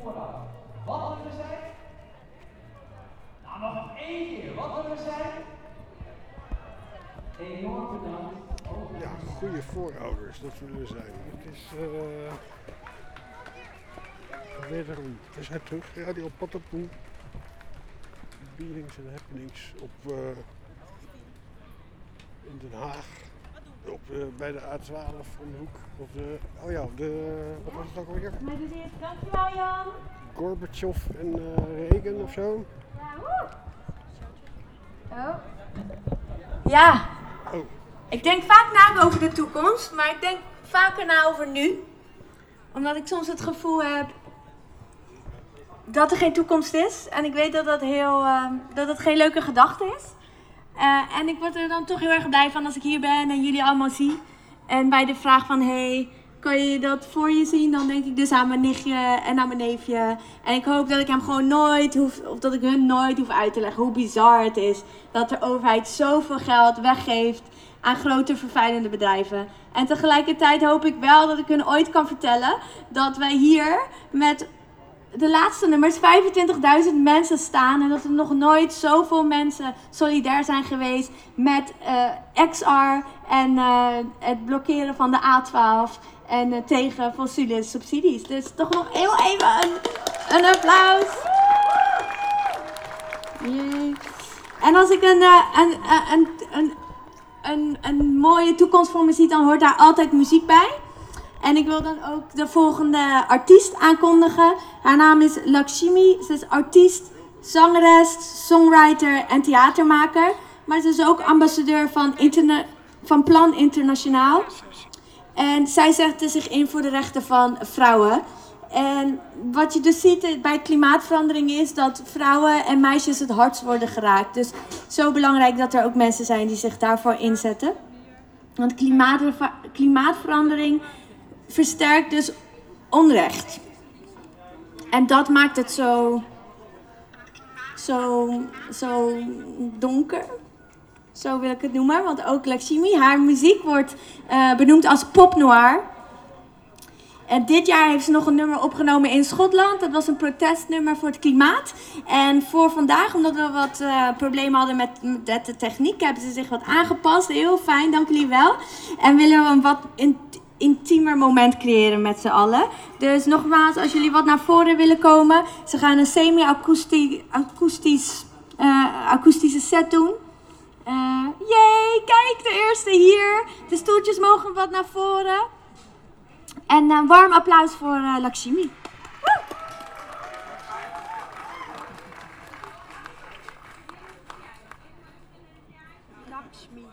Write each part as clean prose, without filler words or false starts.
Wat hadden we zijn? Nou, nog één keer. Wat hadden we zijn? Enorm bedankt. Ja, goede voorouders, dat willen we zijn. Het is wederom. We zijn terug, Radio Patapoe. Beings en happenings op in Den Haag. Bij de A12 om de hoek. Of wat was het ook alweer? Dankjewel Jan. Gorbachev en Reagan of zo. Ja. Oh. Ik denk vaak na over de toekomst, maar ik denk vaker na over nu. Omdat ik soms het gevoel heb dat er geen toekomst is. En ik weet dat dat geen leuke gedachte is. En ik word er dan toch heel erg blij van als ik hier ben en jullie allemaal zie. En bij de vraag van, hey, kan je dat voor je zien? Dan denk ik dus aan mijn nichtje en aan mijn neefje. En ik hoop dat ik hem gewoon nooit hoef, of dat ik hun nooit hoef uit te leggen hoe bizar het is dat de overheid zoveel geld weggeeft aan grote vervuilende bedrijven. En tegelijkertijd hoop ik wel dat ik hun ooit kan vertellen dat wij hier met de laatste nummers 25.000 mensen staan en dat er nog nooit zoveel mensen solidair zijn geweest met XR en het blokkeren van de A12 en tegen fossiele subsidies. Dus toch nog heel even een applaus. Yay. En als ik een mooie toekomst voor me zie, dan hoort daar altijd muziek bij. En ik wil dan ook de volgende artiest aankondigen. Haar naam is Lakshmi. Ze is artiest, zangeres, songwriter en theatermaker. Maar ze is ook ambassadeur van Plan Internationaal. En zij zette zich in voor de rechten van vrouwen. En wat je dus ziet bij klimaatverandering is dat vrouwen en meisjes het hardst worden geraakt. Dus zo belangrijk dat er ook mensen zijn die zich daarvoor inzetten. Want klimaatverandering versterkt dus onrecht. En dat maakt het zo donker. Zo wil ik het noemen. Want ook Lakshmi, haar muziek wordt benoemd als pop noir. En dit jaar heeft ze nog een nummer opgenomen in Schotland. Dat was een protestnummer voor het klimaat. En voor vandaag, omdat we wat problemen hadden met de techniek, hebben ze zich wat aangepast. Heel fijn, dank jullie wel. En willen we een wat intiemer moment creëren met z'n allen. Dus nogmaals, als jullie wat naar voren willen komen. Ze gaan een semi-akoestische set doen. Yay, kijk, de eerste hier. De stoeltjes mogen wat naar voren. En een warm applaus voor Lakshmi. Lakshmi.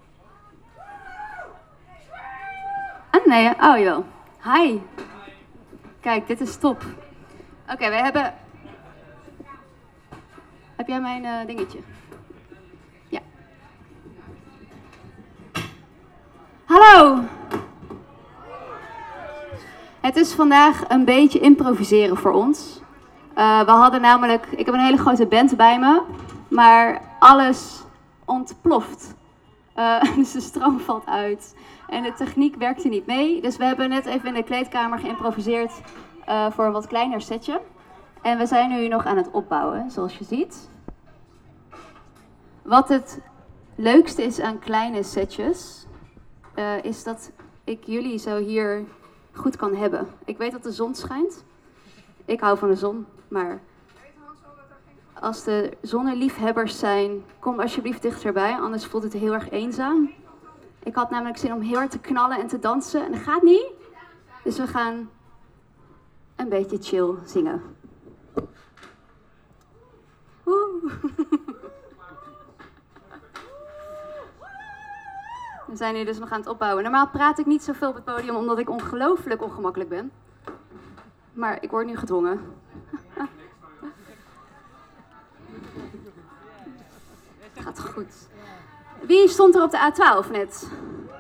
Nee, oh joh. Hi. Kijk, dit is top. Oké, we hebben... Heb jij mijn dingetje? Ja. Hallo. Het is vandaag een beetje improviseren voor ons. We hadden namelijk... Ik heb een hele grote band bij me. Maar alles ontploft. Dus de stroom valt uit. En de techniek werkte niet mee. Dus we hebben net even in de kleedkamer geïmproviseerd voor een wat kleiner setje. En we zijn nu nog aan het opbouwen, zoals je ziet. Wat het leukste is aan kleine setjes, is dat ik jullie zo hier goed kan hebben. Ik weet dat de zon schijnt. Ik hou van de zon, maar als de zonneliefhebbers zijn, kom alsjeblieft dichterbij, anders voelt het heel erg eenzaam. Ik had namelijk zin om heel hard te knallen en te dansen en dat gaat niet. Dus we gaan een beetje chill zingen. Woe. We zijn nu dus nog aan het opbouwen. Normaal praat ik niet zoveel op het podium omdat ik ongelooflijk ongemakkelijk ben. Maar ik word nu gedwongen. Gaat goed. Wie stond er op de A12 net?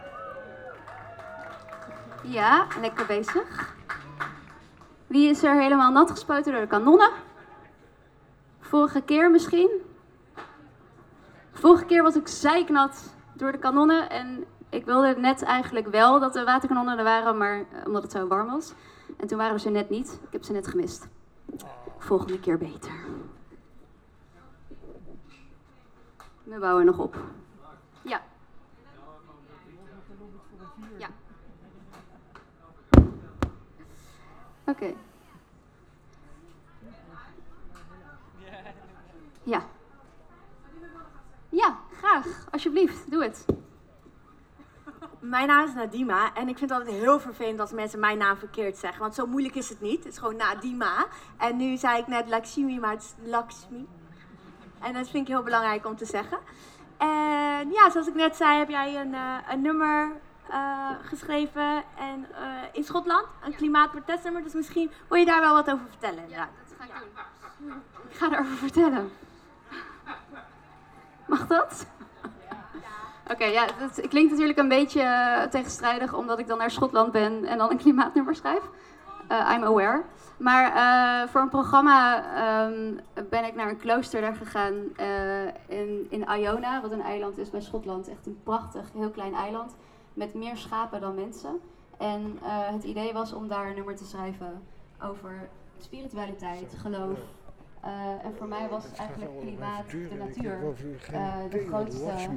Ja, lekker bezig. Wie is er helemaal nat gespoten door de kanonnen? Vorige keer misschien? Vorige keer was ik zeiknat door de kanonnen en ik wilde net eigenlijk wel dat de waterkanonnen er waren, maar omdat het zo warm was. En toen waren ze net niet. Ik heb ze net gemist. volgende keer beter. We bouwen nog op. Ja. Ja. Oké. Ja. Ja, graag. Alsjeblieft, doe het. Mijn naam is Nadima en ik vind het altijd heel vervelend als mensen mijn naam verkeerd zeggen. Want zo moeilijk is het niet. Het is gewoon Nadima. En nu zei ik net Lakshmi, maar het is Lakshmi. En dat vind ik heel belangrijk om te zeggen. En ja, zoals ik net zei, heb jij een nummer geschreven in Schotland. Een klimaatprotestnummer. Dus misschien wil je daar wel wat over vertellen. Ja, dat ga ik doen. Ik ga erover vertellen. Mag dat? Oké, ja, het klinkt natuurlijk een beetje tegenstrijdig omdat ik dan naar Schotland ben en dan een klimaatnummer schrijf. I'm aware. Maar voor een programma ben ik naar een klooster daar gegaan in Iona, wat een eiland is bij Schotland. Echt een prachtig, heel klein eiland met meer schapen dan mensen. En het idee was om daar een nummer te schrijven over spiritualiteit, geloof. En voor mij was eigenlijk klimaat, de natuur, de grootste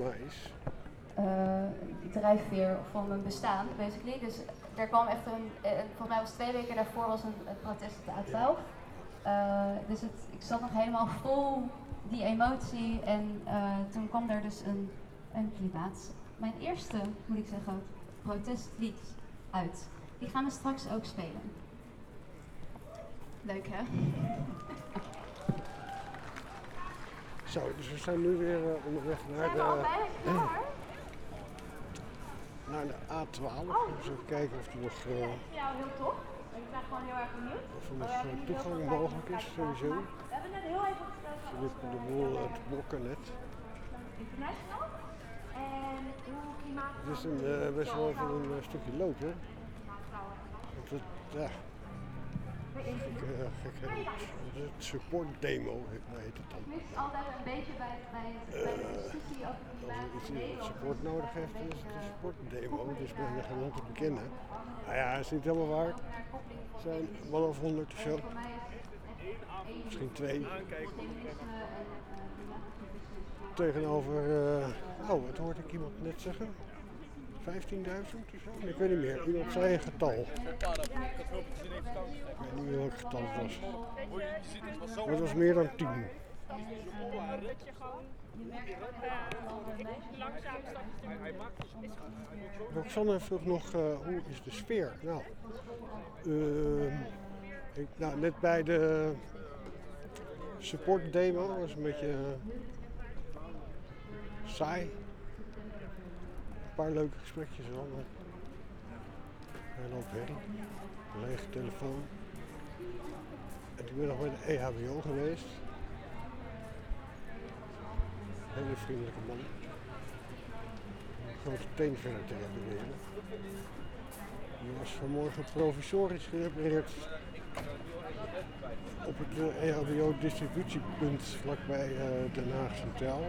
drijfveer van mijn bestaan, basically. Dus er kwam echt volgens mij was 2 weken daarvoor was een protest op de A12. Dus ik zat nog helemaal vol die emotie en toen kwam er dus een klimaat. Mijn eerste, moet ik zeggen, protestlied uit. Die gaan we straks ook spelen. Leuk hè? Zo, dus we zijn nu weer onderweg naar de A12. Dus even kijken of er nog, Ja, heel tof. Ik ben gewoon heel erg benieuwd. of er nog toegang mogelijk is, sowieso. We hebben net heel even gesproken Ze wippen de boel uit de blokken net. international. En hoe klimaat... Het is best wel even een stukje lopen. Want ja, het support demo heet het dan. Ik mis altijd een beetje bij de discussie over klimaat. Als er iets support nodig heeft, dan is het een supportdemo. Dus ben je gewoon te bekennen. Nou ja, dat is niet helemaal waar. Er zijn wel over 100 of zo. Misschien 2. Tegenover, wat hoorde ik iemand net zeggen? 15.000 of zo? Ik weet niet meer. Iemand zei een getal. Ik weet niet meer welk getal het was. Maar het was meer dan 10. Roxanne vroeg nog, hoe is de sfeer? Nou, net bij de support demo was een beetje saai. Een paar leuke gesprekjes wel, maar een hele hoop herrie. Een lege telefoon. En ik ben nog bij de EHBO geweest. Hele vriendelijke man. Een grote teen verder te repareren. Die was vanmorgen provisorisch gerepareerd op het EHBO distributiepunt vlakbij Den Haag Centraal.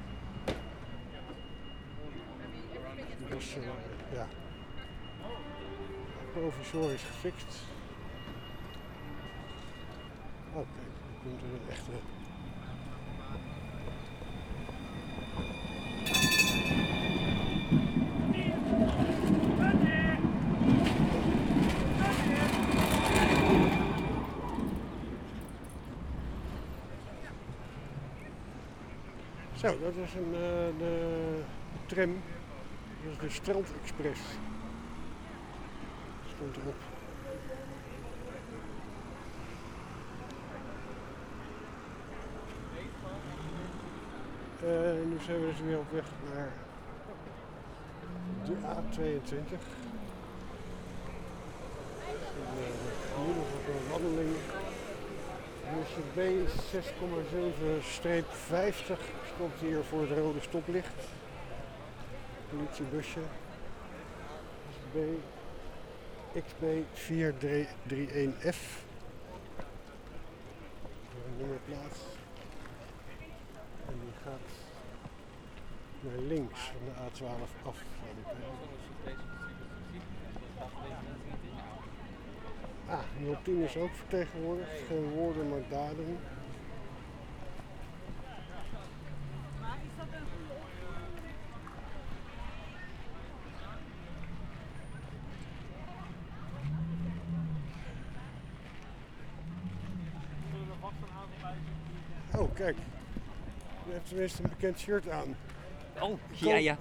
Dus ja, provisorisch gefixt. Oké, dan komt er een echte. Zo, dat is de tram. Dat is de Strand Express. Stond erop. Nu zijn we dus weer op weg naar de A22. Inmiddels op een wandeling. B 6,7-50 stopt hier voor het rode stoplicht. Politiebusje. XB 431F. Een nummerplaat. En die gaat naar links van de A12 af. 010 is ook vertegenwoordigd. Geen woorden, maar daden. Oh, kijk. Je hebt tenminste een bekend shirt aan. Oh, ja.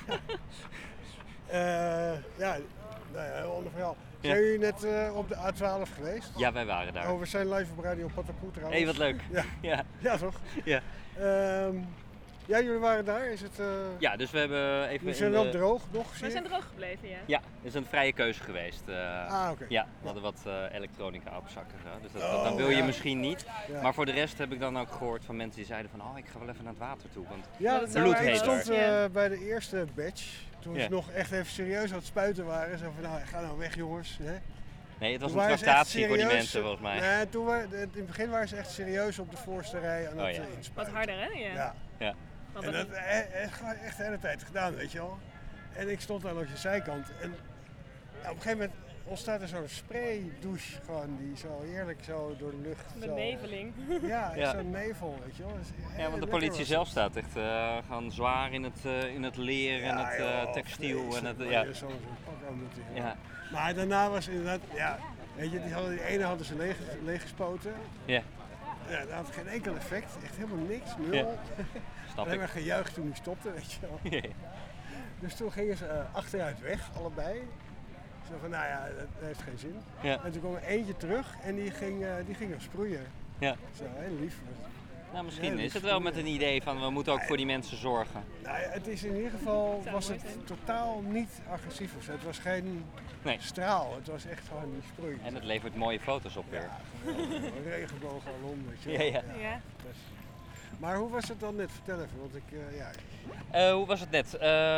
Ja, nou ja, heel ander verhaal. Ja. Zijn jullie net op de A12 geweest? Ja, wij waren daar. Oh, we zijn live op Radio Patapoe trouwens. Hé, wat leuk. Ja, Ja. ja toch? Ja. Ja, jullie waren daar. Is het, Ja, dus we hebben even jullie zijn wel droog nog, zie We ik? zijn droog gebleven, ja. Ja, het is een vrije keuze geweest. Oké. Ja, we hadden wat elektronica op zakken. Dus dat, Oh, dan wil je ja. misschien niet. Ja. Maar voor de rest heb ik dan ook gehoord van mensen die zeiden van... Oh, ik ga wel even naar het water toe. Want Ja, dat is nou, wel ik heet stond daar. bij de eerste batch. Toen Ja. ze nog echt even serieus aan het spuiten waren. Zo van, nou, ga nou weg jongens. Hè? nee, het was Toen een waren ze echt tractatie voor die serieus, mensen volgens mij. Nee, in het begin waren ze echt serieus op de voorste rij aan Oh, het ja. Wat inspuiten. harder, hè? Ja. Ja. Ja. Want En dat- dat gewoon echt de hele tijd gedaan, weet je wel. En ik stond daar langs de zijkant. En ja, op een gegeven moment ontstaat er zo'n spraydouche gewoon die zo heerlijk zo door de lucht. de zo, neveling. Ja, Ja. zo'n nevel, weet je wel. Dat is heel Ja, want de lekker politie was zelf het. staat echt gewoon zwaar in het leer en het joh, textiel. En vreselijk, het, waar ja. je zo'n pak aan moet hebben. Ja. Maar daarna was inderdaad, ja, weet je, die ene hadden ze leeggespoten. Ja, Ja, dat had geen enkel effect, echt helemaal niks, nul. Ja. snap Alleen ik. maar gejuicht toen hij stopte, weet je wel. Dus toen gingen ze achteruit weg, allebei. Zo van, nou ja, dat heeft geen zin. Ja. En toen kwam er eentje terug en die ging dan sproeien. Ja. Zo, heel lief. Nou, misschien Ja, is het die wel met een idee van we moeten ook voor die mensen zorgen. Nou ja, het is in ieder geval, Zou was mooi het zijn. totaal niet agressief of zo. Het was geen Nee. straal, het was echt gewoon die sproei. En het levert mooie foto's op weer. Een regenboog alom, weet je Ja, wel. ja. Ja. Maar hoe was het dan net? Vertel even, want ja. Hoe was het net?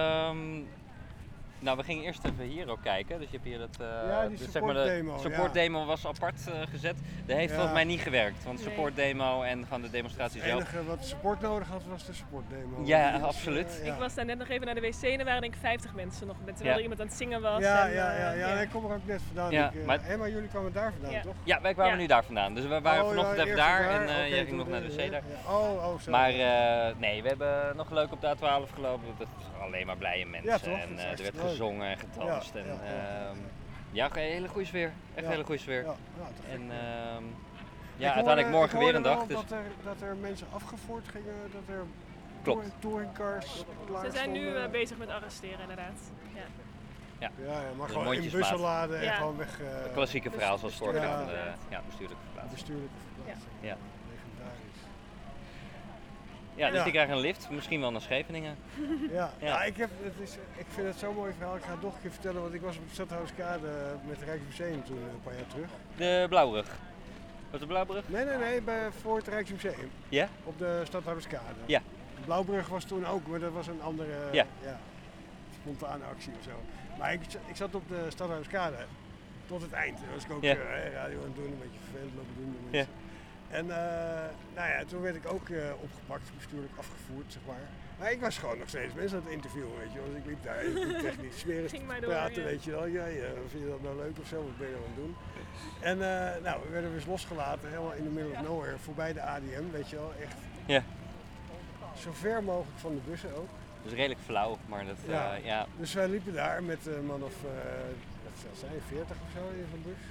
Nou, we gingen eerst even hier ook kijken. Dus je hebt hier het Ja, die dus support demo, de support ja. demo was apart gezet. Dat heeft Ja. volgens mij niet gewerkt. Want de Nee. support demo en gewoon de demonstratie Het zelf. enige wat support nodig had was de supportdemo. Ja, Die was, absoluut. ja. Ik was daar net nog even naar de wc en er waren denk ik 50 mensen nog. Terwijl Ja. er iemand aan het zingen was. Ja, en, ja, ik kom er ook net vandaan. Ja, maar- maar jullie kwamen daar vandaan, Ja. toch? Ja, wij kwamen Ja. nu daar vandaan. Dus we waren Oh, vanochtend ja, even eerst daar en Oké, jij ging toen nog naar de wc daar. Ja. Oh, zo. Maar nee, we hebben nog leuk op de A12 gelopen. Dat is alleen maar blije mensen. Ja, toch? En Dat is er hartstikke werd leuk. gezongen en gedanst. Ja, En, ja, ja, een hele goede sfeer. Echt een hele goede sfeer. Ja, nou, te gek. En Ik ja, uiteindelijk morgen ik weer een hoorde dag. wel Dus dat er mensen afgevoerd gingen, dat er Klopt. touringcars klaar Ze zijn nu stonden. bezig met arresteren inderdaad. Ja. ja, Ja, maar de gewoon in mondjes bussen laten. laden en Ja. gewoon weg. het klassieke verhaal zoals vorig Ja. jaar. Ja, bestuurlijke verplaatsen. Bestuurlijke verplaatsing. Ja. Legendarisch. Ja, dus Ja. die krijgen een lift, misschien wel naar Scheveningen. Ja, Ja. ja. Ik vind het zo'n mooi verhaal. Ik ga het nog een keer vertellen, want ik was op het Stadhuiskade met het Rijksmuseum toen een paar jaar terug. De Blauwbrug. Was de Blauwbrug? Nee, voor het Rijksmuseum. Ja? Op de Stadhuiskade. Ja. De Blauwbrug was toen ook, maar dat was een andere Ja. spontane actie of zo. Maar ik zat op de Stadhuiskade tot het eind. Toen was ik ook Ja. radio aan het doen, een beetje vervelend lopen doen met Ja. mensen. En nou ja, toen werd ik ook opgepakt, bestuurlijk afgevoerd, zeg maar. Maar ik was gewoon nog steeds mensen aan het interviewen, weet je wel. Dus ik liep daar, ik liep technisch smerig Ging te maar door, praten, ja. weet je wel. Ja, vind je dat nou leuk of zo? Wat ben je nou aan het doen? En nou, we werden dus losgelaten, helemaal in the middle of nowhere, voorbij de ADM, weet je wel. Echt Ja. zo ver mogelijk van de bussen ook. Dus redelijk flauw, maar dat, Ja. ja. Dus wij liepen daar met een man of, wat zal het zijn, 40 of zo in zo'n bus.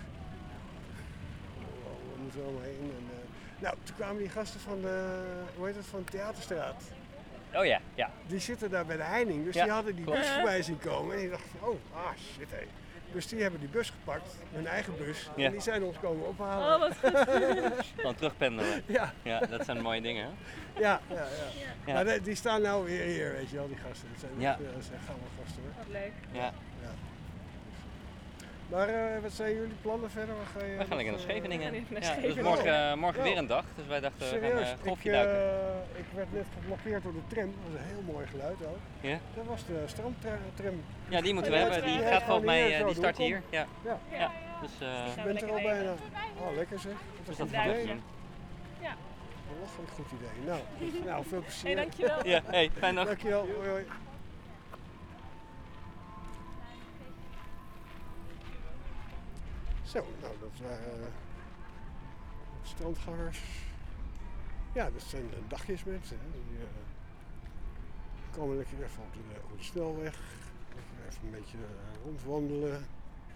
We moeten er allemaal heen. En, nou, toen kwamen die gasten van de, hoe heet het, van de Theaterstraat. Oh ja, ja. Die zitten daar bij de Heining, dus Ja, die hadden die klopt. bus voorbij zien komen. En die dachten van, oh, shit hé. Dus die hebben die bus gepakt, hun eigen bus, Ja. en die zijn ons komen ophalen. Oh, wat goed. Gewoon terugpendelen. Ja, Ja, dat zijn mooie dingen. Hè? ja. Ja. Maar die staan nou weer hier, weet je wel, die gasten. Dat zijn Ja. echt, dat zijn gouden gasten hoor. Wat leuk. Ja. Maar wat zijn jullie plannen verder? Waar ga je We gaan lekker naar nog, Scheveningen. we gaan even naar Ja, dus Scheveningen. morgen Oh. weer een dag. Dus wij dachten we Serieus, gaan golfje ik, duiken. ik werd net geblokkeerd door de tram. Dat was een heel mooi geluid ook. Ja? Dat was de strandtram. Ja, die moeten we Ja, hebben. Die ja, gaat gewoon volgens mij, hier, zo, die de start hoek om. hier. Ja. Ja, Ja. Dus je Gaan we bent er al lekker bijna. heen. Oh, lekker zeg. Dat dus was dat een gaan goed we idee. doen. Ja. Een lachelijk goed idee. Nou, veel plezier. Hey, dankjewel. Ja, hey, fijn dag. Dankjewel. Hoi, hoi. Zo, nou dat waren strandgangers. Ja, dat zijn dagjesmensen. Hè. Die komen lekker even op de snelweg. Lekker even een beetje rondwandelen. Een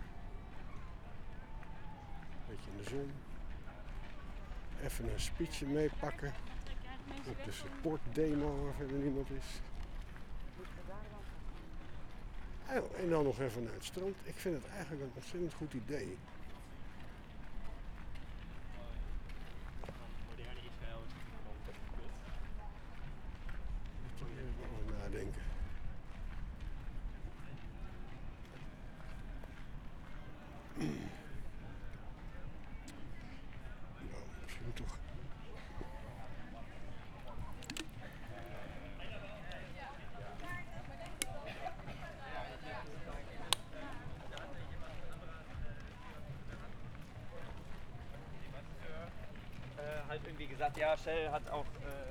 beetje in de zon. Even een speechje meepakken. Op de supportdemo waar verder niemand is. En dan nog even naar het strand. Ik vind het eigenlijk een ontzettend goed idee. Moet er even over nadenken. Nou, misschien toch. Halt irgendwie gesagt, ja, Shell hat auch.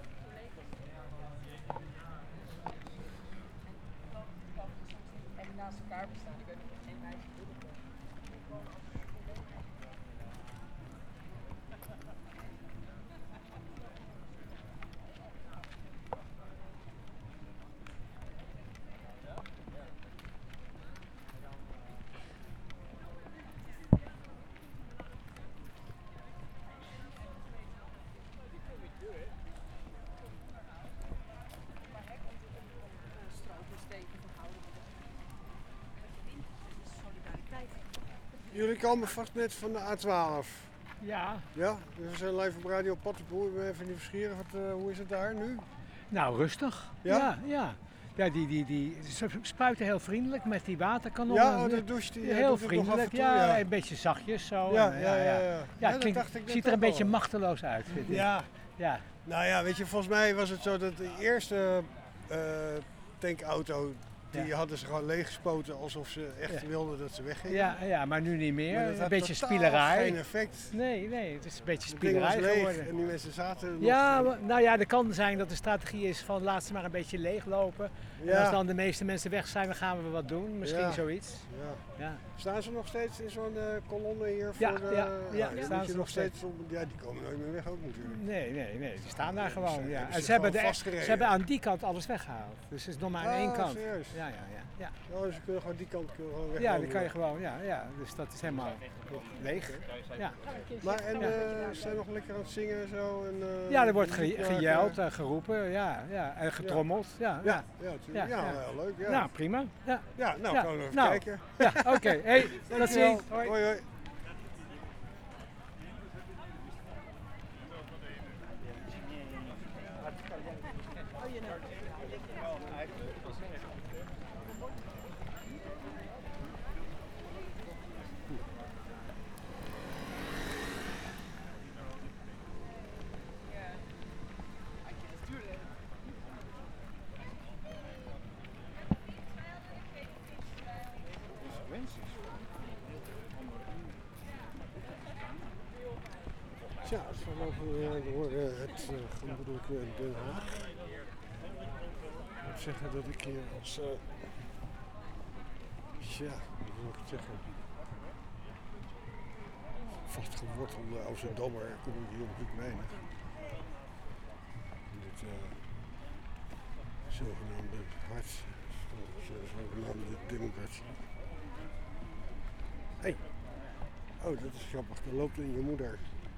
En naast elkaar bestaan, ik weet niet of geen meisje doet. Jullie komen vast net van de A12. Ja, Ja, we zijn live op Radio Pattenpoel. Ik ben even nieuwsgierig. Hoe is het daar nu? nou rustig. Ja? Ja, ze spuiten heel vriendelijk met die waterkanonnen. Ja, dat doucht die heel doet het nog af en vriendelijk, toe, ja, een beetje zachtjes zo. Ja, En, ja. Ja, dat klinkt- dacht ik net ziet er een ook al. beetje machteloos uit, vind ik. Ja, Ja. nou ja, weet je, volgens mij was het zo dat de eerste tankauto, die Ja. hadden ze gewoon leeggespoten alsof ze echt Ja. wilden dat ze weggingen. Ja, maar nu niet meer. Maar dat Een had beetje totaal spielerij. geen effect. Nee, het is een beetje Het ding was spielerij leeg geworden. en die mensen zaten er nog. Ja, nou ja, dat kan zijn dat de strategie is van laat ze maar een beetje leeglopen. En als dan de meeste mensen weg zijn, dan gaan we wat doen. Misschien Ja. zoiets. Ja. Ja. Staan ze nog steeds in zo'n kolonne hier Ja, voor de... ja, die staan moet je ze nog nog steeds op... Ja, die komen nooit meer weg ook natuurlijk. Nee, die staan daar gewoon. Hebben Ja. ze En ze hebben, gewoon vastgereden? ze hebben aan die kant alles weggehaald. Dus het is nog maar aan één kant. Serieus? Ja. Oh, dus ze kunnen gewoon die kant gewoon Ja, weglopen. die kan je gewoon, ja. Dus dat is helemaal leeg. Ja, Maar en ze zijn nog lekker aan het zingen en zo? En, ja er wordt muziek maken. gejeld en geroepen, ja. En getrommeld. Ja. Ja, natuurlijk. Ja, heel leuk. Ja, Nou, prima. Ja, ja nou, Ja. gaan we even Nou. kijken. ja oké. Hey, tot Dankjewel. ziens. Hoi. Hoi, hoi. Tja, we lopen door het gemoedelijke Den Haag. Ik moet zeggen dat ik hier als, hoe moet ik het zeggen, vastgewortelde Amsterdammer kom ik hier natuurlijk weinig. Dit zogenaamde hart van de zogenaamde democratie. Hey. Oh, dat is grappig. Dan loopt in je moeder.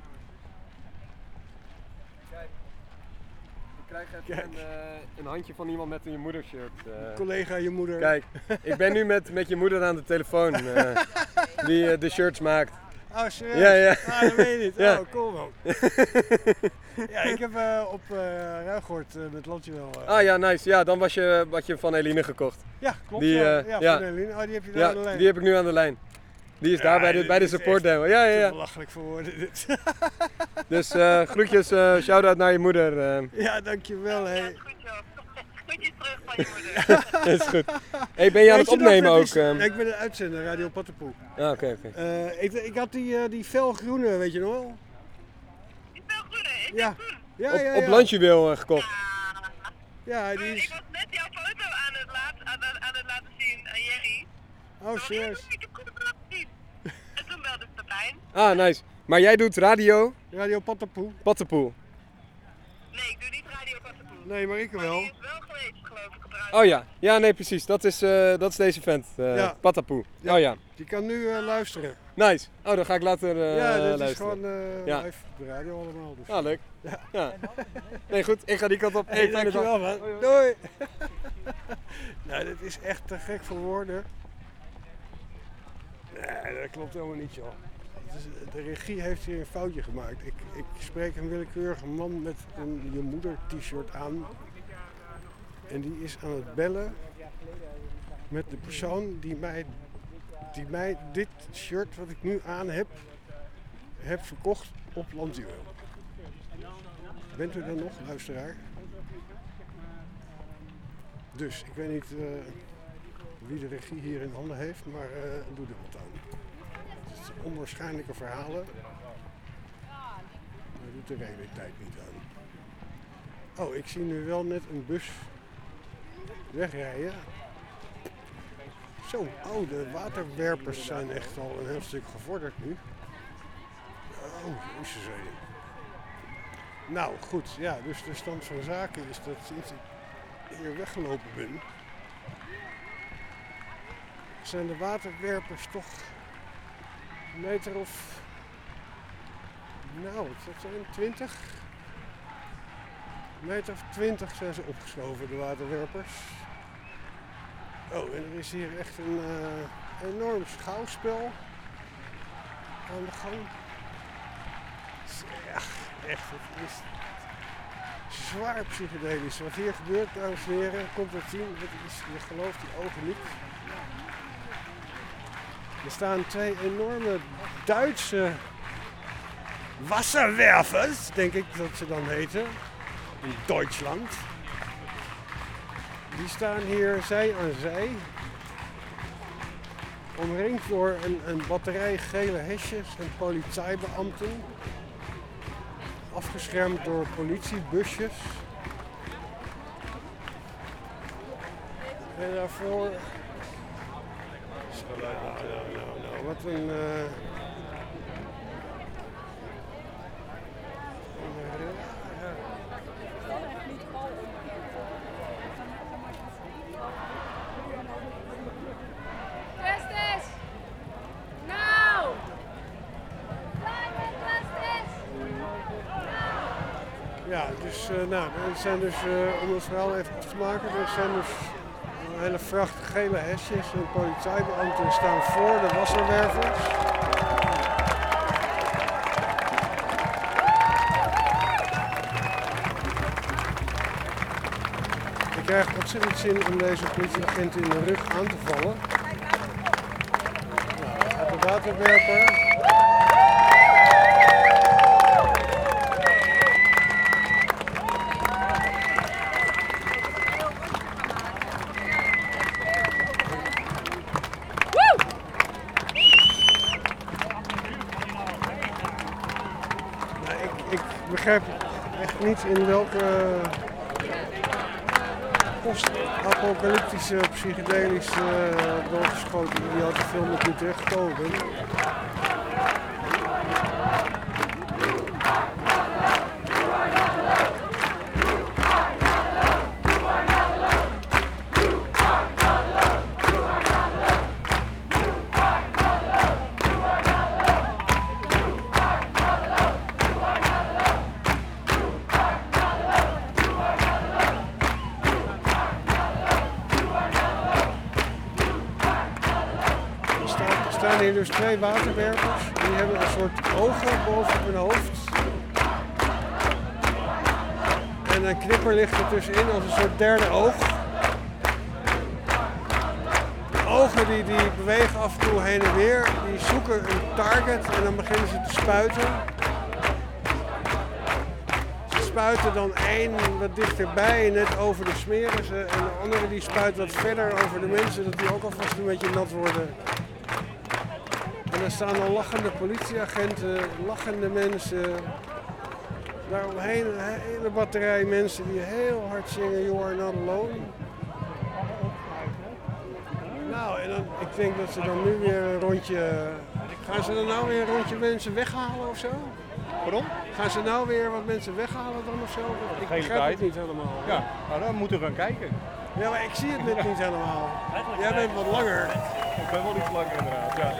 Ik krijg even een handje van iemand met een je moeder shirt. Collega, je moeder. Kijk, ik ben nu met je moeder aan de telefoon die de shirts maakt. Oh, serieus? Ja. Ah, dat weet je niet. Ja. Oh, cool man. Ja, ik heb op Ruigoord met Lotje wel... Ah ja, nice. Ja, dan had je van Eline gekocht. Ja, klopt. Die, ja, ja. van Eline. Oh, die heb je daar Ja, aan de lijn. die heb ik nu aan de lijn. Die is daar bij de dit is support echt demo. te Ja. belachelijk voor woorden dit. Dus groetjes, shout-out naar je moeder. Ja, dankjewel. Hey. Groetjes terug van je moeder. Is goed. Hey, ben je aan het Weet je nog, opnemen dat ook? is- Ik ben een uitzender, Radio Pattenpoel. Ah, oké. Ik had die felgroene, weet je nog wel? Die felgroene, is die Ja. groen? Ja. Op Landjuweel gekocht. Ja, die Ik is... was net jouw foto aan het laten zien aan Jerry. Oh, serieus? Ik heb goed laten zien. En toen belde ze erbij Ah, nice. Maar jij doet radio? Radio Pattenpoel. Pattenpoel. Nee, ik doe niet Radio Pattenpoel. Nee, maar ik wel. Die is wel geweest, geloof ik, op radio. Oh ja. Ja, nee, precies. Dat is deze vent. Ja. Pattenpoel. Ja. Oh ja. Die kan nu luisteren. Nice. Oh, dan ga ik later ja, dit luisteren. is gewoon Ja. live op de radio allemaal. Dus. Ah, leuk. Ja. Ja. Nee, goed. Ik ga die kant op. Hey, fijne dag. dankjewel man. Doei. Nou, dit is echt te gek voor woorden. Nee, dat klopt helemaal niet, joh. De regie heeft hier een foutje gemaakt. Ik spreek een willekeurige man met een Je Moeder t-shirt aan. En die is aan het bellen met de persoon die mij dit shirt wat ik nu aan heb verkocht op Landduel. Bent u er nog, luisteraar? Dus, ik weet niet wie de regie hier in handen heeft, maar doe er wat aan. Het is onwaarschijnlijke verhalen. Maar doet de realiteit niet aan. Oh, ik zie nu wel net een bus wegrijden. Zo, oh, de waterwerpers zijn echt al een heel stuk gevorderd nu. Oh, jezus. Nou, goed, ja, dus de stand van zaken is dat sinds ik hier weggelopen ben, zijn de waterwerpers toch een meter of, nou, wat zijn 20? Een meter of 20 zijn ze opgeschoven, de waterwerpers. Oh, en er is hier echt een enorm schouwspel aan de gang. Ja, echt, het is zwaar psychedelisch. Wat hier gebeurt, dames en heren, komt het zien. Je gelooft die ogen niet. Er staan twee enorme Duitse wasserwerfers, denk ik dat ze dan heten, in Duitsland. Die staan hier zij aan zij, omringd door een batterij gele hesjes en politiebeambten, afgeschermd door politiebusjes. En daarvoor, nou, wat een Justice! Now! Climate justice! ja, dus nou, er zijn dus, om het verhaal even af te maken, er zijn dus een hele vracht gele hesjes en politiebeambten staan voor de wasserwervers. Ik krijg ontzettend zin om deze politieagent in de rug aan te vallen. Nou, daar gaat de waterwerper. Ik begrijp echt niet in welke post-apocalyptische, psychedelische, doorgeschoten idiote film ik nu terechtgekomen ben. Er staan hier dus twee waterwerpers. Die hebben een soort ogen boven hun hoofd. En een knipper ligt er tussenin als een soort derde oog. De ogen die bewegen af en toe heen en weer. Die zoeken een target en dan beginnen ze te spuiten. Ze spuiten dan één wat dichterbij, net over de smeren ze. En de andere die spuit wat verder over de mensen, dat die ook alvast een beetje nat worden. En er staan al lachende politieagenten, lachende mensen. Daaromheen een hele batterij mensen die heel hard zingen You Are Not Alone. Nou, en dan, ik denk dat ze dan nu weer een rondje Gaan ze er nou weer een rondje mensen weghalen of zo? Pardon? Gaan ze nou weer wat mensen weghalen dan of zo? Ik begrijp het niet helemaal. Ja, nou dan moeten we gaan kijken. Ja, maar ik zie het net niet helemaal. Jij bent wat langer. Ik ben wel iets langer inderdaad, ja.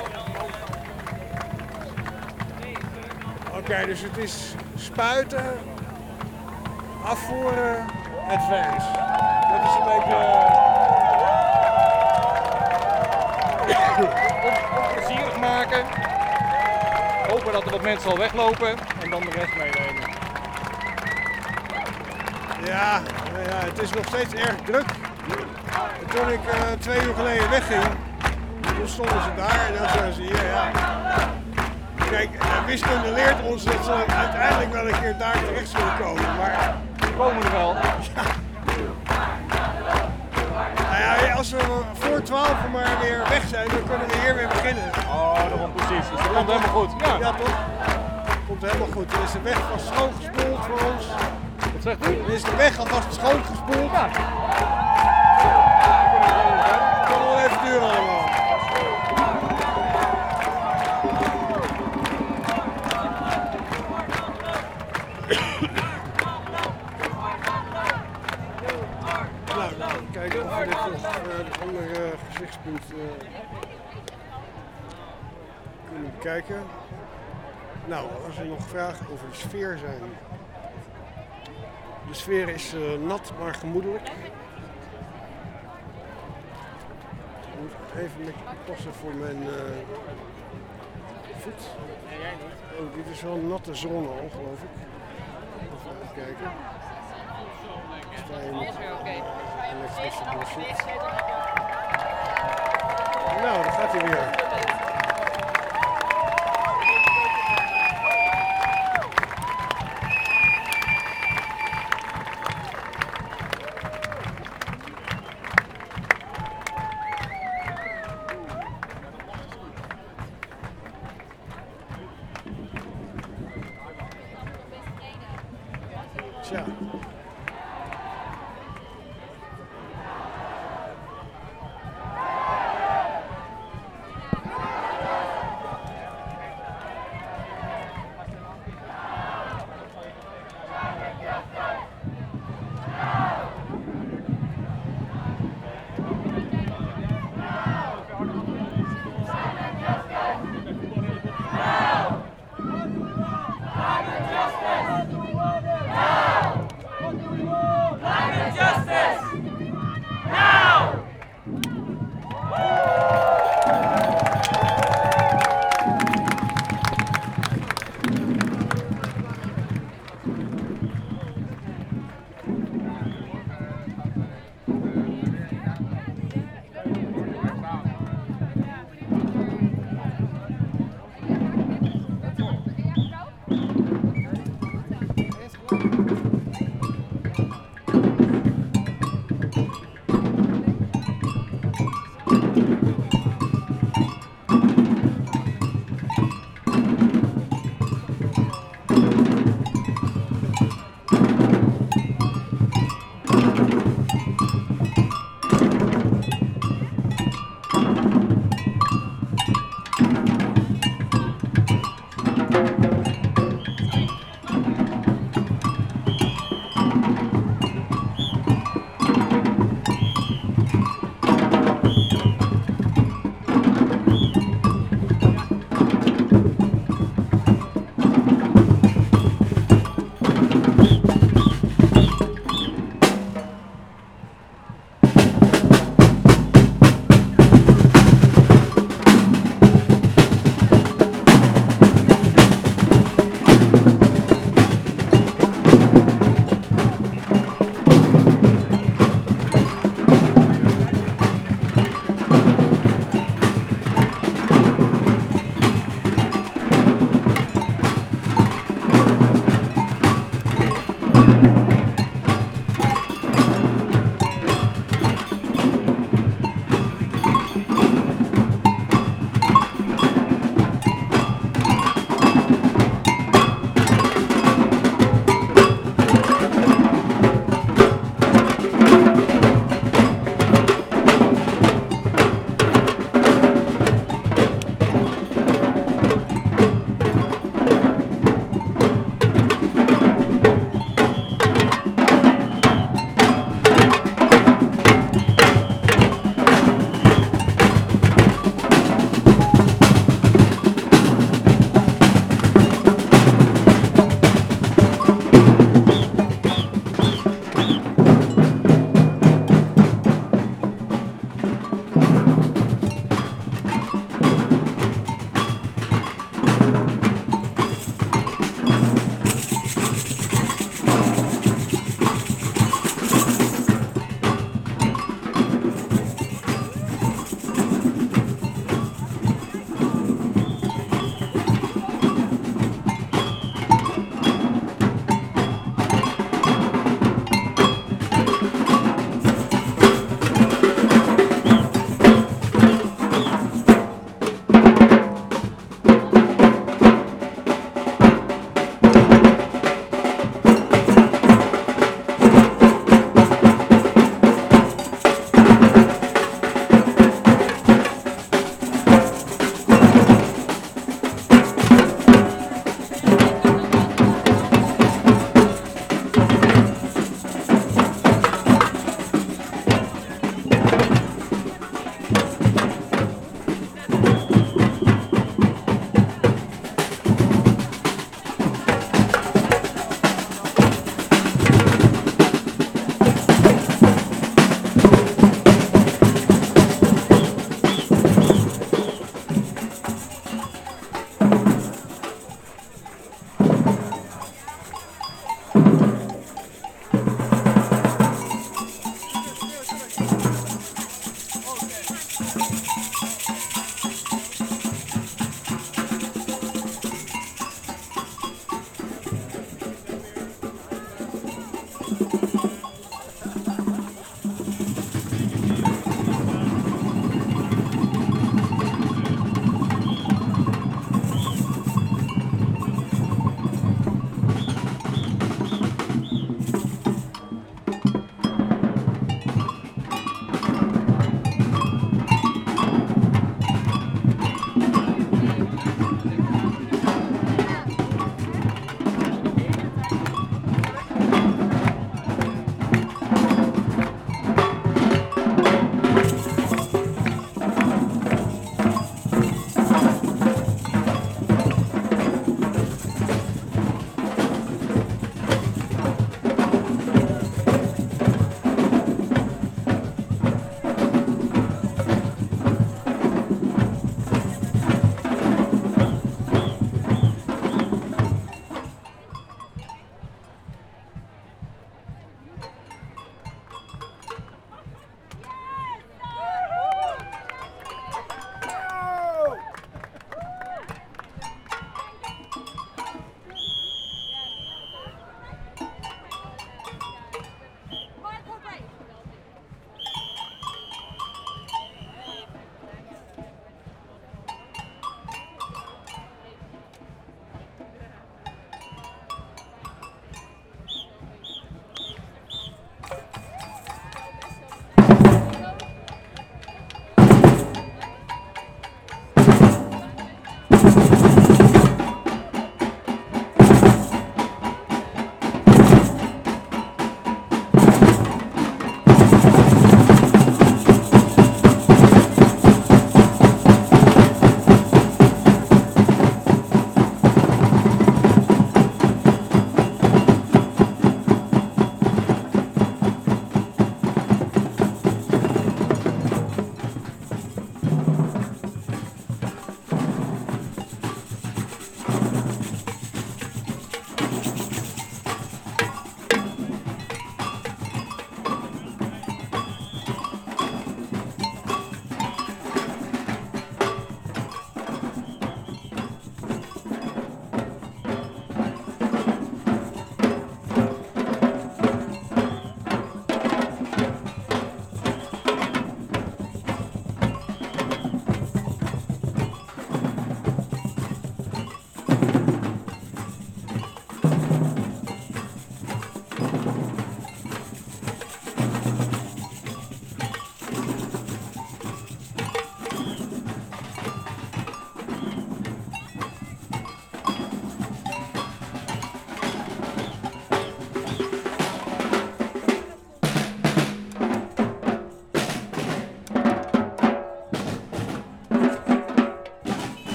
Oké, dus het is spuiten, afvoeren, advance. Dat is een beetje... Onplezierig maken. Hopen dat er wat mensen al weglopen en dan de rest meenemen. Ja, nou ja, het is nog steeds erg druk. En toen ik 2 uur geleden wegging, toen stonden ze daar en dan zeiden ze hier, ja. Kijk, wiskunde leert ons dat ze uiteindelijk wel een keer daar terecht zullen komen, maar... Die komen er wel. Ja. Nou ja, als we voor 12 maar weer weg zijn, dan kunnen we hier weer beginnen. Oh, dat komt precies. Dus dat komt helemaal goed. Ja, ja toch? Dat komt helemaal goed. Dan is de weg vast schoongespoeld voor ons. Wat zegt u? Dan is de weg alvast schoongespoeld. Ja. Dat kan wel even duren allemaal. Nou, kijken of we dit nog naar een ander gezichtspunt kunnen bekijken. Nou, als er nog vragen over de sfeer zijn. De sfeer is nat, maar gemoedelijk. Ik moet even een beetje oppassen voor mijn voet. Oh, dit is wel een natte zone al, geloof ik. Even kijken. Sta je met elektrische bullshit. Nou, daar gaat hij weer. Tja.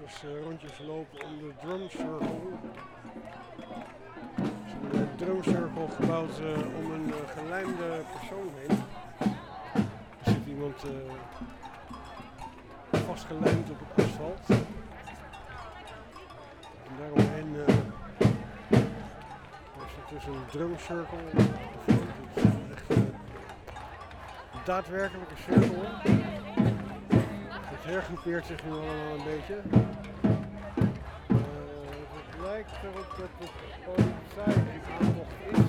eens rondjes lopen om de drum circle. Er is een drum circle gebouwd om een gelijmde persoon heen. Er zit iemand vastgelijmd op het asfalt. En daaromheen is er dus een drum circle. Het is echt een daadwerkelijke cirkel. Het hergroepeert zich nu allemaal een beetje. Het lijkt erop dat de politie in aantocht is.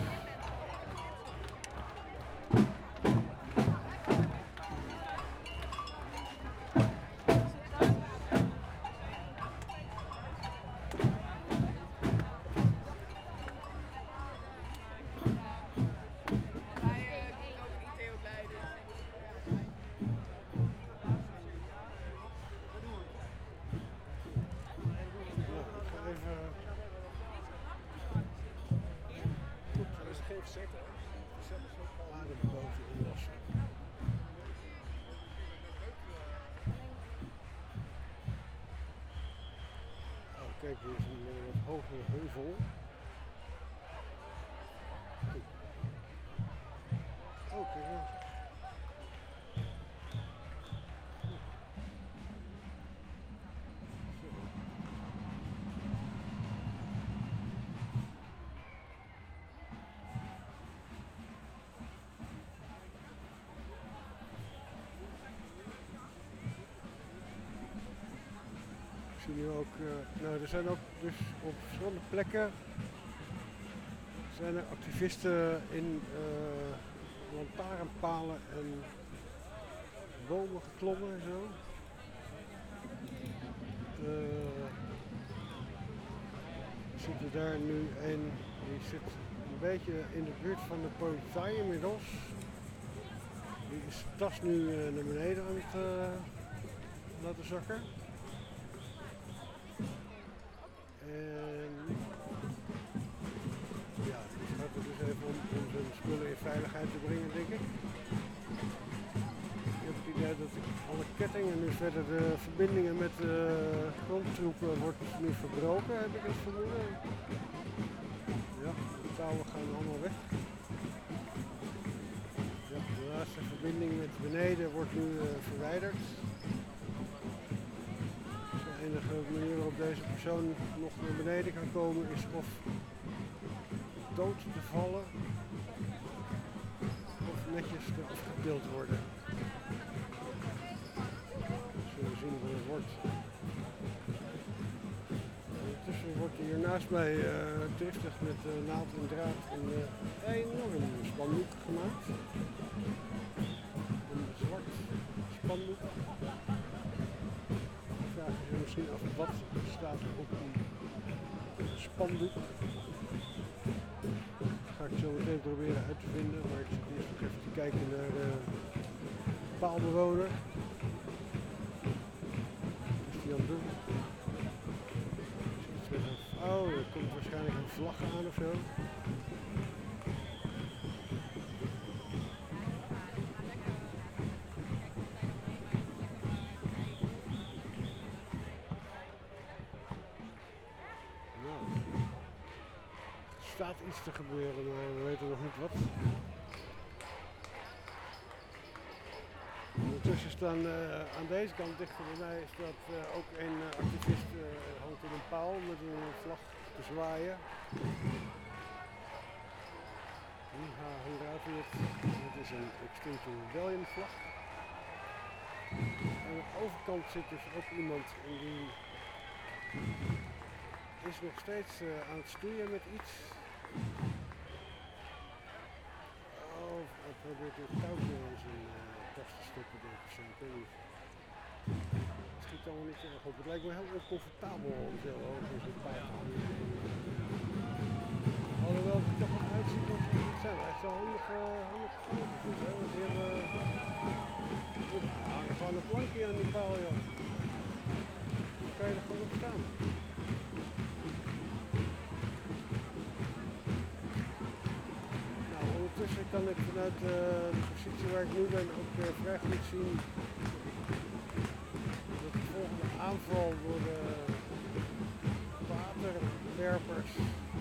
Kijk, hier is een wat hogere heuvel. Oh, kijk eens. Ik zie nu ook, er zijn ook dus op verschillende plekken zijn er activisten in lantaarnpalen en bomen geklommen en zo. Er zit daar nu een, die zit een beetje in de buurt van de politie inmiddels. Die is zijn tas nu naar beneden aan het laten zakken. En ja, het gaat er dus even om zijn spullen in veiligheid te brengen, denk ik. Ik heb het idee dat alle kettingen nu verder, de verbindingen met de grondtroepen wordt nu verbroken, heb ik het vermoeden. Ja, de touwen gaan allemaal weg. Ja, de laatste verbinding met beneden wordt nu verwijderd. De enige manier waarop deze persoon nog naar beneden kan komen is of dood te vallen of netjes eraf getild worden. We zullen zien hoe het wordt. Ondertussen wordt hier naast mij driftig met naald en draad een enorm spandoek gemaakt. Een zwart spandoek. Vraag je misschien af wat staat er op die spandoek. Dat ga ik zo meteen proberen uit te vinden, maar ik zit eerst nog even te kijken naar de paalbewoner. Wat is die aan het doen? Oh, er komt waarschijnlijk een vlag aan of zo. Er staat iets te gebeuren, maar we weten nog niet wat. Ondertussen staan aan deze kant dichter bij mij staat ook een activist hangt in een paal met een vlag te zwaaien. Hoe ruikt u het? Dit is een Extinction Rebellion vlag. Aan de overkant zit dus ook iemand en die is nog steeds aan het stoeien met iets. Oh, hij probeert een touwtje in zijn tas te stoppen, denk ik zo. Ik weet niet. Het schiet allemaal niet erg op. Het lijkt me heel oncomfortabel om zo over zo'n paal te hangen. Alhoewel het er toch wel uitziet dat ze niet zijn. Echt zo handig goed, hè. Want die hangen gewoon een plankje aan die paal, joh. Dan kan je er gewoon op staan. Ondertussen kan ik vanuit de positie waar ik nu ben ook vrij goed zien dat de volgende aanval door de waterwerpers.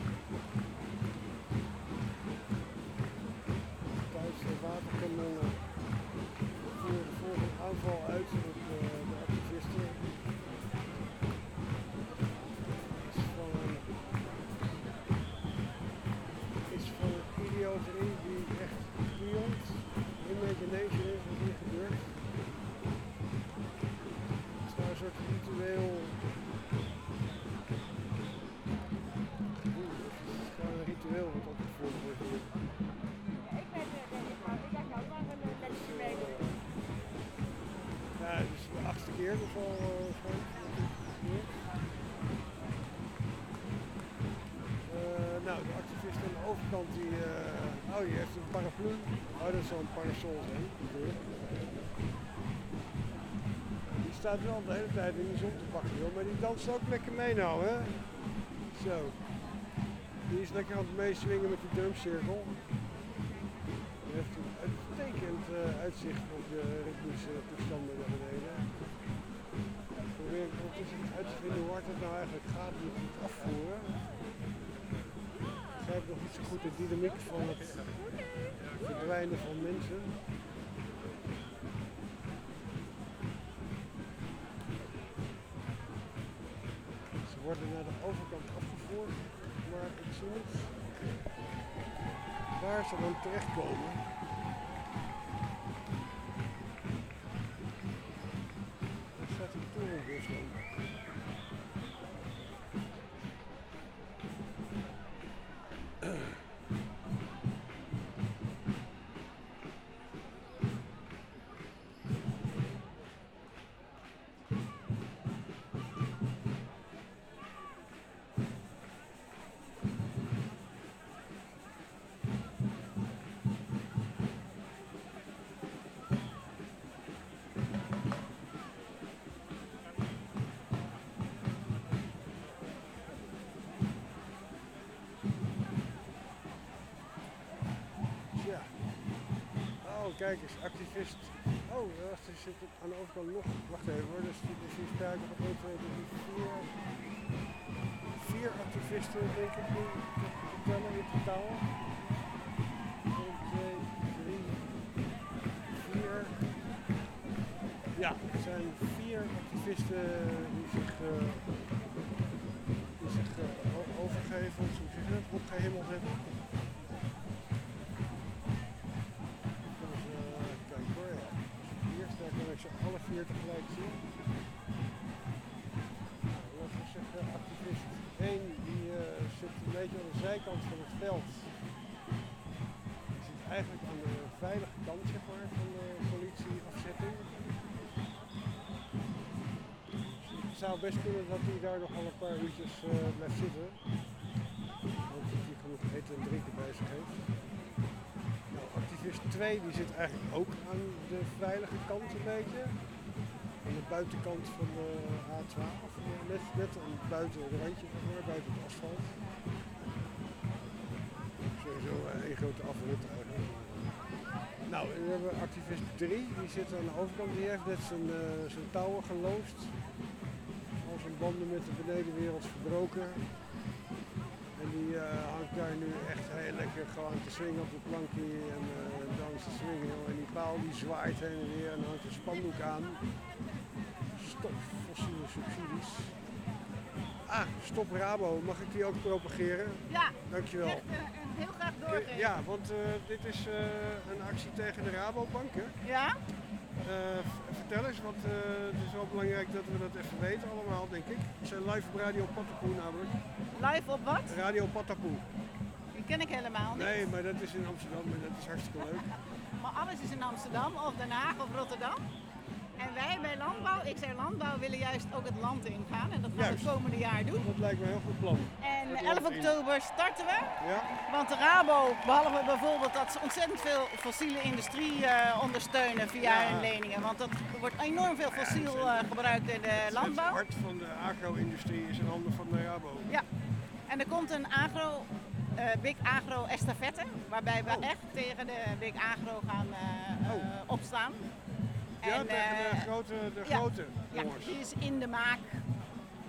Duitse waterkanonnen voeren voor een aanval uit op de activisten. Is van een idioterie die echt beyond imagination is wat hier gebeurt. Het is nou een soort ritueel. Het is gewoon een ritueel wat opgevoerd wordt hier. Ik ga ook maar een lesje meedoen. Ja, het is de 8e keer dus al schoon. Nou, de activist aan de overkant die heeft een paraplu. Oh, dat zal een parasol zijn, natuurlijk. Die staat wel de hele tijd in de zon te pakken, joh, maar die danst ook lekker mee nou, hè. Zo. Die is lekker aan het meeswingen met die drumcirkel. Die heeft een uitstekend uitzicht op de ritmische toestanden naar beneden. Ik probeer ondertussen uit te vinden hoe hard het nou eigenlijk gaat met het afvoeren. Ik begrijp nog niet zo goed de dynamiek van het verdwijnen van mensen. Ze worden naar de overkant afgevoerd, maar ik zie niet waar ze dan terechtkomen. Daar staat die torenbus dan. Ja. Oh, kijk eens, activist. Oh, er zit aan de overkant nog. Wacht even hoor, dus die sprake van 1, 2, 3, 4 activisten, denk ik, nu te tellen in totaal. 1, 2, 3, 4. Ja, er zijn 4 activisten die zich overgeven, of hoe zeg je dat, opgehemeld hebben. Daar kan ik ze alle 4 tegelijk zien. Laten we zeggen, activist 1 die zit een beetje aan de zijkant van het veld. Die zit eigenlijk aan de veilige kant, zeg maar, van de politieafzetting. Dus het zou best kunnen dat hij daar nog wel een paar uurtjes blijft zitten. Want hij genoeg eten en drinken bij zich heeft. Activist 2 die zit eigenlijk ook aan de veilige kant een beetje. Aan de buitenkant van de A12. Net aan buiten het randje, zeg maar, buiten het asfalt. Sowieso één grote afrit eigenlijk. Nou, en we hebben activist 3, die zit aan de overkant. Die heeft net zijn touwen geloosd. Al zijn banden met de benedenwereld verbroken. En die hangt daar nu echt heel lekker gewoon te swingen op de plankje en dans te swingen. En die paal die zwaait heen en weer en hangt een spandoek aan. Stop fossiele subsidies. Ah, stop Rabo. Mag ik die ook propageren? Ja. Dankjewel. Echt, heel graag doorgeven. Ja, want dit is een actie tegen de Rabobank, hè? Ja? Vertel eens, want het is wel belangrijk dat we dat even weten allemaal, denk ik. We zijn live op Radio Patapoe namelijk. Live op wat? Radio Patapoe. Die ken ik helemaal niet. Nee, maar dat is in Amsterdam en dat is hartstikke leuk. Maar alles is in Amsterdam of Den Haag of Rotterdam. En wij bij Landbouw, ik zei Landbouw, willen juist ook het land ingaan. En dat gaan we het komende jaar doen. Dat lijkt me een heel goed plan. En 11 oktober starten we. Ja. Want de Rabo, behalve bijvoorbeeld dat ze ontzettend veel fossiele industrie ondersteunen via hun leningen. Want dat wordt enorm veel fossiel gebruikt in de landbouw. Het hart van de agro-industrie is in handen van de Rabo. Ja. En er komt een Big Agro estafette, waarbij we echt tegen de Big Agro gaan opstaan. Ja, en, tegen de grote jongens. Ja, die is in de maak.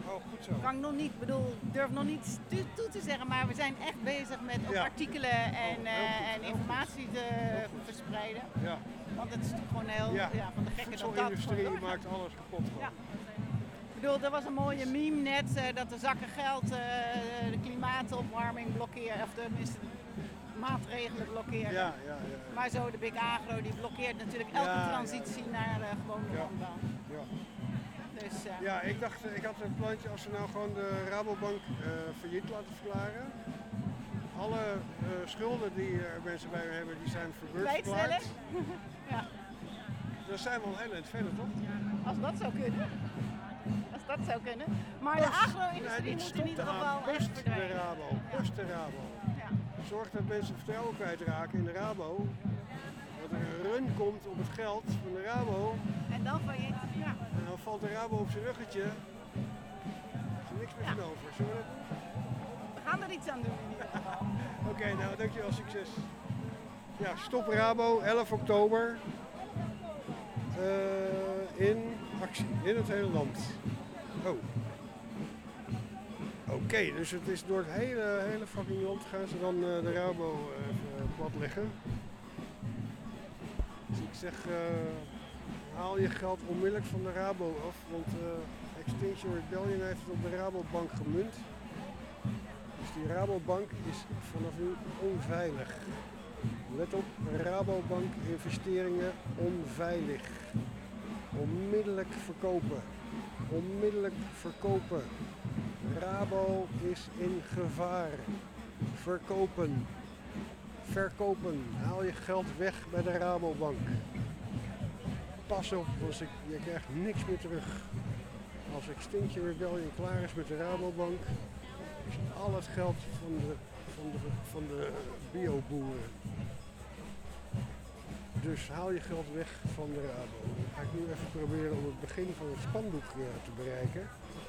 Oh, goed zo. Kan ik nog niet, durf nog niet toe te zeggen, maar we zijn echt bezig met ook artikelen en informatie te verspreiden. Ja. Want het is natuurlijk gewoon heel van de gekke dat dat industrie gewoon maakt alles kapot. Ja. Ik bedoel, er was een mooie meme net dat de zakken geld de klimaatopwarming blokkeren, of tenminste maatregelen blokkeren. Ja. Maar zo de Big Agro die blokkeert natuurlijk elke transitie naar gewone landbouw. Ja. Dus, ja, ik dacht, ik had een plantje als we nou gewoon de Rabobank failliet laten verklaren. Alle schulden die mensen bij me hebben, die zijn verklaard. Ja. Dan zijn we al heel eind verder, toch? Als dat zou kunnen. Als dat zou kunnen. Maar de agro-industrie moet in ieder geval echt verdwijnen. De Rabo. Ja. Zorg dat mensen vertrouwen kwijtraken in de Rabo. Dat er een run komt op het geld van de Rabo. En dan failliet. Ja. En dan valt de Rabo op zijn ruggetje. Er is niks meer van over. Zullen we dat doen? We gaan er iets aan doen in ieder geval. Oké, nou dankjewel, succes. Ja, Stop Rabo, 11 oktober. In actie, in het hele land. Oh. Oké, dus het is door het hele fucking land gaan ze dan de Rabo even plat leggen. Dus ik zeg, haal je geld onmiddellijk van de Rabo af, want Extinction Rebellion heeft het op de Rabobank gemunt. Dus die Rabobank is vanaf nu onveilig. Let op, Rabobank investeringen onveilig. Onmiddellijk verkopen. Onmiddellijk verkopen. Rabo is in gevaar. Verkopen. Verkopen. Haal je geld weg bij de Rabobank. Pas op, want je krijgt niks meer terug. Als Extinction Rebellion klaar is met de Rabobank, is al het geld van de bioboeren. Dus haal je geld weg van de Rabo. Dan ga ik nu even proberen om het begin van het spandoek te bereiken.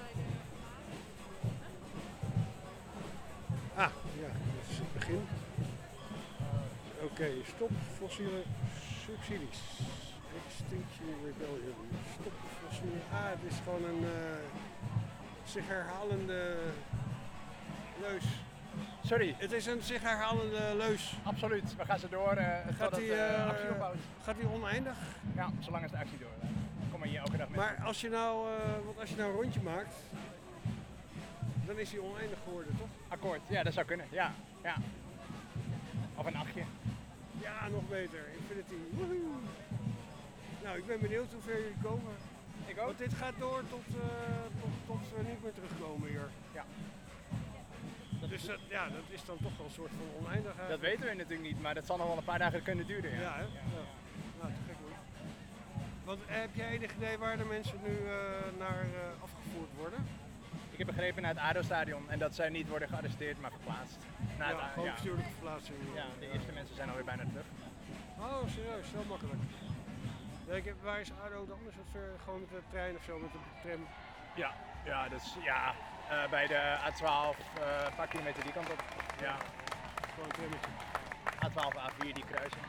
Ah, ja, dat is het begin. Oké, stop fossiele subsidies. Extinction Rebellion. Stop fossiele... Ah, het is gewoon een zich herhalende leus. Sorry. Het is een zich herhalende leus. Absoluut. We gaan ze door totdat de actie ophoudt. Gaat die oneindig? Ja, zolang als de actie door. Kom maar hier elke dag mee. Maar als je nou een rondje maakt, dan is die oneindig geworden, toch? Akkoord. Ja, dat zou kunnen. Ja. Of een achtje. Ja, nog beter. Infinity. Woehoe. Nou, ik ben benieuwd hoe ver jullie komen. Ik ook. Want dit gaat door tot we niet meer terugkomen hier. Ja. Dus dat is dan toch wel een soort van oneindigheid. Dat weten we natuurlijk niet, maar dat zal nog wel een paar dagen kunnen duren. Ja, hè? Ja. Nou, te gek hoor. Want heb jij enig idee waar de mensen nu naar afgevoerd worden? Ik heb begrepen naar het ADO-stadion en dat zij niet worden gearresteerd, maar verplaatst. Gewoon bestuurlijke verplaatsing. Ja, de eerste mensen zijn alweer bijna terug. Oh, serieus, heel makkelijk. Waar is ADO dan? Is het gewoon met de trein of zo, met de tram? Ja, dus bij de A12, een paar kilometer die kant op. Ja. Gewoon een trammetje. A12, A4 die kruisen.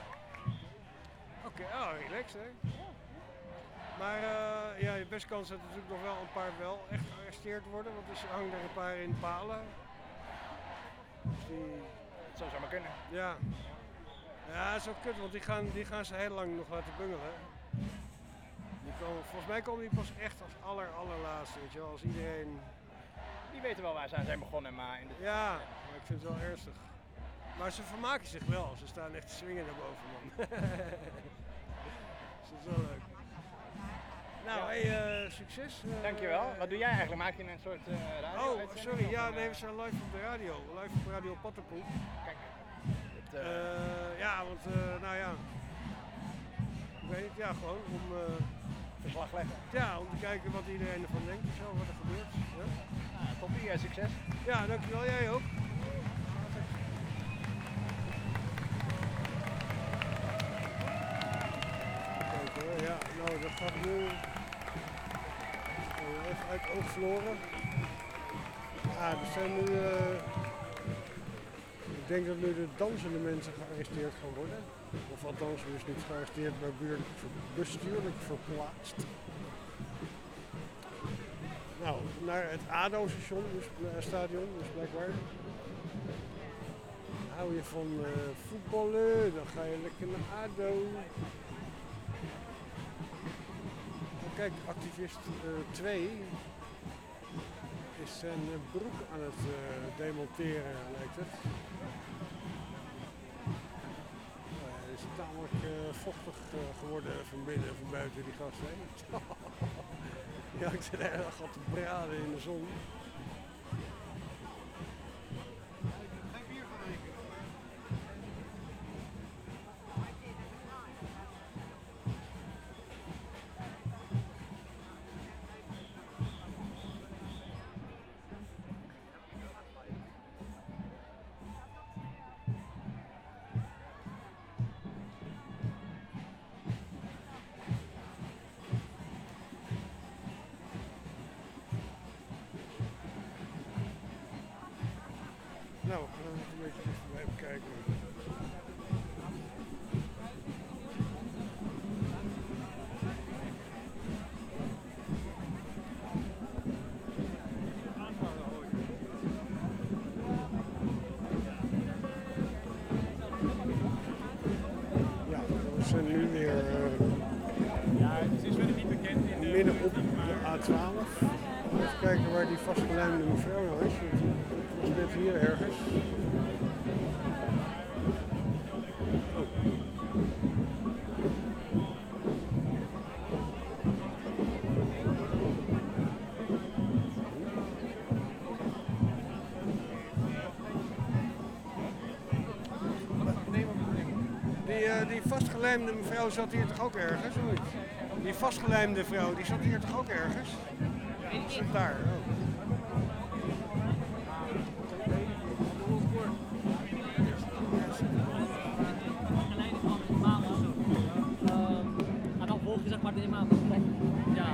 Oké, relaxed hè. Maar je beste kans dat natuurlijk nog wel een paar wel echt gearresteerd worden, want er hangen er een paar in palen. Dus dat zou zomaar kunnen. Ja. Ja, dat is ook kut, want die gaan ze heel lang nog laten bungelen. Volgens mij komen die pas echt als allerlaatste, weet je wel, als iedereen... Die weten wel waar ze aan zijn begonnen, maar... Ja, maar ik vind het wel ernstig. Maar ze vermaken zich wel, ze staan echt te swingen naar boven, man. Dus dat is wel leuk. Nou, succes. Dankjewel. Wat doe jij eigenlijk? Maak je een soort radio? Oh, sorry. Ja, nee, we zijn live op de radio. Live op Radio Pattenpoel. Kijk. Want ik weet niet, gewoon om... verslag leggen. Ja, om te kijken wat iedereen ervan denkt en zo, wat er gebeurt. Ja. Toppie, succes. Ja, dankjewel. Jij ook. Ja, nou dat gaat nu even uit het oog verloren. Er zijn nu, ik denk dat nu de dansende mensen gearresteerd gaan worden. Of althans, dus niet gearresteerd, maar bestuurlijk verplaatst. Nou, naar het ADO-station, dus stadion, dus blijkbaar. Hou je van voetballen, dan ga je lekker naar ADO. Oh, kijk, activist 2 is zijn broek aan het demonteren, lijkt het. Hij is tamelijk vochtig geworden van binnen en van buiten, die gast. Ja, ik zit erg al te braden in de zon. Nou, we gaan even een beetje dichterbij bekijken. Ja, we zijn nu weer midden op de A12. Even kijken waar die vastgelijmde mevrouw nou is. Het is net hier ergens. Die vastgelijmde mevrouw zat hier toch ook ergens? Of niet? Die vastgelijmde vrouw, die zat hier toch ook ergens? Zit daar. Oh. En dan volg je zeg maar de imam. Ja.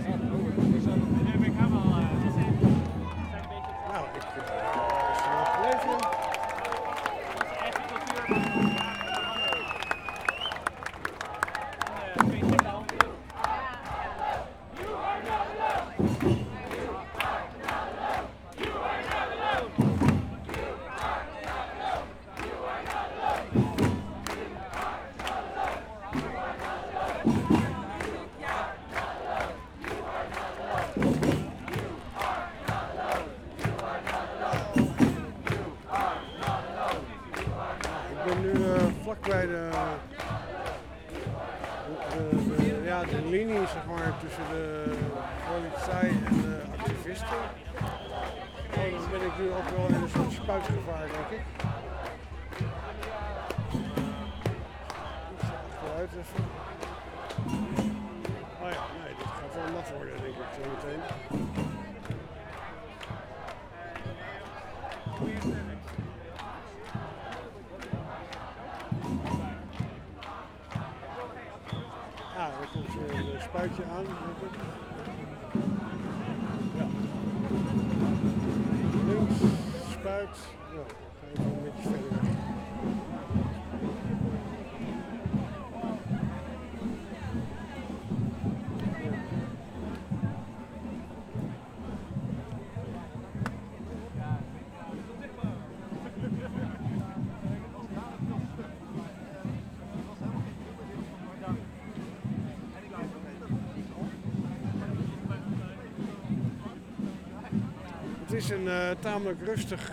Nou, ik is gelezen. Vlakbij de linie zeg maar, tussen de politie en de activisten. Oh, dan ben ik nu ook wel in een soort spuitgevaar, denk ik. Iets achteruit even. Oh ja, nee, dit gaat wel nat worden, denk ik, zo meteen. Ah, er komt weer een spuitje aan. Ja. Links, spuit. Ja, ga even een beetje verder weg. Het is een tamelijk rustig.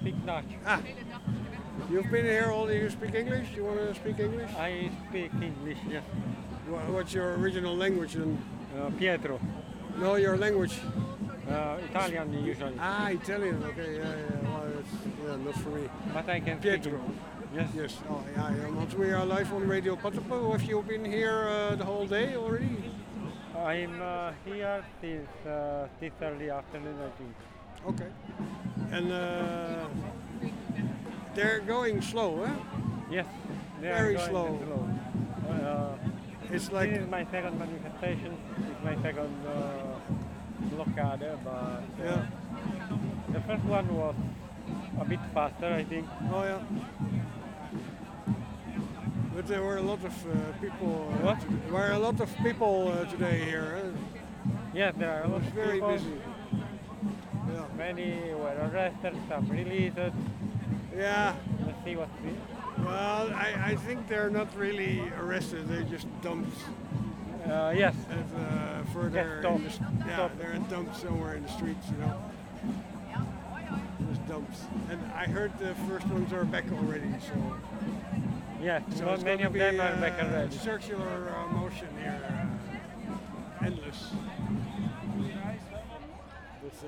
You've been here all. You speak English? You want to speak English? I speak English, yes. What's your original language then? Pietro. No, your language. Italian usually. Ah, Italian. Okay, yeah. Well, not for me. But I can Pietro. speak. Yes. Oh, yeah. Want we are live on Radio Patapo. Have you been here the whole day already? I'm here since this early afternoon, I think. Okay. And they're going slow, huh? Yes. Very slow. It's like this is my second manifestation. It's my second blockade, but the first one was a bit faster, I think. Oh yeah. But there were a lot of people. What? There were a lot of people today here. Yes, there are a lot of very people. busy. Many were arrested, some released. Yeah. Let's see what's this. Well, I think they're not really arrested. They're just dumped. Yes. Further. Stop. Yeah, they're dumped somewhere in the streets, you know. Just dumped. And I heard the first ones are back already, so. Yes, So it's many gonna of be them are back a already. circular motion here, endless. But,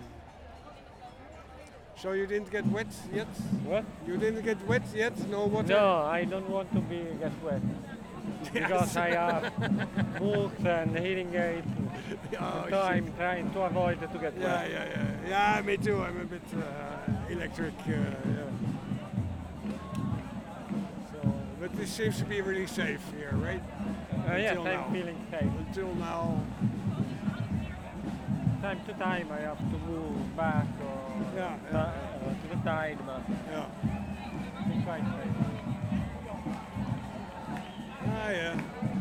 so you didn't get wet yet? What? You didn't get wet yet? No water? No, I don't want to get wet. Because I have books and hearing aids. Oh, so I'm trying to avoid to get wet. Yeah, me too. I'm a bit electric. So, but this seems to be really safe here, right? Yes, Until I'm now. feeling safe. Until now. Time to time I have to move back or to the side, but it's quite safe. Yeah.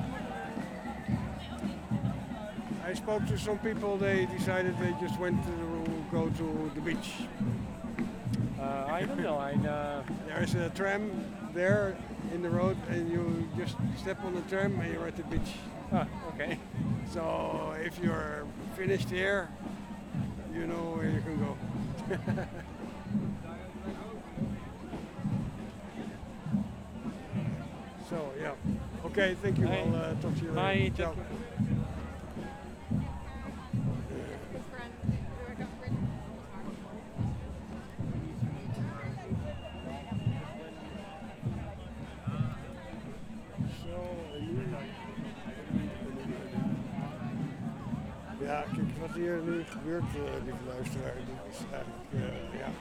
I spoke to some people, they decided they just went to go to the beach. I don't know. There's a tram there in the road and you just step on the tram and you're at the beach. Ah, okay. So if you're finished here, you know where you can go. So yeah. Okay, thank you. Bye. I'll talk to you Bye, later. take Ciao. care. Ja, kijk, wat hier nu gebeurt, lieve luisteraar, dit is eigenlijk,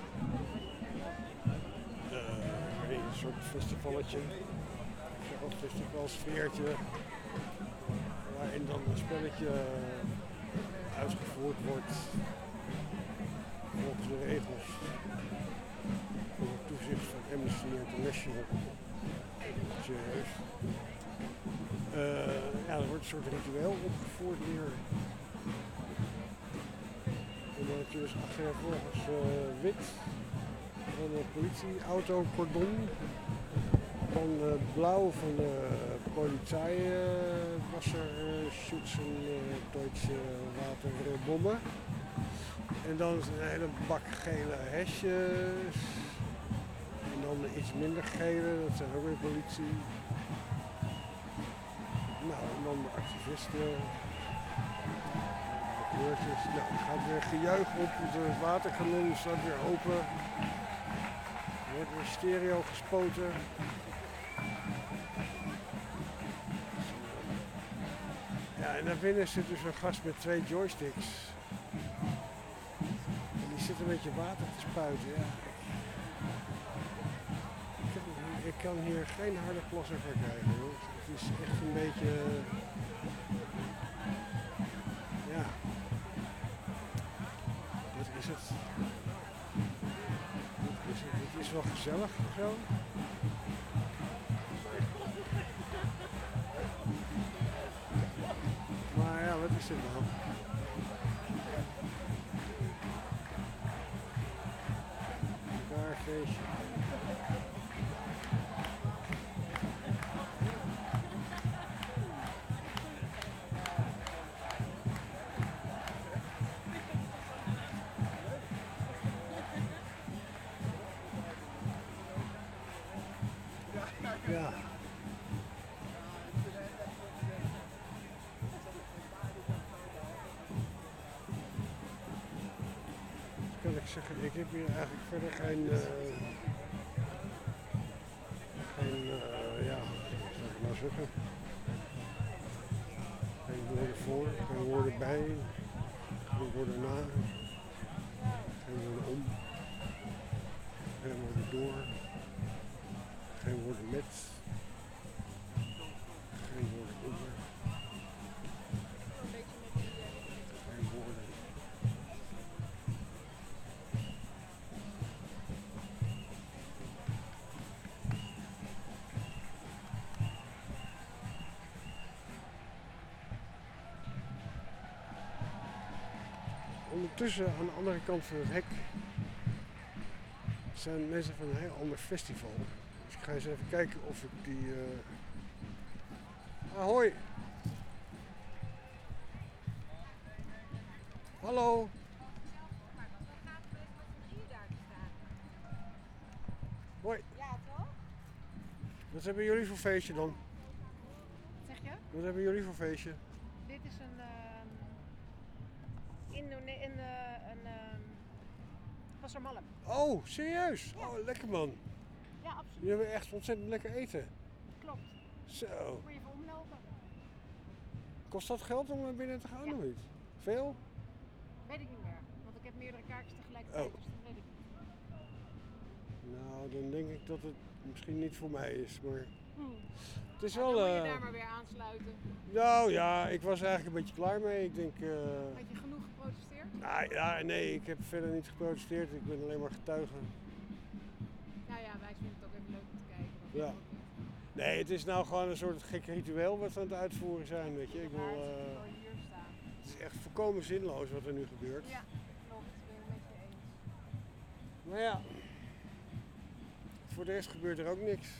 een soort festivalletje, een festivalsfeertje, waarin dan een spelletje uitgevoerd wordt volgens de regels onder toezicht van Amnesty International. Serieus. Er wordt een soort ritueel opgevoerd hier. En dan heb je dus achtervolgens wit van de politieauto cordon, dan blauw van de Polizeiwasserschützen Deutsche waterbommen. En dan een hele bak gele hesjes. En dan iets minder gele, dat zijn ook weer politie. Nou, en dan de activisten. De kleurtjes. Nou, er gaat weer gejuich op, het waterkanon staat weer open. Er wordt weer stereo gespoten. Ja, en daar binnen zit dus een gast met 2 joysticks. En die zit een beetje water te spuiten, ja. Ik kan hier geen harde plasser voor krijgen, hoor. Het is echt een beetje... Ja. Wat is het? Het is wel gezellig of zo. Maar ja, wat is dit nou? Daar feestje. Ja. Kan ik zeggen, ik heb hier eigenlijk verder geen, ja, wat zou ik nou zeggen? Geen woorden voor, geen woorden bij, geen woorden na, geen woorden om, geen woorden door, geen woorden met, geen woorden onder, geen woorden. ondertussen aan de andere kant van het hek zijn mensen van een heel ander festival. Dus ik ga eens even kijken of ik die... Ahoy! Hallo! Hoi! Ja, toch? Wat hebben jullie voor feestje dan? Zeg je? Wat hebben jullie voor feestje? Dit is een Wassermalm. Oh, serieus? Ja. Oh, lekker man. Ja, absoluut. Jullie hebben echt ontzettend lekker eten. Klopt. Zo. Moet je even omlopen. Kost dat geld om naar binnen te gaan Ja. of niet? Veel? Weet ik niet meer. Want ik heb meerdere kaartjes tegelijkertijd, Oh. dus dat weet ik niet. Nou, dan denk ik dat het misschien niet voor mij is, maar... Het is Nou, wel... dan moet je daar maar weer aansluiten. Nou ja, ik was eigenlijk een beetje klaar mee. Ik denk... Had je genoeg geprotesteerd? Nou ja, nee, ik heb verder niet geprotesteerd. Ik ben alleen maar getuige. Nou ja, wij vinden het ook even leuk om te kijken. Ja. Nee, het is nou gewoon een soort gek ritueel wat we aan het uitvoeren zijn, weet je. Ik wil, hier staan. het is echt volkomen zinloos wat er nu gebeurt. Ja, klopt. Ik ben het met je eens. Maar ja, voor de rest gebeurt er ook niks.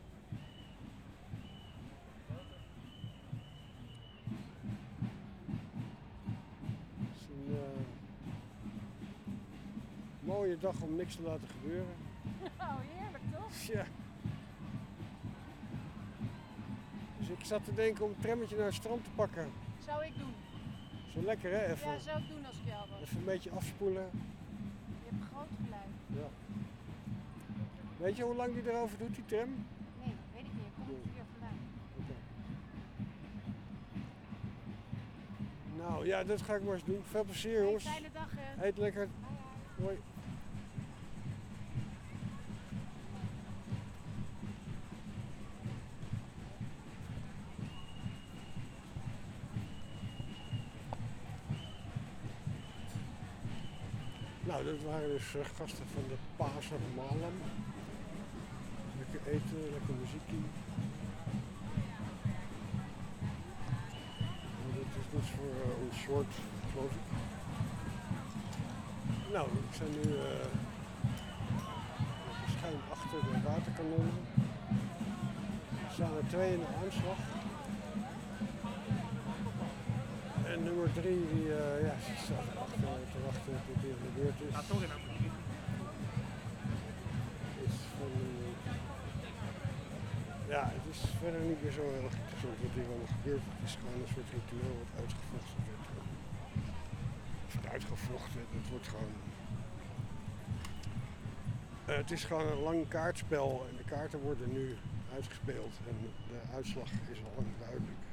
Het is een mooie dag om niks te laten gebeuren. Oh, heerlijk toch? Ja. Dus ik zat te denken om een trammetje naar het strand te pakken. Zou ik doen. Zo lekker hè, even. Ja, zou ik doen als ik jou was. Even een beetje afspoelen. Je hebt groot gelijk. Ja. Weet je hoe lang die erover doet, die tram? Nee, weet ik niet. Ik kom niet hier vandaan. Oké. Nou ja, dat ga ik maar eens doen. Veel plezier jongens. Fijne dag hè. Eet lekker. Hoi. Nou, dat waren dus gasten van de Wassermalm. Lekker eten, lekker muziekje. Dat is dus voor een soort, geloof ik. Nou, we zijn nu schuin achter de waterkanonnen. Er staan er 2 in de aanslag. En nummer 3 die staat erachter te wachten tot hij aan de beurt is. Is van, ja, het is verder niet meer zo erg interessant wat hier allemaal gebeurt. Het is gewoon een soort ritueel wat uitgevochten wordt. Of uitgevochten, het wordt gewoon... het is gewoon een lang kaartspel en de kaarten worden nu uitgespeeld en de uitslag is al lang duidelijk.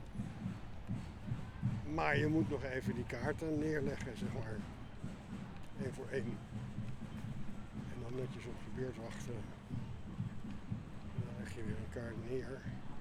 Maar je moet nog even die kaarten neerleggen, zeg maar. 1 voor 1. En dan netjes op je beurt wachten. En dan leg je weer een kaart neer.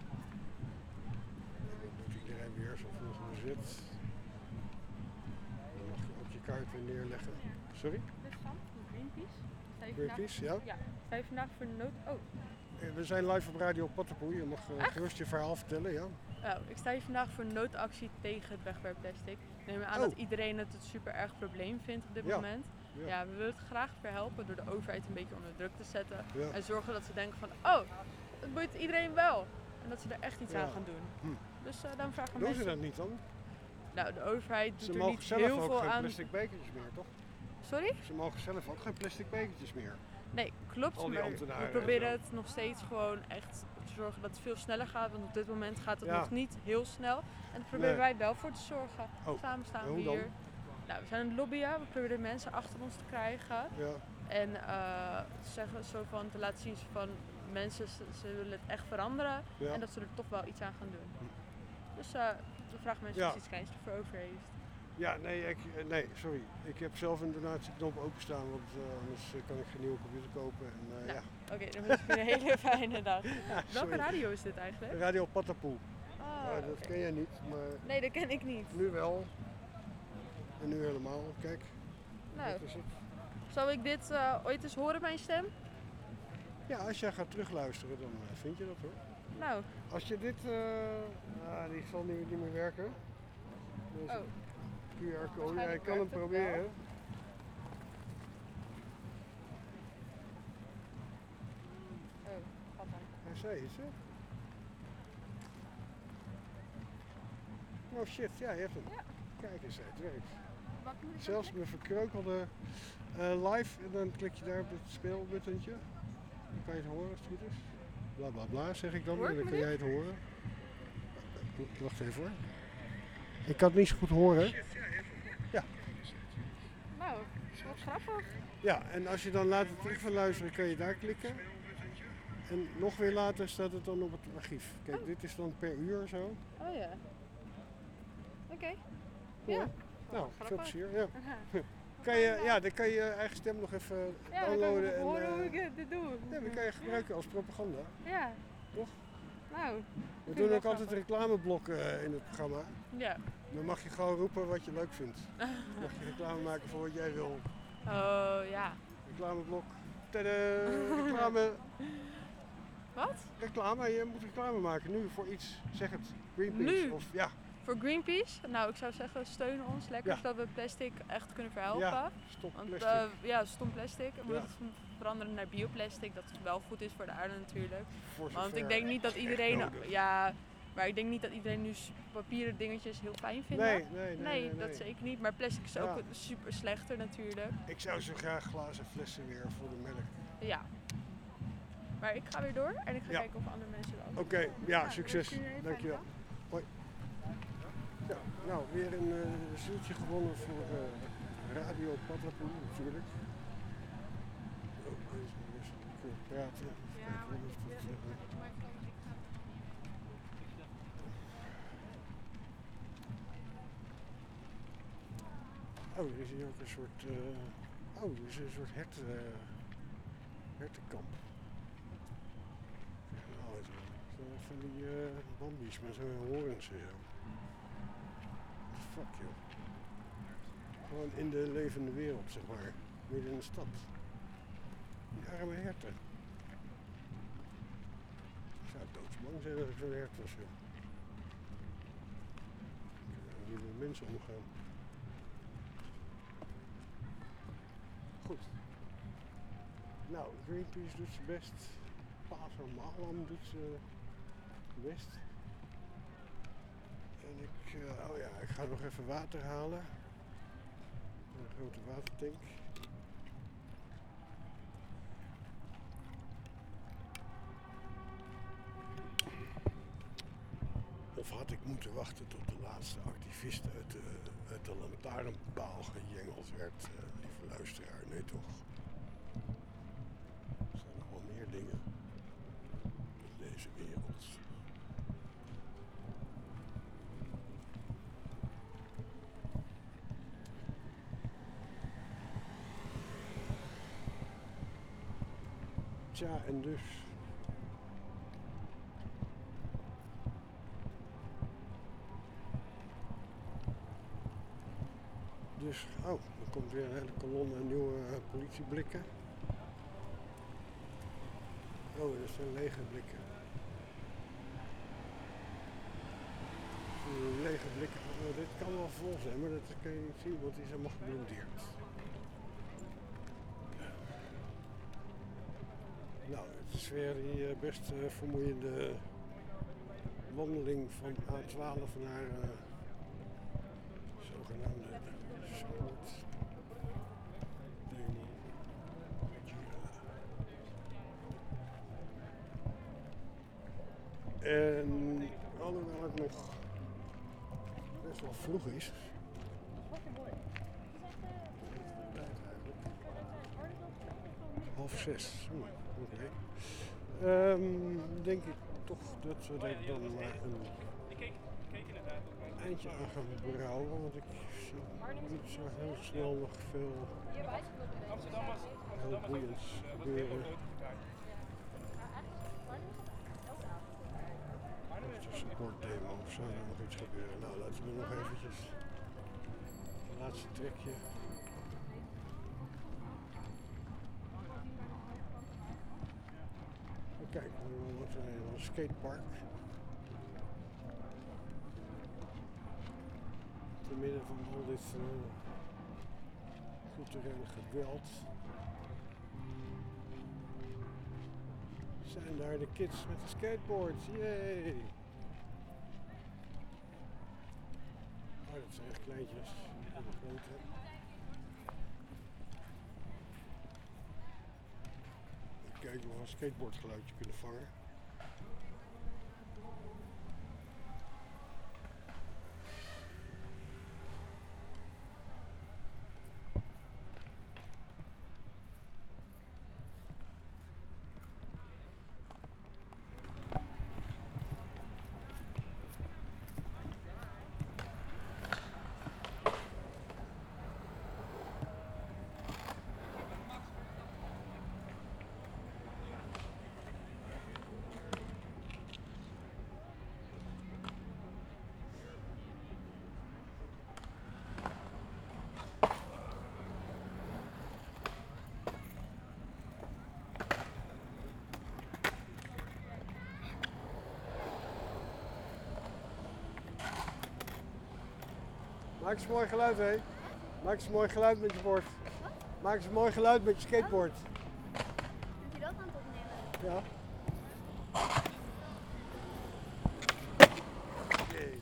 En dan doet iedereen weer zijn volgende zet. Dan mag je ook je kaart weer neerleggen. Sorry? Dit van Greenpeace. Greenpeace, ja? Ja, sta je vandaag voor de nood... Oh. We zijn live op Radio Pattenpoel. Je mag gerust je verhaal vertellen, ja? Oh, ik sta hier vandaag voor noodactie tegen het wegwerpplastic. Ik neem aan dat iedereen het een super erg probleem vindt op dit moment. Ja. Ja, we willen het graag verhelpen door de overheid een beetje onder druk te zetten. Ja. En zorgen dat ze denken van, oh, het boeit iedereen wel. En dat ze er echt iets aan gaan doen. Dus dan vragen we Doen mensen... ze dat niet dan? Nou, de overheid doet Ze er mogen niet zelf heel ook veel geen aan... plastic bekertjes meer, toch? Sorry? Ze mogen zelf ook geen plastic bekertjes meer. Nee, klopt. Al die Maar ambtenaren we proberen en zo. het nog steeds gewoon echt te zorgen dat het veel sneller gaat. Want op dit moment gaat het Ja. nog niet heel snel. En daar proberen wij wel voor te zorgen. Oh. Samen staan En we hoe dan? hier. Nou, we zijn aan het lobbyen. We proberen mensen achter ons te krijgen. Ja. En zeggen zo van te laten zien van mensen, ze willen het echt veranderen. Ja. En dat ze er toch wel iets aan gaan doen. Dus we vragen mensen of iets kleins ervoor over heeft. Ja, nee, sorry. Ik heb zelf een donatieknop openstaan, want anders kan ik geen nieuwe computer kopen. En, Nou, Oké, dan wens ik je een hele fijne dag. Welke sorry. radio is dit eigenlijk? Radio Pattenpoel. Oh, Dat ken jij niet, maar nee, dat ken ik niet. nu wel. En nu helemaal. Kijk, Nou, dat is het. zal ik dit ooit eens horen, mijn stem? Ja, als jij gaat terugluisteren, dan vind je dat hoor. Nou. Als je dit... die zal niet meer werken. Deze. Oh. QR-code. Ja, je kan hem proberen. Hij zei iets, hè? Oh shit, ja, je hebt hem. Kijk eens, het werkt. Zelfs met verkreukelde live, en dan klik je daar op het speelbuttentje. Dan kan je het horen als het goed is. Bla bla bla, zeg ik dan, en dan kan jij het horen. Wacht even hoor. Ik kan het niet zo goed horen. Ja. Nou, wat grappig. Ja, en als je dan later terug wil luisteren, kan je daar klikken. En nog weer later staat het dan op het archief. Kijk, dit is dan per uur zo. Oh ja. Oké. Ja. Ja. Nou, Grappig. veel plezier. Ja. Dan kan je je eigen stem nog even Ja, downloaden. dan kan ik en, horen hoe ik dit doe. ja, die kan je gebruiken als propaganda. Ja. Toch? Nou. We doen ook altijd reclameblokken in het programma. Ja. Dan mag je gewoon roepen wat je leuk vindt. Dan mag je reclame maken voor wat jij wil. Oh ja. Reclameblok. Tadaa, reclame. Wat? Reclame, je moet reclame maken nu voor iets. Zeg het. Greenpeace. Nu? Of, ja. Voor Greenpeace? Nou, ik zou zeggen, steun ons lekker Ja. zodat we plastic echt kunnen verhelpen. Ja, stop Want, plastic. ja, stom plastic. We Ja. moeten het veranderen naar bioplastic, dat wel goed is voor de aarde natuurlijk. Voor Want zover ik denk niet dat echt iedereen, nodig. ja, maar ik denk niet dat iedereen nu papieren dingetjes heel fijn vindt. Nee, dat zeker niet. Maar plastic is ook Ja. super slechter natuurlijk. Ik zou zo graag glazen flessen weer voor de melk. Ja. Maar ik ga weer door en ik ga Ja. kijken of andere mensen dat ook. Oké, ja, Nou, succes. dan kun je even Dankjewel. Hoi. Ja, nou, weer een zieltje gewonnen voor Radio Paddepoel natuurlijk. Oh, deze mensen kunnen praten. Even kijken of dat, oh, er is hier ook een soort, er is een soort hertenkamp. Nou, het zijn van die bambies met zo'n horens en zo. Fuck joh. Gewoon in de levende wereld, zeg maar. Midden in de stad. Die arme herten. Ik zou doodsbang zijn dat ik zo'n hert was, joh. Hoe met mensen omgaan. Goed. Nou, Greenpeace doet zijn best. Pater Malam doet zijn best. En ik ga nog even water halen. Een grote watertank. Of had ik moeten wachten tot de laatste activist uit de lantaarnpaal gejengeld werd, lieve luisteraar? Nee toch? Er zijn nog wel meer dingen in deze wereld. Tja, en dus. Er komt weer een hele kolonne nieuwe politieblikken. Oh, dat zijn lege blikken. Lege blikken. Oh, dit kan wel vol zijn, maar dat kan je niet zien, want die is helemaal geblindeerd. Nou, het is weer die best vermoeiende wandeling van A12 naar zogenaamde Sport. En alhoewel het nog best wel vroeg is. Half 6. Oké. Denk ik toch dat we er dan maar een eindje aan gaan brouwen, want ik zie niet zo heel snel nog veel heel boeiends gebeuren. Een supportdemo of zou er nog iets gebeuren? Nou, laten we nog eventjes het laatste trekje. Kijk, we zijn een skatepark. te midden van al dit culturele geweld zijn daar de kids met de skateboards. Yay! Oh, dat zijn echt kleintjes. En de grote. Kijken of we een skateboardgeluidje kunnen vangen. Maak eens een mooi geluid, hé. Maak eens een mooi geluid met je bord. Maak eens een mooi geluid met je skateboard. Moet je dat aan het opnemen? Ja. Oké.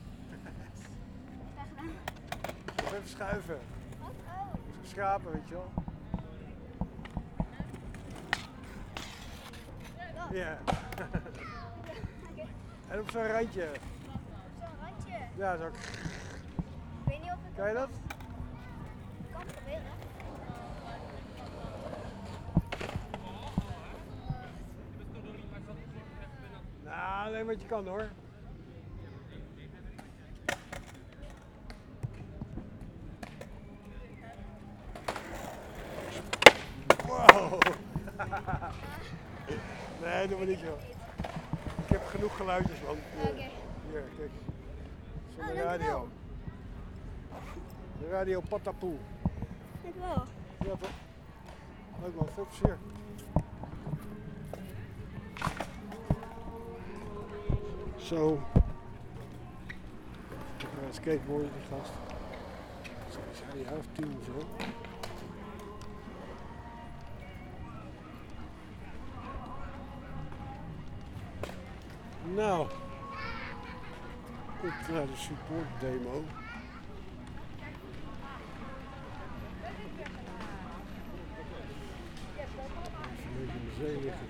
Even schuiven. Wat? Oh. Even schrapen, weet je wel. Ja. Oké. En op zo'n randje. Op zo'n randje? Ja, zo. Ik weet niet of ik... Kan je dat? Ik kan het proberen. Nou, alleen wat je kan hoor. Wow. Nee, doe maar niet joh. Ik heb genoeg geluidjes man. Hier, kijk. Zo'n Oh, radio. De radio Patapoe. Dankjewel. Ja toch? Leuk man, veel plezier. Zo. Ik ga een skateboarden die gast. Zo is hij, ja, of 10 of zo. Nou. Goed, naar de support demo. Even in de zee liggen.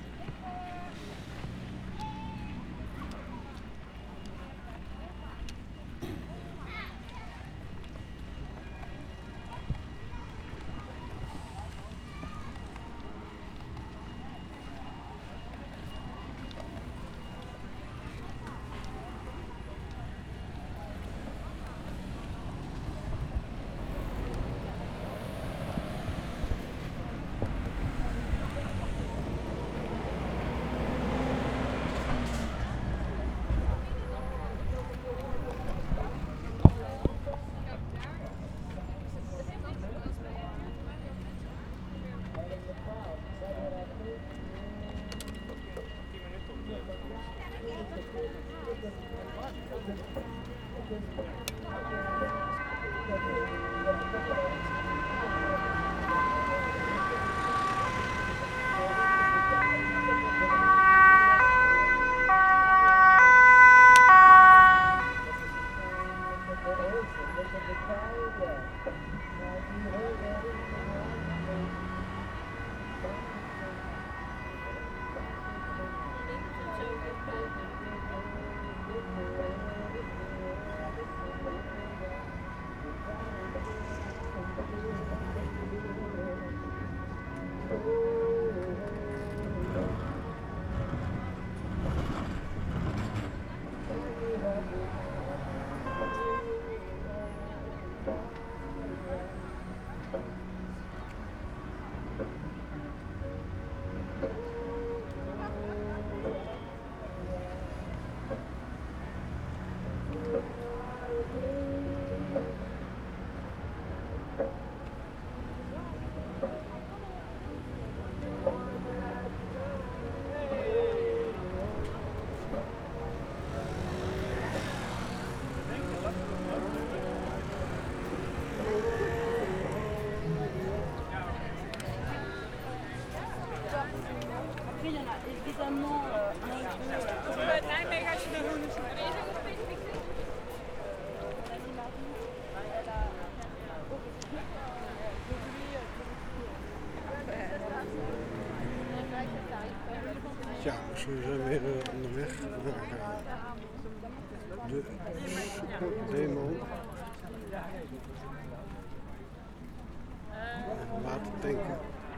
Dus we zijn weer onderweg naar de sportdemo. En water tanken.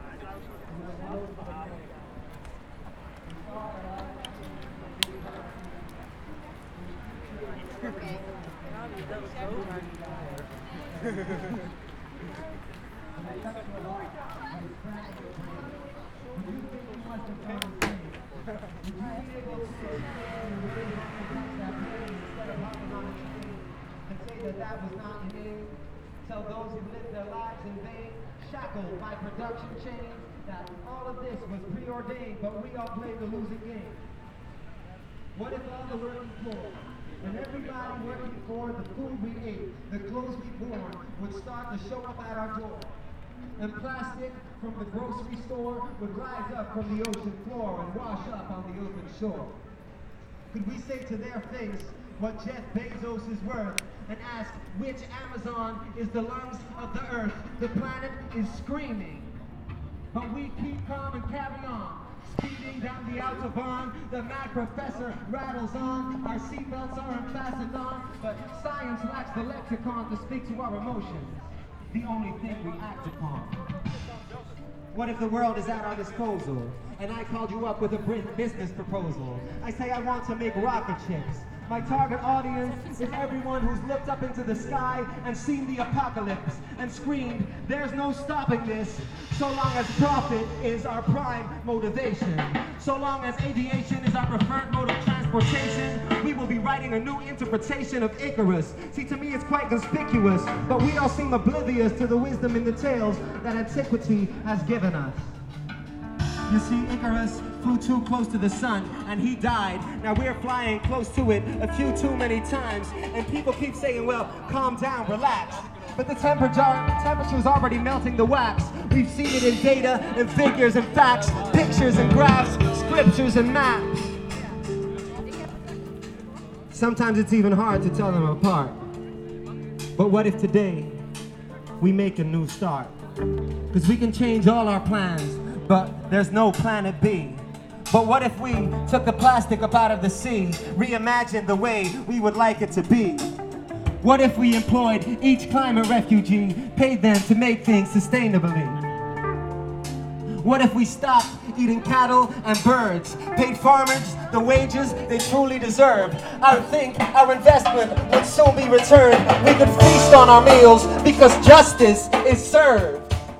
That was not in vain. Tell those who lived their lives in vain, shackled by production chains, that all of this was preordained, but we all played the losing game. What if all the working poor and everybody working for the food we ate, the clothes we wore, would start to show up at our door? And plastic from the grocery store would rise up from the ocean floor and wash up on the open shore. Could we say to their face what Jeff Bezos is worth and ask which Amazon is the lungs of the earth? The planet is screaming, but we keep calm and carry on. Speeding down the Autobahn, the mad professor rattles on. Our seatbelts aren't fastened on, but science lacks the lexicon to speak to our emotions, the only thing we act upon. What if the world is at our disposal, and I called you up with a business proposal? I say I want to make rocket ships. My target audience is everyone who's looked up into the sky and seen the apocalypse and screamed, there's no stopping this, so long as profit is our prime motivation. So long as aviation is our preferred mode of transportation, we will be writing a new interpretation of Icarus. See, to me it's quite conspicuous, but we all seem oblivious to the wisdom in the tales that antiquity has given us. You see, Icarus flew too close to the sun and he died. Now we're flying close to it a few too many times, and people keep saying, well, calm down, relax. But the temperature's already melting the wax. We've seen it in data and figures and facts, pictures and graphs, scriptures and maps. Sometimes it's even hard to tell them apart. But what if today we make a new start? Because we can change all our plans, but there's no planet B. But what if we took the plastic up out of the sea, reimagined the way we would like it to be? What if we employed each climate refugee, paid them to make things sustainably? What if we stopped eating cattle and birds, paid farmers the wages they truly deserve? I think our investment would soon be returned. We could feast on our meals because justice is served.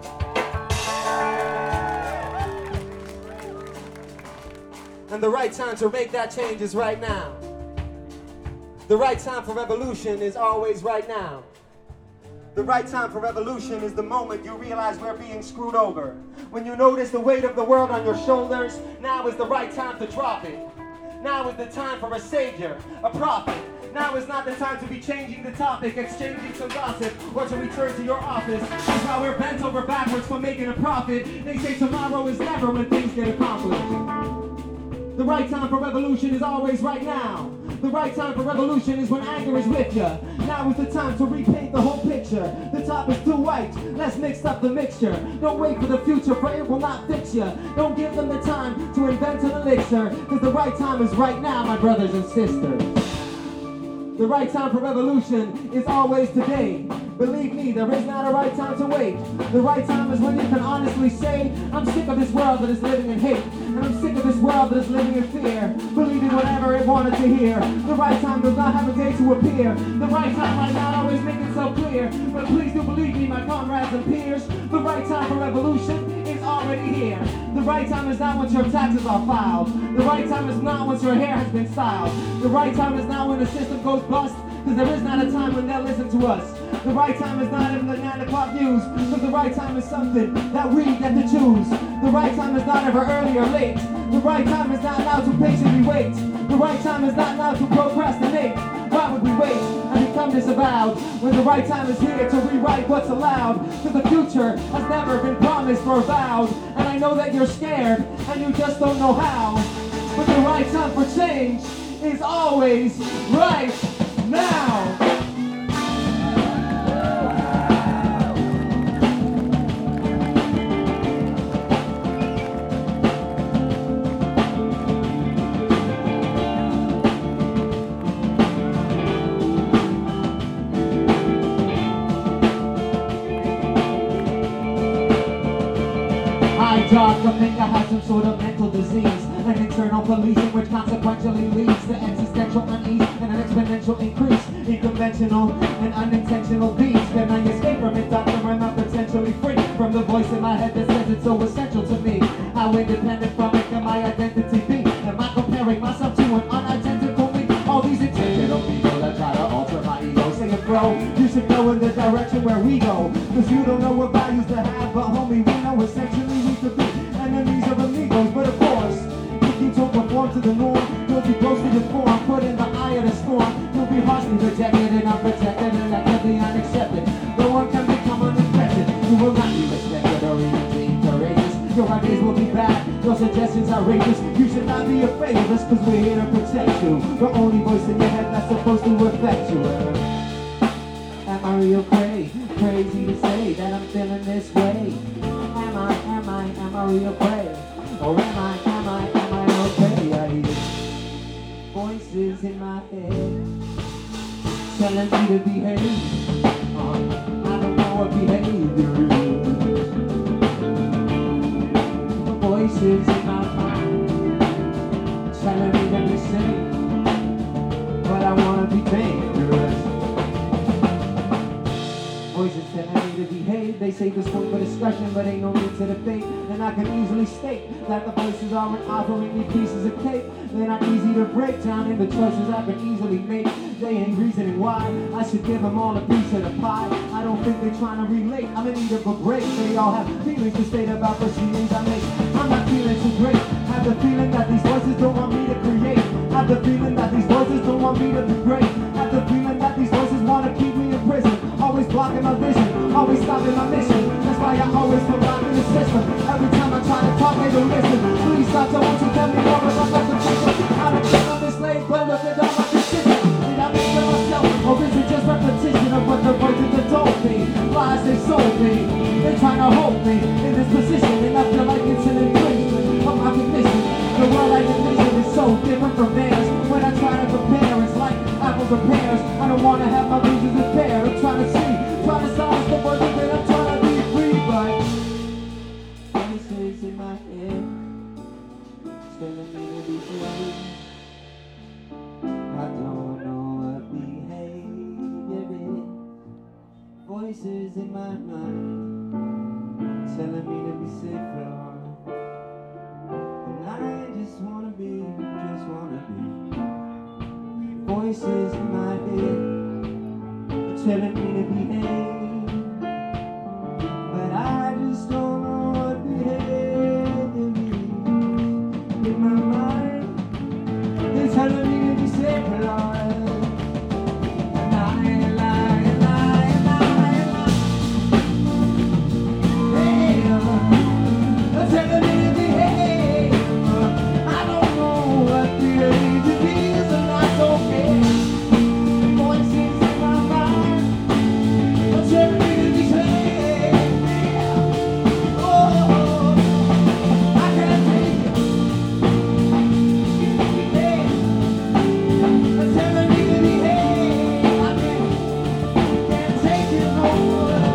And the right time to make that change is right now. The right time for revolution is always right now. The right time for revolution is the moment you realize we're being screwed over. When you notice the weight of the world on your shoulders, now is the right time to drop it. Now is the time for a savior, a prophet. Now is not the time to be changing the topic, exchanging some gossip, or to return to your office. While we're bent over backwards for making a profit, they say tomorrow is never when things get accomplished. The right time for revolution is always right now. The right time for revolution is when anger is with ya. Now is the time to repaint the whole picture. The top is too white, let's mix up the mixture. Don't wait for the future, for it will not fix ya. Don't give them the time to invent an elixir, because the right time is right now, my brothers and sisters. The right time for revolution is always today. Believe me, there is not a right time to wait. The right time is when you can honestly say, I'm sick of this world that is living in hate, and I'm sick of this world that is living in fear, believing whatever it wanted to hear. The right time does not have a day to appear. The right time might not always make itself clear, but please do believe me, my comrades and peers. The right time for revolution is already here. The right time is not once your taxes are filed. The right time is not once your hair has been styled. The right time is not when the system goes bust, because there is not a time when they'll listen to us. The right time is not in the 9 o'clock news, because the right time is something that we get to choose. The right time is not ever early or late. The right time is not now to patiently wait. The right time is not now to procrastinate. Why would we wait and become disavowed when the right time is here to rewrite what's allowed? Because the future has never been promised or vowed. And I know that you're scared and you just don't know how. But the right time for change is always right now. dark, I think I have some sort of mental disease. An internal policing which consequentially leads to existential unease and an exponential increase in conventional and unintentional deeds. Can I escape from it, doctor? Am I potentially free from the voice in my head that says it's so essential to me? How independent from it can my identity be? Am I comparing myself to an unidentical me? All these intentional people that try to alter my ego, saying bro, you should go in the direction where we go, cause you don't know what values to have, but homie, we know essentially we could be enemies of amigos. But of course, if you don't conform to the norm, you'll be grossly deformed, put in the eye of the storm. You'll be harshly rejected and unprotected and actively unaccepted. No one can become uninfected. You will not be respected or even deemed courageous. Your ideas will be bad, your suggestions outrageous. You should not be afraid of us, cause we're here to protect you. The only voice in your head that's supposed to affect you. Am I real crazy to say that I'm feeling this way? Am I real crazy? Or am I okay? I hear voices in my head telling me to behave. I don't know what behavior is. Voices in my mind telling me to be safe, but I wanna be dangerous. Voices telling me to behave. They say this one for discussion, but ain't no need to debate. And I can easily state that the voices aren't offering me pieces of cake. They're not easy to break down into choices I can easily make. They ain't reasoning why I should give them all a piece of the pie. I don't think they're trying to relate. I'm in need of a break. They all have feelings to state about proceedings I make. I'm not feeling too great. Have the feeling that these voices don't want me to create. Have the feeling that these voices don't want me to be great. Have the feeling that these voices want to keep me in prison. Always blocking my vision, always stopping my mission. That's why I always feel locked in the system. Every time I try to talk, they don't listen. Please stop, don't want you to tell me more about the future. I don't think I'm enslaved, but look at all my decisions. Did I make it myself, or is it just repetition of what the voices have told me? Lies they sold me, they're trying to hold me in this position, and I feel like it's an infringement of my condition. The world I envision is so different from theirs. When I try to compare, it's like apples and pears. I don't want to have my visions impaired. I'm trying to see, trying to silence the voices, and I'm trying to be free, but voices in my head telling me to be free. I don't know what behavior is. Voices in my mind telling me to be safer. And I just wanna be. Voices in my head telling me to behave, but I just don't know what behavior is. In my mind, they're telling me to be safe, Lord. And I hey, they're telling me to behave. I don't know what behavior is, and that's okay. Voices in my mind are telling me to behave. Oh, I can't take it. Hey, they're telling me to behave. I can't take it no more.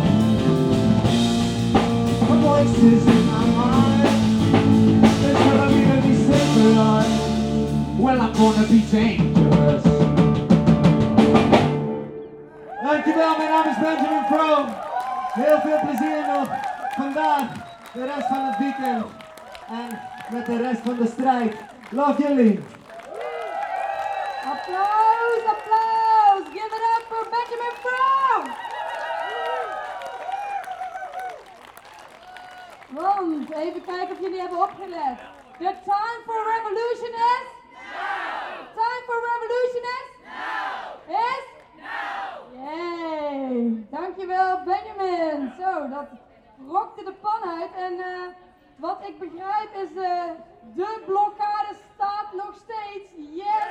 The voices in my mind, they're telling me to be safe, Lord. Well, I'm gonna be dangerous. Dankjewel, mijn naam is Benjamin Vroom. Heel veel plezier nog vandaag, de rest van het weekend en met de rest van de strijd. Love jullie. Applaus, applaus! Give it up for Benjamin Vroom! Want, even kijken of jullie hebben opgelet. The time for revolution is? Now! Time for revolution is? Now! Is? Now! Yay! Dankjewel Benjamin. Zo, dat rokte de pan uit. En wat ik begrijp is de blokkade staat nog steeds. Yes!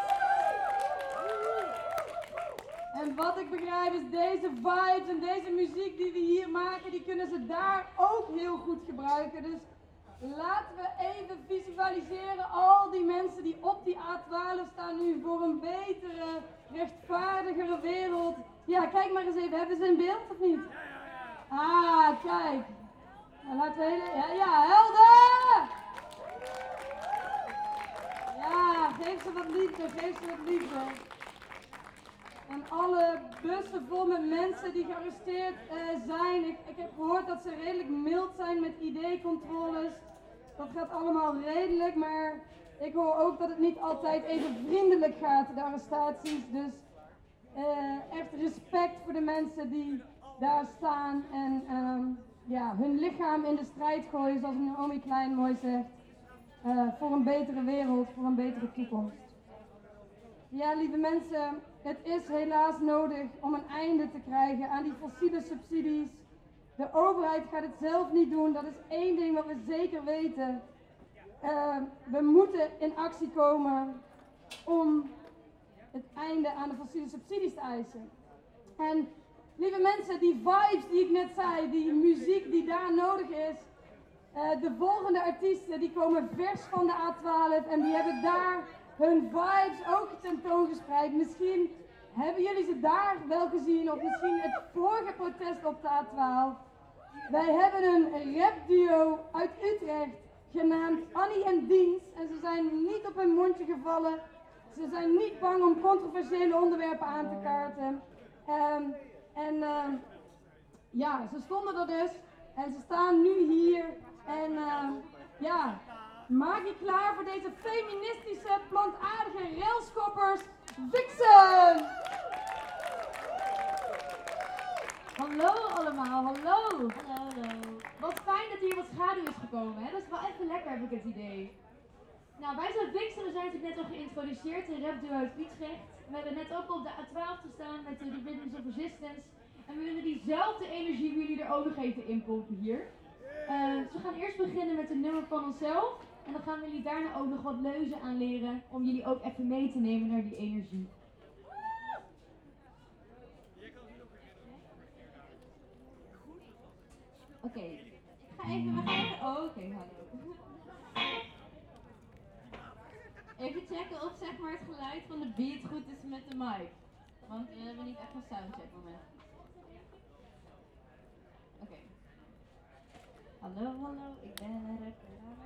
En wat ik begrijp is deze vibes en deze muziek die we hier maken, die kunnen ze daar ook heel goed gebruiken. Dus laten we even visualiseren al die mensen die op die A12 staan nu voor een betere, rechtvaardigere wereld. Ja, kijk maar eens even. Hebben ze in beeld of niet? Ah, kijk. Laten we ja, helder! Ja, geef ze wat liefde, geef ze wat liefde. En alle bussen vol met mensen die gearresteerd zijn. Ik heb gehoord dat ze redelijk mild zijn met ID-controles. Dat gaat allemaal redelijk, maar ik hoor ook dat het niet altijd even vriendelijk gaat, de arrestaties. Dus echt respect voor de mensen die daar staan en hun lichaam in de strijd gooien, zoals Naomi Klein mooi zegt. Voor een betere wereld, voor een betere toekomst. Ja, lieve mensen, het is helaas nodig om een einde te krijgen aan die fossiele subsidies. De overheid gaat het zelf niet doen, dat is één ding wat we zeker weten. We moeten in actie komen om het einde aan de fossiele subsidies te eisen. En lieve mensen, die vibes die ik net zei, die muziek die daar nodig is. De volgende artiesten die komen vers van de A12 en die hebben daar hun vibes ook tentoongespreid. Misschien hebben jullie ze daar wel gezien of misschien het vorige protest op de A12. Wij hebben een rapduo uit Utrecht genaamd Annie en Diens en ze zijn niet op hun mondje gevallen. Ze zijn niet bang om controversiële onderwerpen aan te kaarten. Ze stonden er dus en ze staan nu hier. En maak je klaar voor deze feministische, plantaardige railschoppers. Vixen! Hallo allemaal, hallo! Hallo. Wat fijn dat hier wat schaduw is gekomen, hè? Dat is wel even lekker, heb ik het idee. Nou, wij zijn Vixen, we zijn natuurlijk net al geïntroduceerd in rapduo uit Utrecht. We hebben net ook op de A12 gestaan met de Rhythms of Resistance. En we willen diezelfde energie willen jullie er ook nog even inpompen hier. Dus we gaan eerst beginnen met een nummer van onszelf. En dan gaan we jullie daarna ook nog wat leuzen aanleren om jullie ook even mee te nemen naar die energie. Oké, we gaan even, hallo. Even checken of zeg maar het geluid van de beat goed is met de mic. Want we hebben niet echt een soundcheck moment. Oké. Hallo, ik ben er.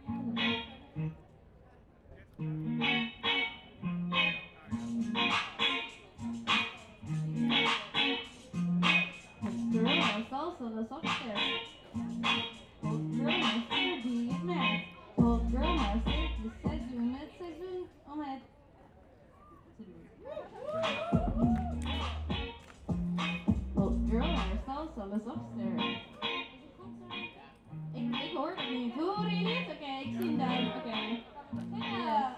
Girl, salsa, let's upstairs. Hot girl, master, die het merkt. Hot girl, master, de seizoen met seizoen om het te doen. Hot girl, salsa, let's upstairs. Ik hoor het niet. Horen jullie het? Oké, ik zie hem daar. Oké. Ja.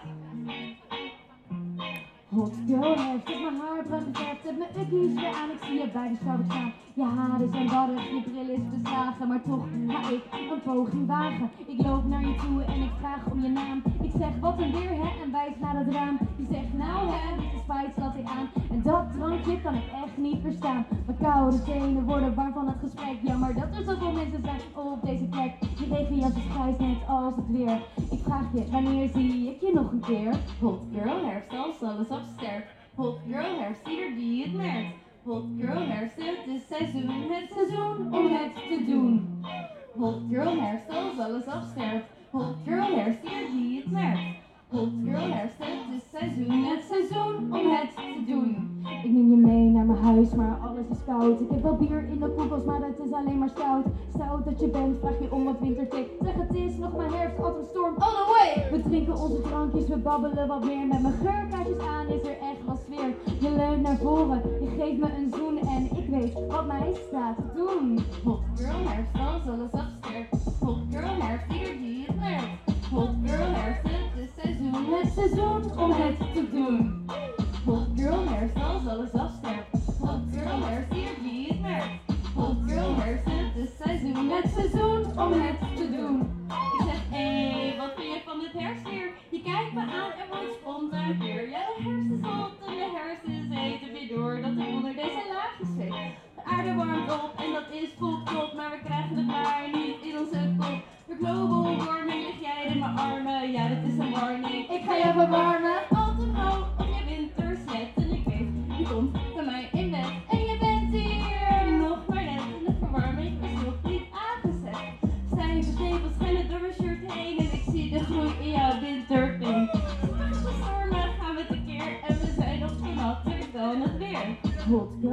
Hot girl heeft het mijn haar bruin geverfd, heb mijn ukkies weer aan, ik zie je bij de Starbucks staan. Je haren zijn barrig, je bril is beslagen, maar toch ga ik een poging wagen. Ik loop naar je toe en ik vraag om je naam. Ik zeg wat een weer hè en wijs naar het raam. Je zegt nou hè, met de Spice laat ik aan. En dat drankje kan ik echt niet verstaan. Mijn koude tenen worden warm van het gesprek. Jammer dat er zoveel mensen zijn op deze plek. Je regenjas is grijs net als het weer. Ik vraag je, wanneer zie ik je nog een keer? Hot girl, herfst als alles afsterft. Hot girl, herfst ieder die het merkt. Hot girl, herfst het is seizoen, het seizoen om het te doen. Hot girl, herfst als alles afsterft. Hot girl, herfst ieder die het merkt. Hot girl, herfst het is seizoen, het seizoen om het te doen. Ik neem je mee naar mijn huis, maar alles is koud. Ik heb wel bier in de koelkast, maar het is alleen maar stout. Stout dat je bent, vraag je om wat wintertik. Zeg het is nog maar herfst, autumnstorm, all the way. We drinken onze drankjes, we babbelen wat meer. Met mijn geurkaartjes aan is er echt wat sfeer. Je leunt naar voren, je geeft me een zoen en ik weet wat mij staat te doen. Hot girl, herfst als alles afsterft. Hot girl, herfst ieder die het merkt. Hot girl, herfst het is seizoen, het seizoen om het te doen. Hot girl, herfst als alles afsterft. Hot girl, herfst ieder die het merkt. Hot girl, herfst het is seizoen, het seizoen om het te doen. Ik zeg, hé, wat vind je van het herfstweer? Je kijkt me aan en wordt spontaan weer. Ja, de herfst is hot en de herfst is heet. En weer door dat ik onder deze laagjes zweet. De aarde warmt op en dat is vol top, maar we krijgen het maar niet in onze kop. Voor global warming lig jij in mijn armen, ja dit is een warning. Ik ga je verwarmen, autumn of je winterslet. En ik weet, je komt bij mij in bed. En je bent hier nog maar net en de verwarming is nog niet aangezet. Zijn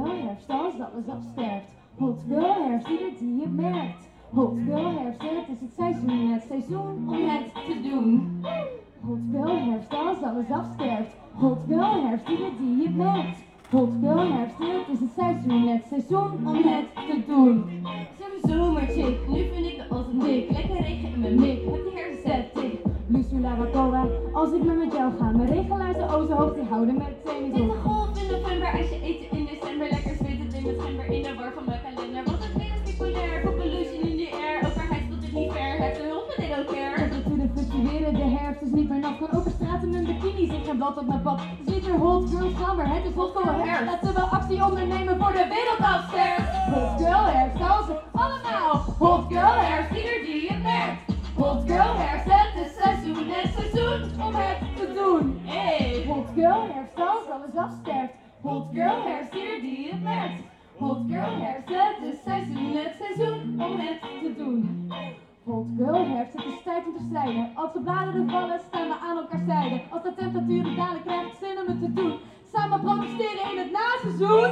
girl herfst als alles afsterft. Hot girl herfst, ieder die het merkt. Hot girl herfst, het is het seizoen om het te doen. Hot girl herfst als alles afsterft. Hot girl herfst, ieder die het merkt. Hot girl herfst, het is het seizoen om het te doen. Zijn we zomerchick, nu vind ik de als een dik. Lekker regen in mijn mik, heb die hersentik. Lusula Wakoa, als ik met jou ga. Mijn regelaars de ozen hoofd, die houden meteen niet op. Dit is golf in november, als je eten in december. Lekker zweet het in december, in de war van mijn kalender. Want het weer is bipolair, voor pollution in de air. Overheid tot het niet ver, heeft de hulp met they don't care. Tot de fluctueren, de herfst is niet meer nat. Kan over straten met bikinis, ik geen blad op mijn pad. Het is niet meer hot girl summer, het is hot girl herfst. Laten we actie ondernemen voor de wereld afsterft. Hot girl herfst, als het allemaal. Hot girl herfst, ieder die het merkt. Hot girl herfst, het is seizoen om het te doen. Hey. Hot girl herfst, als alles afsterft. Hot girl herfst, ieder die het merkt. Hot girl herfst, het is seizoen om het te doen. Hot girl herfst, het is tijd om te strijden. Als de bladeren vallen, staan we aan elkaar zijden. Als de temperaturen dalen, krijg ik zin om het te doen. Samen protesteren in het naseizoen.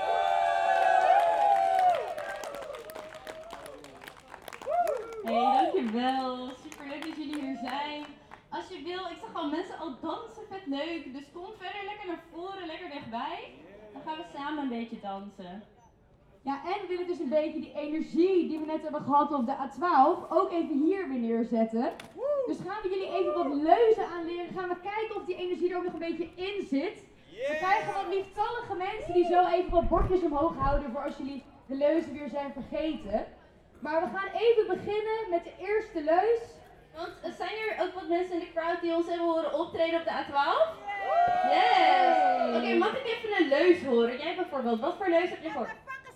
Hey, dankjewel. Superleuk dat jullie hier zijn. Als je wil, ik zag al mensen al dansen, vet leuk. Dus kom verder lekker naar voren, lekker dichtbij. Dan gaan we samen een beetje dansen. Ja, en we willen dus een beetje die energie die we net hebben gehad op de A12 ook even hier weer neerzetten. Dus gaan we jullie even wat leuzen aanleren. Gaan we kijken of die energie er ook nog een beetje in zit. We krijgen wat lieftallige mensen die zo even wat bordjes omhoog houden voor als jullie de leuzen weer zijn vergeten. Maar we gaan even beginnen met de eerste leus. Want zijn er ook wat mensen in de crowd die ons hebben horen optreden op de A12? Yes! Oké, mag ik even een leus horen? Jij bijvoorbeeld, wat voor leus heb je gehoord?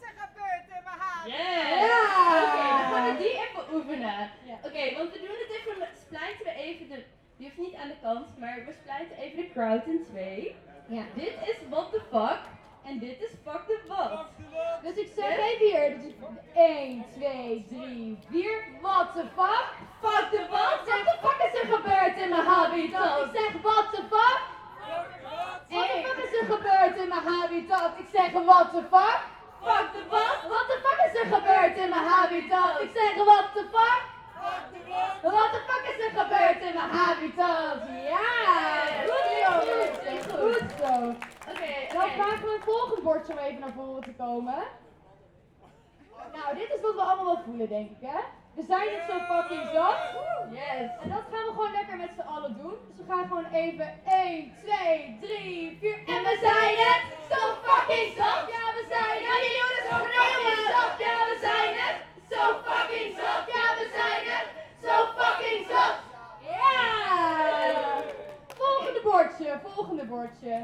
Yes! Ja! Oké, dan gaan we die even oefenen. Ja. Oké, want we doen het even, splijten we even de, die hoeft niet aan de kant, maar we splijten even de crowd in twee. Ja. Dit is what the fuck en dit is fuck the what. Dus ik zeg even hier, dus 1, 2, 3, 4, what the fuck, fuck the what. Zeg, what the fuck is er gebeurd in mijn habitat? Ik zeg, what the fuck. What the fuck is er gebeurd in mijn habitat? Ik zeg, what the fuck. Fuck the what? What the fuck is er gebeurd in mijn habitat? Ik zeg, what the fuck? What the fuck is er gebeurd in mijn habitat? Ja! Goed zo! Oké, dan vragen we een volgend bordje om even naar voren te komen. Nou, dit is wat we allemaal wel voelen, denk ik, hè? We zijn het zo fucking zat. Yes. En dat gaan we gewoon lekker met z'n allen doen. Dus we gaan gewoon even 1, 2, 3, 4. En we zijn het zo fucking zat. Ja, we zijn het. Jullie doen het zo fucking zat. Ja, we zijn het zo fucking zat. Ja, we zijn het zo fucking zat. Ja! Volgende bordje, volgende bordje.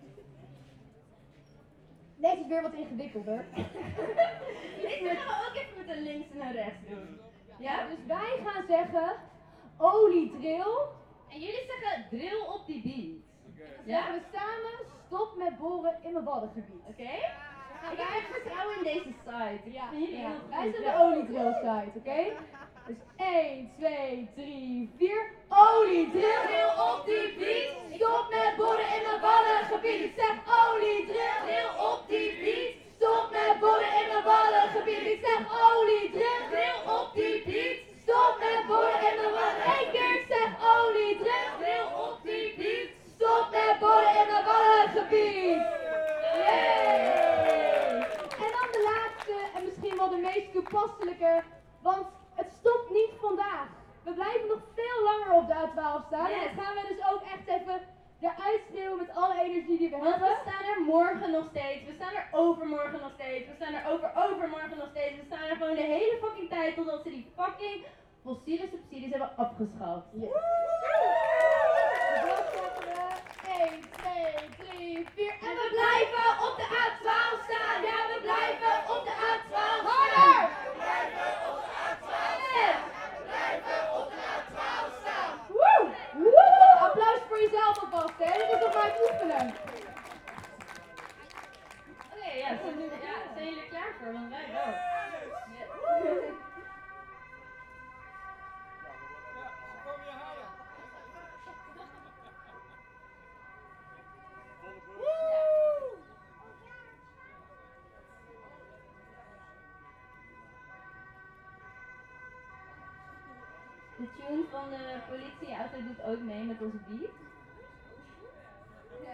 Deze is weer wat ingewikkelder. Deze gaan we ook even met een links en een rechts doen. Ja, dus wij gaan zeggen oliedrill. En jullie zeggen drill op die beat. Ja? Zeggen we samen stop met boren in mijn waddengebied. Oké? Ik heb echt vertrouwen in deze site. Ja. Wij zijn de oliedrill site, oké? Dus 1, 2, 3, 4. Oliedrill op die beat. Stop met boren in mijn waddengebied. Ik zeg oliedrill op die beat. Stop met boren in mijn waddengebied. Ik zeg oliedrill op die beat. Stop met boren in mijn waddengebied. Eén keer, ik zeg oliedrill op die beat. Stop met boren in mijn waddengebied. Yay! En dan de laatste en misschien wel de meest toepasselijke. Want het stopt niet vandaag. We blijven nog veel langer op de A12 staan. En dan gaan we dus ook echt even eruit schreeuwen met alle energie die we hebben. We staan er morgen nog steeds. We staan er overmorgen nog steeds. We staan er overmorgen nog steeds. We staan er gewoon de hele fucking tijd totdat ze die fucking fossiele subsidies hebben afgeschaft. Yes. Dus dan zeggen we 1, 2, 3, 4. En we blijven op de A12 staan. Ja, we blijven op de A12 staan. Harder! We blijven op de A12 staan. We blijven op de A12 staan. Woe! Woe! Applaus voor jezelf alvast, hè? Dit is nog maar het oefenen. Oké, ja, zijn jullie er klaar voor? Want wij wel. Ja. De tune van de politieauto doet ook mee met onze beat. Ja.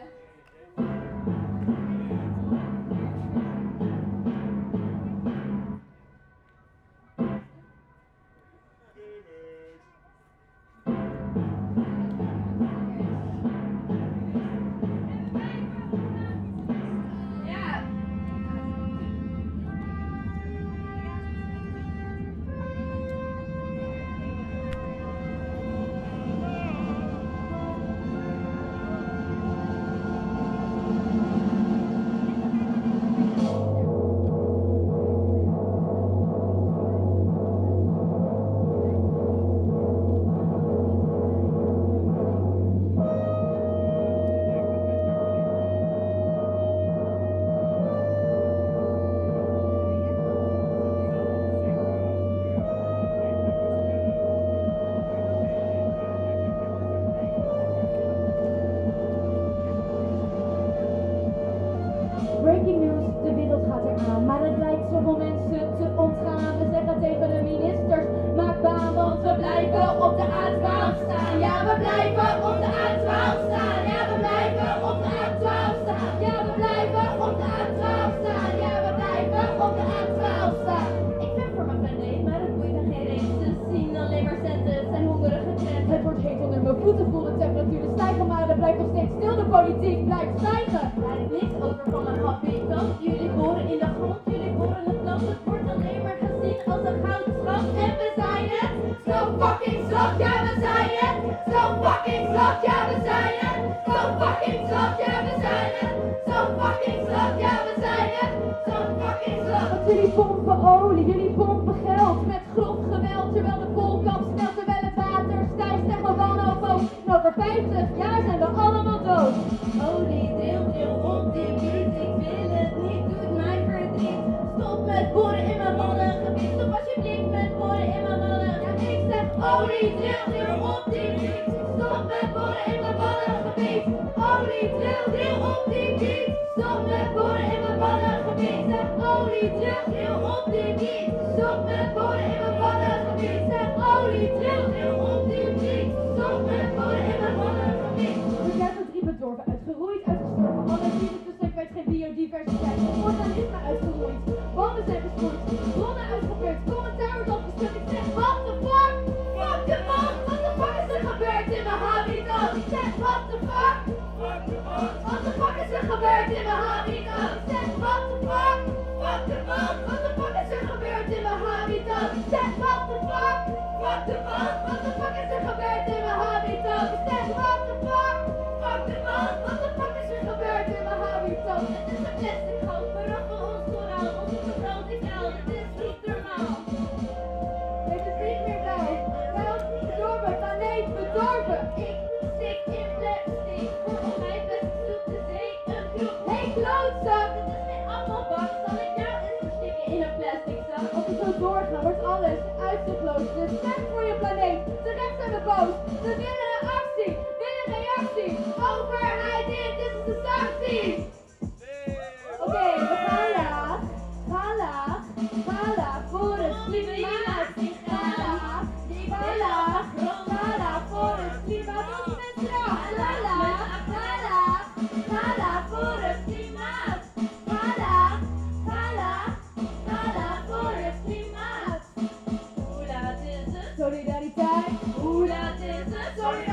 Breaking news, de wereld gaat eraan, maar het lijkt zoveel mensen te ontgaan. We zeggen tegen de ministers, maak baan, want we blijven op de A12 staan. Ja, we blijven op de A12 staan. Ja, we blijven op de A12 staan. Ja, we blijven op de A12 staan. Ja, we blijven op de A12 staan. Ik ben voor mijn planeet, maar het boeit me geen reet. Ze zien alleen maar centen, het zijn hongerige trends. Het wordt heet onder mijn voeten, voel de temperaturen stijgen, maar het blijft nog steeds stil, de politiek blijft zwijgen. Er is niks over van mijn habitat. Jullie horen in de grond, jullie horen het land. Het wordt alleen maar gezien als een goudschat. En we zijn het, zo fucking slot, ja we zijn het. Zo fucking slot, ja we zijn het. Zo fucking slot, ja we zijn het. Zo fucking slot, ja we zijn het. Zo fucking slot. Want jullie pompen olie, jullie pompen geld met grof geweld. Terwijl de koolkap snelt, terwijl het water stijgt. Zeg maar wanhoop, over 50 jaar zijn we allemaal dood. Olie, deel op die beat. Ik wil het niet, doet mij verdriet. Stop met boren in mijn waddengebied. Stop alsjeblieft met boren in mijn waddengebied. Ja, ik zeg olie, deel op die beat. Stop met boren in mijn waddengebied. Olie, deel op die beat. Stop met boren in mijn waddengebied. Zeg olie, deel op die beat. Stop met boren in mijn waddengebied. Zeg olie, deel op die beat. Stop met boren in mijn waddengebied. We zijn drie bedorven, uitgeroeid, uitgestorven. Alle dieren tussen kwijt, geen biodiversiteit. Organismen uitgeroeid, bomen zijn gesproeid, bronnen uitgeput, commentaar wordt opgestuurd. Ik zeg, what the fuck? Fuck the fuck? What the fuck is er gebeurd in mijn habitat? Ik zeg, what the fuck? What the fuck is er gebeurd in mijn habitat? Ik zeg, what the fuck? Fuck the fuck? What the fuck is er gebeurd in mijn habitat? Ik zeg, what the fuck? Fuck the fuck? What the fuck is er gebeurd in mijn habitat? Ik zeg, what the fuck? Fuck the fuck? What the fuck is er gebeurd in mijn habitat? Het is een plastic goud, veraffen ons koraal, onze vergrotingstaal, het is niet normaal. Het is niet meer blij, wel bedorven, planeet bedorven. Ik stik in plastic, voor mij best zoet de zee, een kroeg. Hey klootzak! Het is geen afvalbak, zal ik jou eens verstikken in een plastic zak? Als we zo doorgaan, wordt alles uitzichtloos. Dus slecht voor je planeet, terecht zijn we boos. We willen een actie, willen reactie. Overheid, dit is de sanctie. Oké, we gaan laag, voor het klimaat. Ga laag, voor het klimaat. Ons met straf. Ga laag, voor het klimaat. Ga laag, voor het klimaat. Hoe laat is het? Solidariteit. Hoe laat is het? Solidariteit.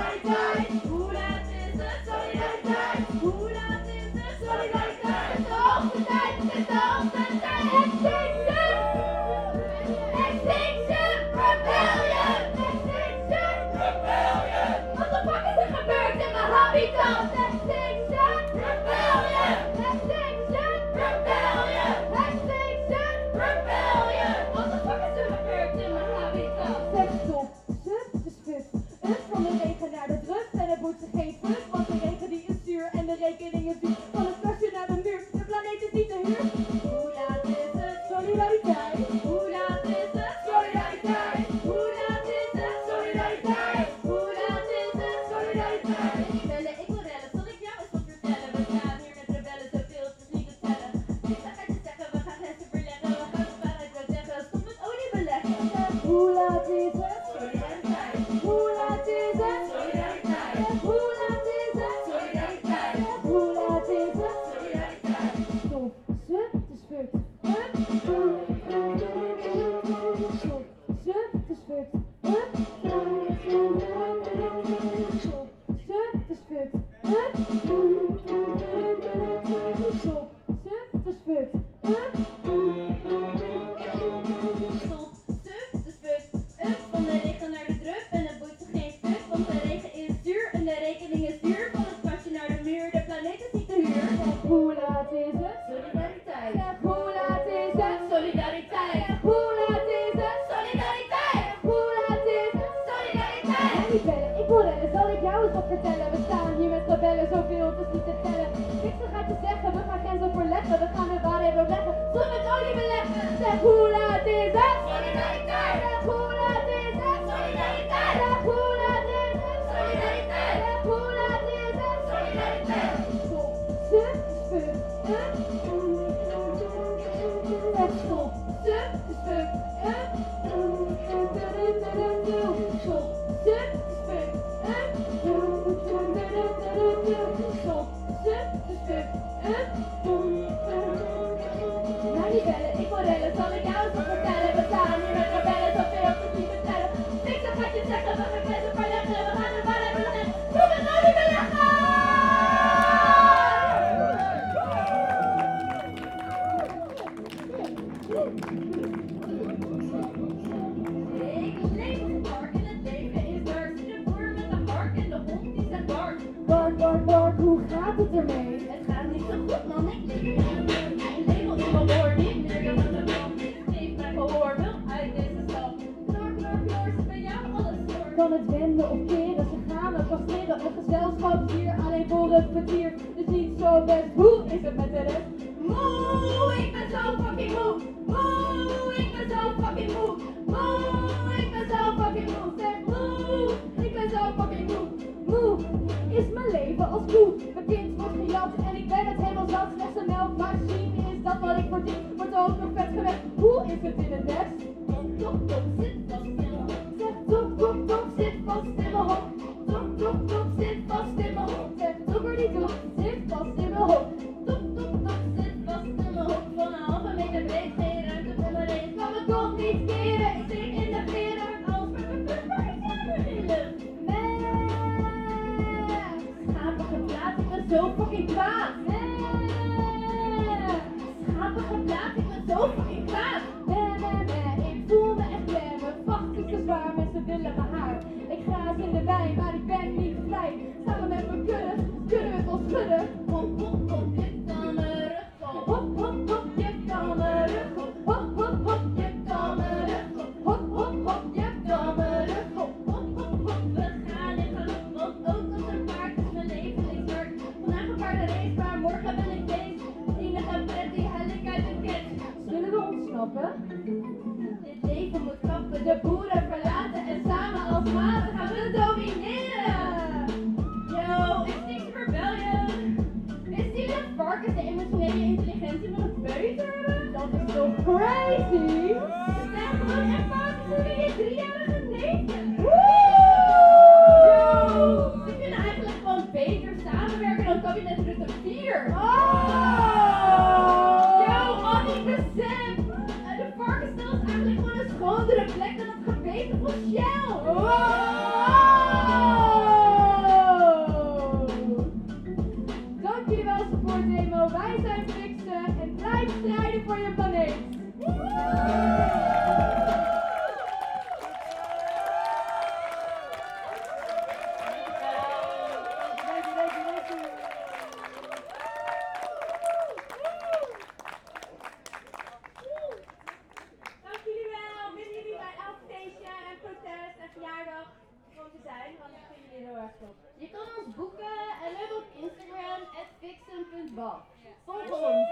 Je kan ons boeken en we hebben op Instagram @fixen.baf. Volg ons!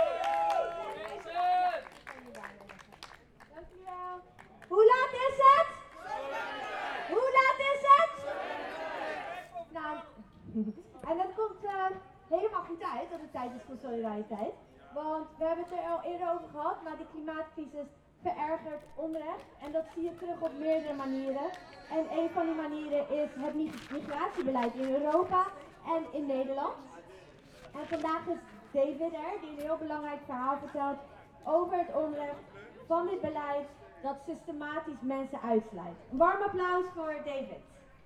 Dankjewel. Hoe laat is het? Hoe laat is het? Nou, en dat komt helemaal goed uit dat het tijd is voor solidariteit. Want we hebben het er al eerder over gehad, maar de klimaatcrisis verergert onrecht. En dat zie je terug op meerdere manieren. En een van die manieren is het migratiebeleid in Europa en in Nederland. En vandaag is David er, die een heel belangrijk verhaal vertelt. over het onrecht van dit beleid dat systematisch mensen uitsluit. Een warm applaus voor David.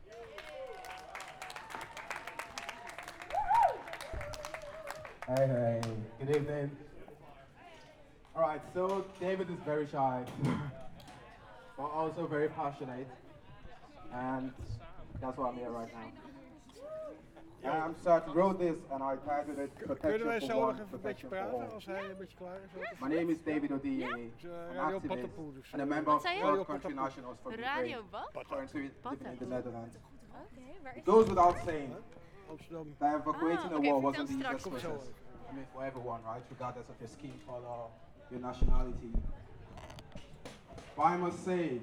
Hey, good evening. Alright, so David is very shy, but also very passionate, and that's why I'm here right now. So I wrote this and I titled it Kunnen Protection wij for zo nog One, even een beetje Protection for praten All. als hij een beetje klaar is? My name is David Odie, an Radio activist Patapoe, dus, and a member of zei je? 12 country nationals from Radio Ukraine, wat? currently living in the Netherlands. Oké, waar It goes without saying Amsterdam. that evacuating a oké, war vertel wasn't the easiest straks. process. I mean, for everyone, right? Regardless of your skin color, your nationality. But I must say,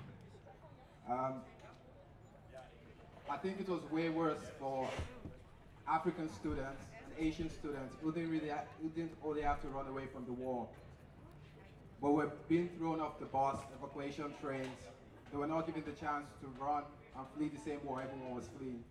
I think it was way worse for African students and Asian students who didn't only have to run away from the war, but were being thrown off the bus, evacuation trains. They were not given the chance to run and flee the same war everyone was fleeing.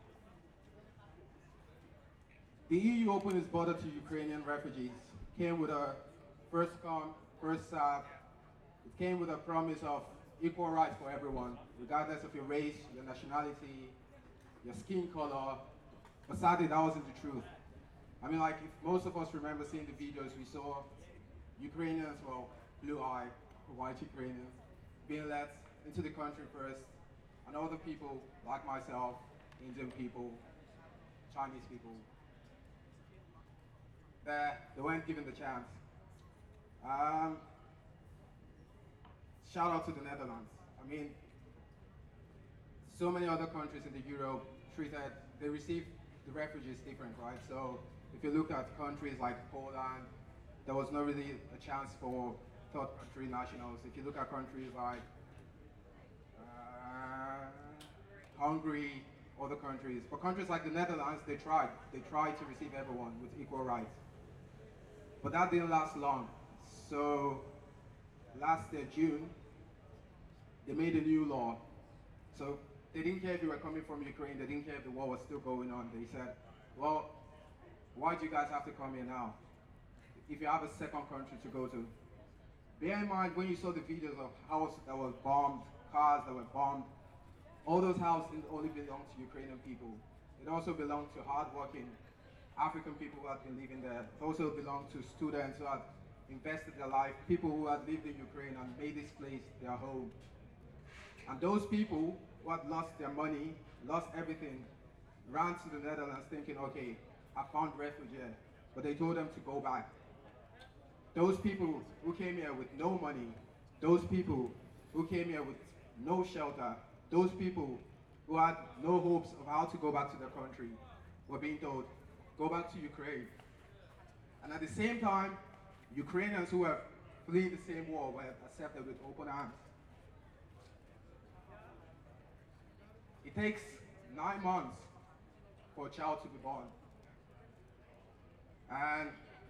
The EU opened its border to Ukrainian refugees. Came with a first come, first served. It came with a promise of equal rights for everyone, regardless of your race, your nationality, your skin color. But sadly, that wasn't the truth. I mean, like, if most of us remember seeing the videos, we saw Ukrainians, well, blue-eyed, white Ukrainians, being let into the country first, and other people, like myself, Indian people, Chinese people, they weren't given the chance. Shout out to the Netherlands. I mean, so many other countries in the Europe they receive the refugees different, right? So if you look at countries like Poland, there was not really a chance for third country nationals. If you look at countries like Hungary, other countries, but countries like the Netherlands, they tried to receive everyone with equal rights. But that didn't last long. So last year, June, they made a new law. So they didn't care if you were coming from Ukraine, they didn't care if the war was still going on. They said, well, why do you guys have to come here now if you have a second country to go to? Bear in mind, when you saw the videos of houses that were bombed, cars that were bombed, all those houses didn't only belong to Ukrainian people. It also belonged to hardworking African people who had been living there. It also belonged to students who had invested their life, people who had lived in Ukraine and made this place their home. And those people who had lost their money, lost everything, ran to the Netherlands thinking, okay, I found refuge here. But they told them to go back. Those people who came here with no money, those people who came here with no shelter, those people who had no hopes of how to go back to their country were being told, go back to Ukraine. And at the same time, Ukrainians who were fleeing the same war were accepted with open arms. It takes 9 months for a child to be born. And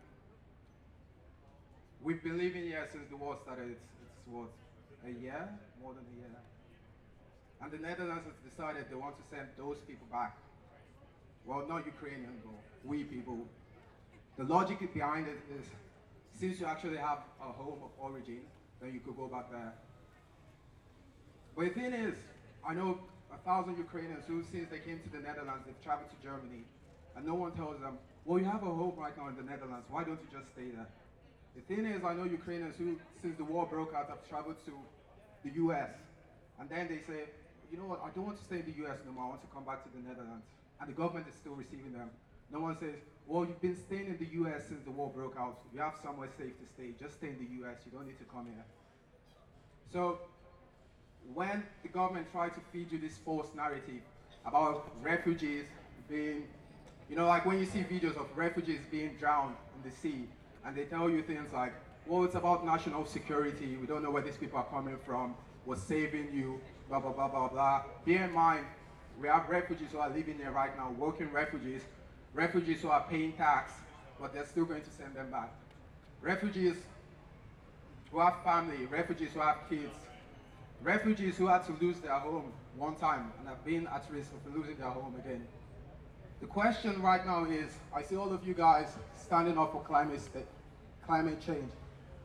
we've been living here since the war started. It's what, a year? More than a year. And the Netherlands has decided they want to send those people back. Well, not Ukrainian, but we people. The logic behind it is, since you actually have a home of origin, then you could go back there. But the thing is, I know 1,000 Ukrainians who, since they came to the Netherlands, they've traveled to Germany, and no one tells them, well, you have a home right now in the Netherlands, why don't you just stay there? The thing is, I know Ukrainians who, since the war broke out, have traveled to the US, and then they say, you know what, I don't want to stay in the US no more, I want to come back to the Netherlands. And the government is still receiving them. No one says, well, you've been staying in the US since the war broke out, you have somewhere safe to stay, just stay in the US, you don't need to come here. So, when the government tried to feed you this false narrative about refugees being, you know, like when you see videos of refugees being drowned in the sea, and they tell you things like, well, it's about national security, we don't know where these people are coming from, we're saving you, blah, blah, blah, blah, blah. Bear in mind, we have refugees who are living there right now, working refugees who are paying tax, but they're still going to send them back. Refugees who have family, refugees who have kids, refugees who had to lose their home one time and have been at risk of losing their home again. The question right now is, I see all of you guys standing up for climate change.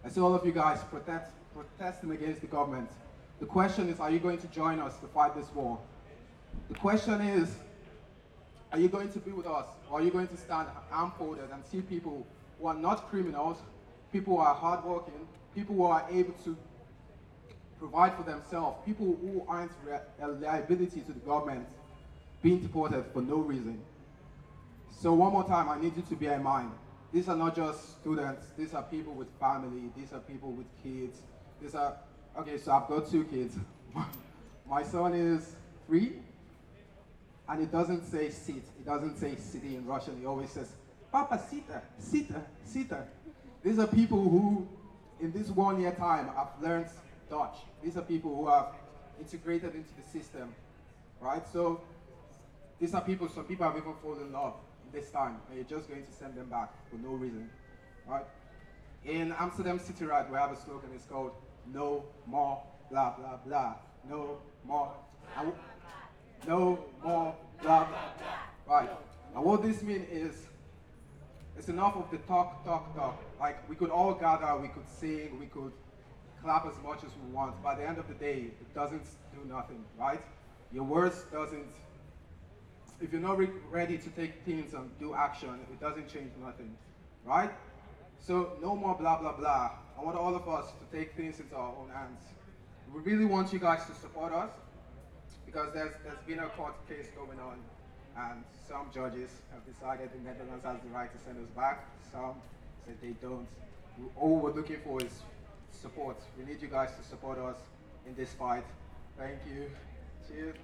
I see all of you guys protesting against the government. The question is, are you going to join us to fight this war? The question is, are you going to be with us, or are you going to stand arm-folded and see people who are not criminals, people who are hardworking, people who are able to provide for themselves, people who aren't a liability to the government, being deported for no reason? So one more time, I need you to bear in mind, these are not just students, these are people with family, these are people with kids, these are, okay, so I've got 2 kids. My son is 3, and it doesn't say sit, it doesn't say city in Russian, he always says, Papa, sita, sita, sita. These are people who, in this 1 year time, have learned Dutch. These are people who have integrated into the system, right? So, these are people, some people have even fallen in love in this time, and you're just going to send them back for no reason, right? In Amsterdam City Ride, we have a slogan, it's called, no more blah, blah, blah. No more, no more blah, blah, blah. Right, and what this means is, it's enough of the talk. Like, we could all gather, we could sing, we could clap as much as we want, but at the end of the day, it doesn't do nothing, right? Your words doesn't, if you're not ready to take things and do action, it doesn't change nothing, right? So, no more blah, blah, blah. I want all of us to take things into our own hands. We really want you guys to support us, because there's been a court case going on, and some judges have decided the Netherlands has the right to send us back. Some said they don't. All we're looking for is support. We need you guys to support us in this fight. Thank you. Cheers.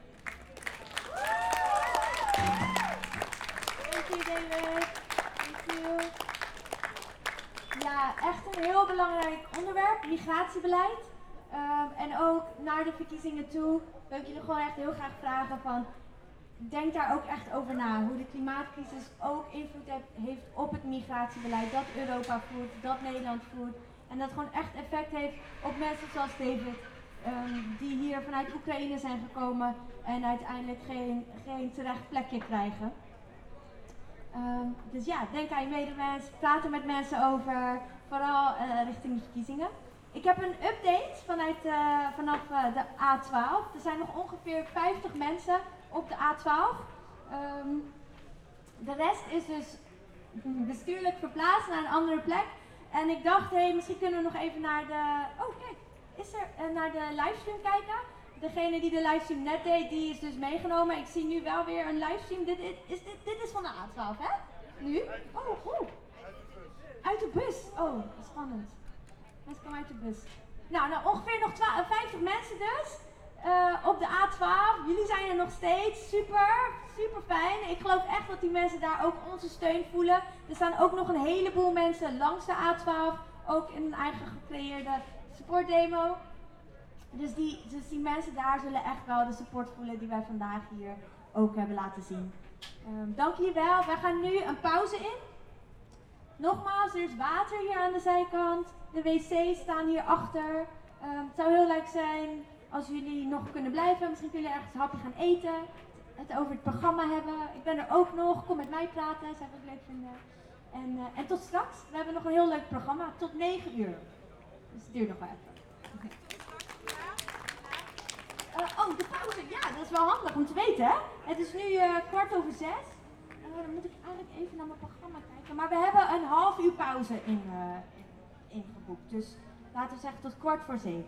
Thank you, David. Thank you. Ja, echt een heel belangrijk onderwerp, migratiebeleid. En ook naar de verkiezingen toe wil ik jullie gewoon echt heel graag vragen van, denk daar ook echt over na. Hoe de klimaatcrisis ook invloed heeft op het migratiebeleid dat Europa voert, dat Nederland voert. En dat gewoon echt effect heeft op mensen zoals David, die hier vanuit Oekraïne zijn gekomen en uiteindelijk geen terecht plekje krijgen. Dus ja, denk aan je medemens, praat er met mensen over, vooral richting de verkiezingen. Ik heb een update vanaf de A12. Er zijn nog ongeveer 50 mensen op de A12. De rest is dus bestuurlijk verplaatst naar een andere plek. En ik dacht, misschien kunnen we nog even naar de... Oh kijk, naar de livestream kijken. Degene die de livestream net deed, die is dus meegenomen. Ik zie nu wel weer een livestream. Dit is van de A12, hè? Nu? Oh. Uit de bus. Oh, spannend. Mensen komen uit de bus. Nou ongeveer nog 50 mensen dus. Op de A12. Jullie zijn er nog steeds. Super fijn. Ik geloof echt dat die mensen daar ook onze steun voelen. Er staan ook nog een heleboel mensen langs de A12. Ook in een eigen gecreëerde supportdemo. Dus die mensen daar zullen echt wel de support voelen die wij vandaag hier ook hebben laten zien. Dank jullie wel. Wij gaan nu een pauze in. Nogmaals, er is water hier aan de zijkant. De wc's staan hier achter. Het zou heel leuk zijn als jullie nog kunnen blijven. Misschien kunnen jullie ergens een hapje gaan eten. Het over het programma hebben. Ik ben er ook nog. Kom met mij praten. Zou ik ook leuk vinden. En tot straks. We hebben nog een heel leuk programma. Tot 9 uur. Dus het duurt nog wel even. De pauze. Ja, dat is wel handig om te weten, hè? Het is nu 6:15. Dan moet ik eigenlijk even naar mijn programma kijken. Maar we hebben een half uur pauze ingeboekt. Dus laten we zeggen tot 6:15.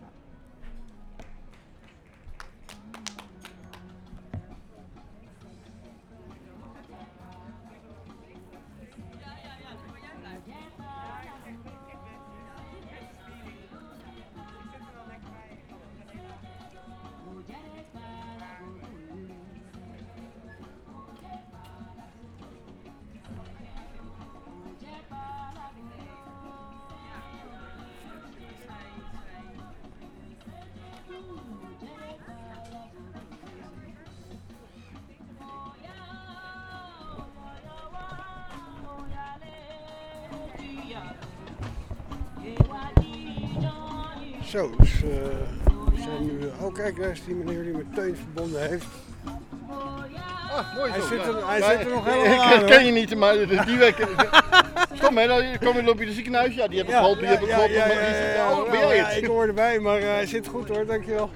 Zo, dus we zijn nu... Oh kijk, daar is die meneer die met Teun verbonden heeft. Ah, mooi hij zo. zit er Hij nog helemaal aan. Ik herken je niet, maar die week... kom hè, dan loop je in het ziekenhuis. Ja, die heb ik geholpen, die heb ik geholpen. Oh, ben jij het? Ik hoor erbij, maar hij zit goed hoor, dankjewel.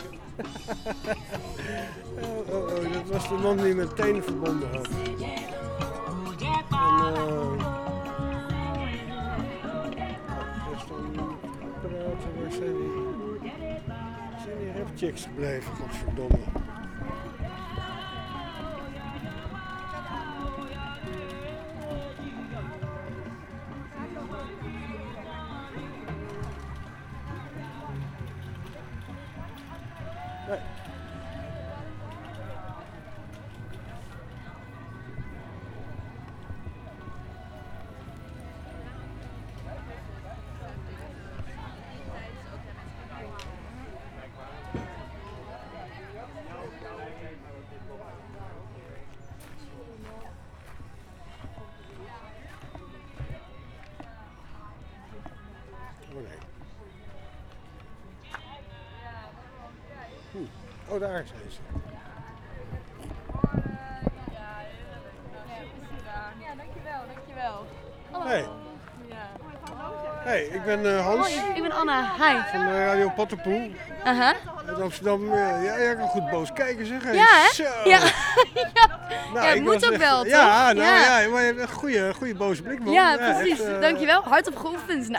Dat was de man die mijn tenen verbonden had. Waar zijn die rapchicks gebleven, godverdomme. Nee. Oh, daar zijn ze. Ja, dankjewel. Hallo. Hey. Hey, ik ben Hans. Hoi, ik ben Anna. Hi. Van Radio Pattenpoel. Uit Amsterdam. Ja, kan goed boos kijken zeg. Ja, hè? Zo. Ja. Nou, het moet ook wel, toch? Ja, maar je hebt een goede boze blik, man. Ja, precies. Dankjewel. Hard op geoefend.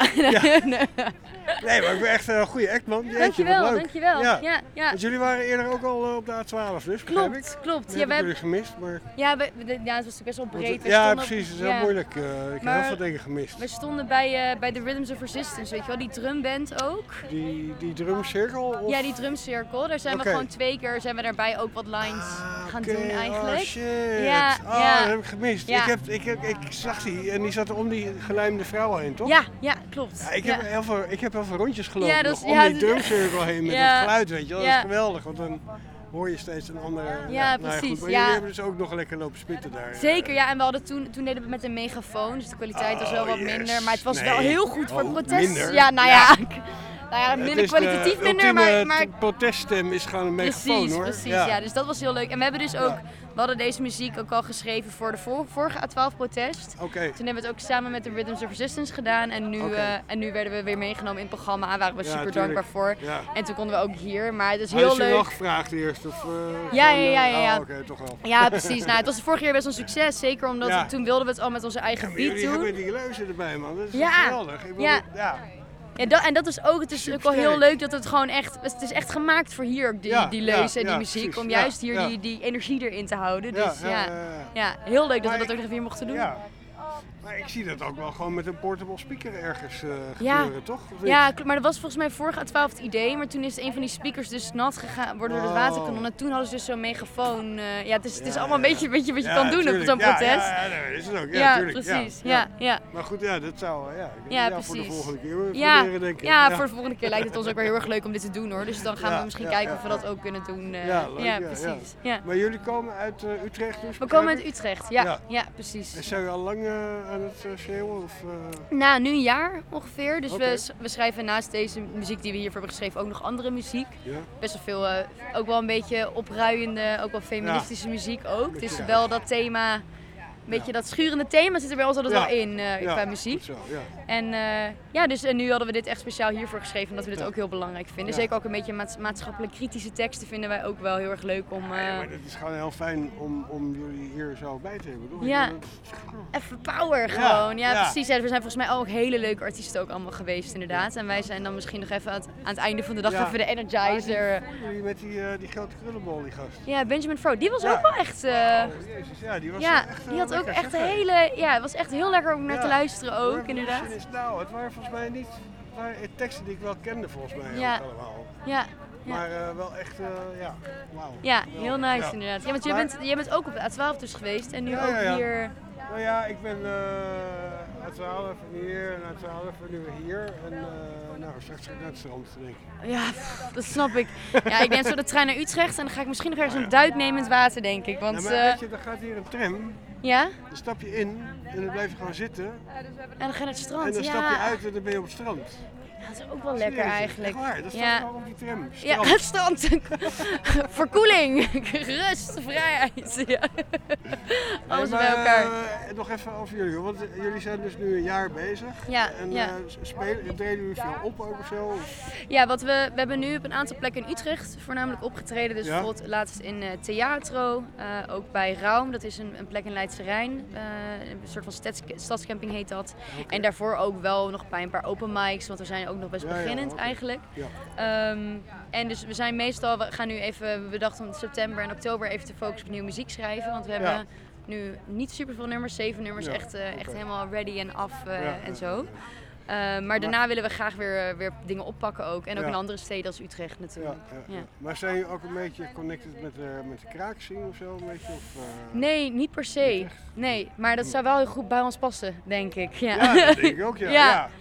Nee, maar ik ben echt een goede act, man. Dankjewel. Ja. Want jullie waren eerder ook al op de A12, dus begrijp ik? Klopt. We hebben jullie gemist, maar... Ja, het was best wel breed. Ja, precies. Het is heel moeilijk. Ik heb heel veel dingen gemist. We stonden bij de Rhythms of Resistance, weet je wel, die drumband ook. Die drumcirkel? Of? Ja, die drumcirkel. Daar zijn we gewoon 2 keer daarbij ook wat lines gaan doen eigenlijk. Oh shit. Ja. Dat heb ik gemist. Ja. Ik zag die en die zat om die gelijmde vrouw heen, toch? Ja, klopt. Ja, ik heb heel veel rondjes gelopen Ja, om die drumcirkel heen met dat geluid, weet je wel. Dat is geweldig, want dan hoor je steeds een andere... Ja, precies. Nou goed, maar jullie hebben dus ook nog lekker lopen spitten daar. Zeker, ja. En we hadden toen deden we met een megafoon, dus de kwaliteit was wel wat minder. Maar het was wel heel goed voor het protest. Minder? Ja, nou ja, minder kwalitatief minder, maar... proteststem is gewoon een megafoon, hoor. Precies, ja. Dus dat was heel leuk. En we hebben dus ook... We hadden deze muziek ook al geschreven voor de vorige A12-protest. Oké. Toen hebben we het ook samen met de Rhythms of Resistance gedaan. En nu werden we weer meegenomen in het programma. Daar waren we super dankbaar voor. Ja. En toen konden we ook hier. Maar het is heel leuk. Had je wel gevraagd eerst? Of, ja. Oké, toch wel. Ja, precies. Nou, het was de vorige keer best een succes. Zeker omdat toen wilden we het al met onze eigen beat doen. Jullie hebben die leuzen erbij, man. Dat is geweldig. Ja, en dat is ook, het is ook wel heel leuk dat het gewoon echt, het is echt gemaakt voor hier, die leuzen en die muziek, precies, om juist hier die energie erin te houden. Dus heel leuk dat we dat ook nog weer mochten doen. Ja. Maar ik zie dat ook wel gewoon met een portable speaker ergens gebeuren, toch? Ja, maar dat was volgens mij vorige A12 het idee, maar toen is een van die speakers dus nat gegaan, worden door het waterkanon. En toen hadden ze dus zo'n megafoon. Het is allemaal een beetje wat je kan doen op zo'n protest. Ja, dat is het ook. Ja, precies. Ja. Maar goed, dat zou precies. voor de volgende keer proberen, denk ik. Ja, voor de volgende keer lijkt het ons ook weer heel erg leuk om dit te doen, hoor. Dus dan gaan we misschien kijken of we dat ook kunnen doen. Precies. Ja. Maar jullie komen uit Utrecht dus? We komen uit Utrecht, ja, precies. En zijn we al lang aan het schreeuwen? Of, Nou, nu een jaar ongeveer. Dus we schrijven naast deze muziek die we hiervoor hebben geschreven ook nog andere muziek. Ja. Best wel veel, ook wel een beetje opruiende, ook wel feministische muziek ook. Dus wel dat thema, een beetje dat schurende thema zit er bij ons altijd wel in qua muziek. Zo, en en nu hadden we dit echt speciaal hiervoor geschreven, omdat we dit ook heel belangrijk vinden. Zeker ook een beetje maatschappelijk kritische teksten vinden wij ook wel heel erg leuk om... maar het is gewoon heel fijn om jullie hier zo bij te hebben, toch? Ja, even power gewoon. Ja, precies. Ja, we zijn volgens mij ook hele leuke artiesten ook allemaal geweest inderdaad. En wij zijn dan misschien nog even aan het einde van de dag even de energizer. Met die grote krullenbol, die gast. Ja, Benjamin Fro, die was ook wel echt... Jezus, die was echt... die had ook echt een hele... Ja, het was echt heel lekker om naar te luisteren ook, inderdaad. Nou, het waren volgens mij niet teksten die ik wel kende volgens mij ook allemaal. Ja. Maar wel echt, wauw. Ja, heel nice inderdaad. Ja, want jij bent ook op de A12 dus geweest en nu ook hier... Nou ja, ik ben A12 en hier en A12 en nu weer hier. En straks ga ik naar het strand, denk ik. Ja, dat snap ik. Ja, ik neem zo de trein naar Utrecht en dan ga ik misschien nog ergens een duik nemen in het water, denk ik. Want, maar weet je, dan gaat hier een tram. Ja? Dan stap je in en dan blijf je gewoon zitten. En dan ga je naar het strand, en dan stap je uit en dan ben je op het strand. dat is ook wel lekker eigenlijk. Echt waar, dat staat ja. wel op die tram. Ja, het strand. Verkoeling, rust, vrijheid. Ja. Alles bij elkaar. Nog even over jullie, want jullie zijn dus nu een jaar bezig. Ja, en ja. treden jullie veel op ook of zo? Ja, we hebben nu op een aantal plekken in Utrecht voornamelijk opgetreden. Dus bijvoorbeeld laatst in Theatro, ook bij Raum, dat is een plek in Leidse Rijn. Een soort van stadscamping heet dat. Okay. En daarvoor ook wel nog bij een paar open mics, want we zijn ook nog best beginnend eigenlijk. Ja. En dus we zijn meestal, we gaan nu even, we dachten om september en oktober even te focussen op nieuwe muziek schrijven. Want we hebben nu niet super veel nummers, 7 nummers, echt helemaal ready en af en zo. Maar daarna willen we graag weer dingen oppakken ook. En ook in andere steden als Utrecht natuurlijk. Ja. Maar zijn jullie ook een beetje connected met de kraakscene of zo? Een beetje, of, nee, niet per se. Nee, maar dat zou wel heel goed bij ons passen, denk ik. Ja, dat denk ik ook, ja.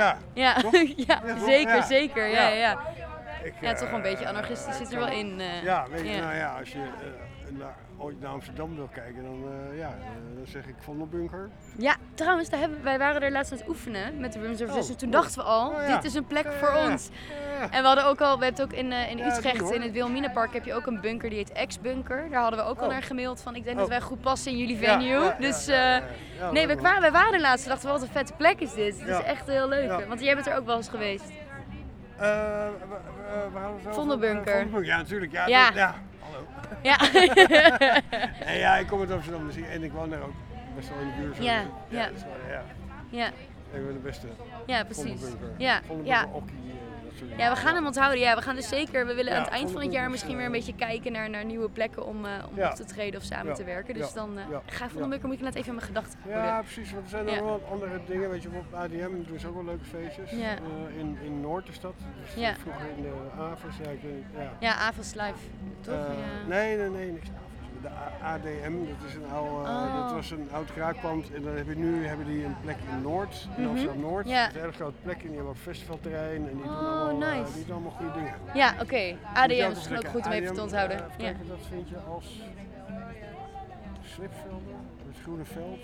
Zeker. Ja, toch een beetje anarchistisch zit er wel in. Weet je, nou ja, als je ooit naar Amsterdam wil kijken, dan zeg ik Vondelbunker. Ja, trouwens, wij waren er laatst aan het oefenen met de Rooms of Resistance. Toen dachten we al, dit is een plek voor ons. En we hadden ook al, we hebben ook in Utrecht, in het Wilhelminapark, heb je ook een bunker die heet X-Bunker. Daar hadden we ook al naar gemaild van, ik denk dat wij goed passen in jullie venue. Dus nee, wij waren laatst en dachten we, wat een vette plek is dit. Het is echt heel leuk. Want jij bent er ook wel eens geweest. Vondelbunker. Ja, natuurlijk. Ja. Hallo. Ja. Nee, ik kom uit Amsterdam dus en ik woon daar ook best wel in de buurt. Ja. Ik ben de beste. Ja, precies. Ja, we gaan hem onthouden. Ja, we gaan dus zeker, we willen aan het eind van het jaar misschien weer een beetje kijken naar nieuwe plekken om op te treden of samen te werken. Dus dan ga Vondelbunker, moet ik net even in mijn gedachten houden. Ja, precies. Want er zijn nog wel andere dingen. Weet je, op ADM doen ze ook wel leuke feestjes. Ja. In Noord is dat. Dus vroeger in de Avers. Ja, Avers Live, toch? Nee, niks. De ADM, dat is een oude, dat was een oud kraakpand en dan hebben die een plek in Noord, in Amsterdam Noord. Dat is een hele grote plek en die hebben ook festivalterrein en die doen allemaal goede dingen. Ja, oké. ADM is ook goed om even te onthouden. Dat vind je als Slipvelden, het Groene Veld.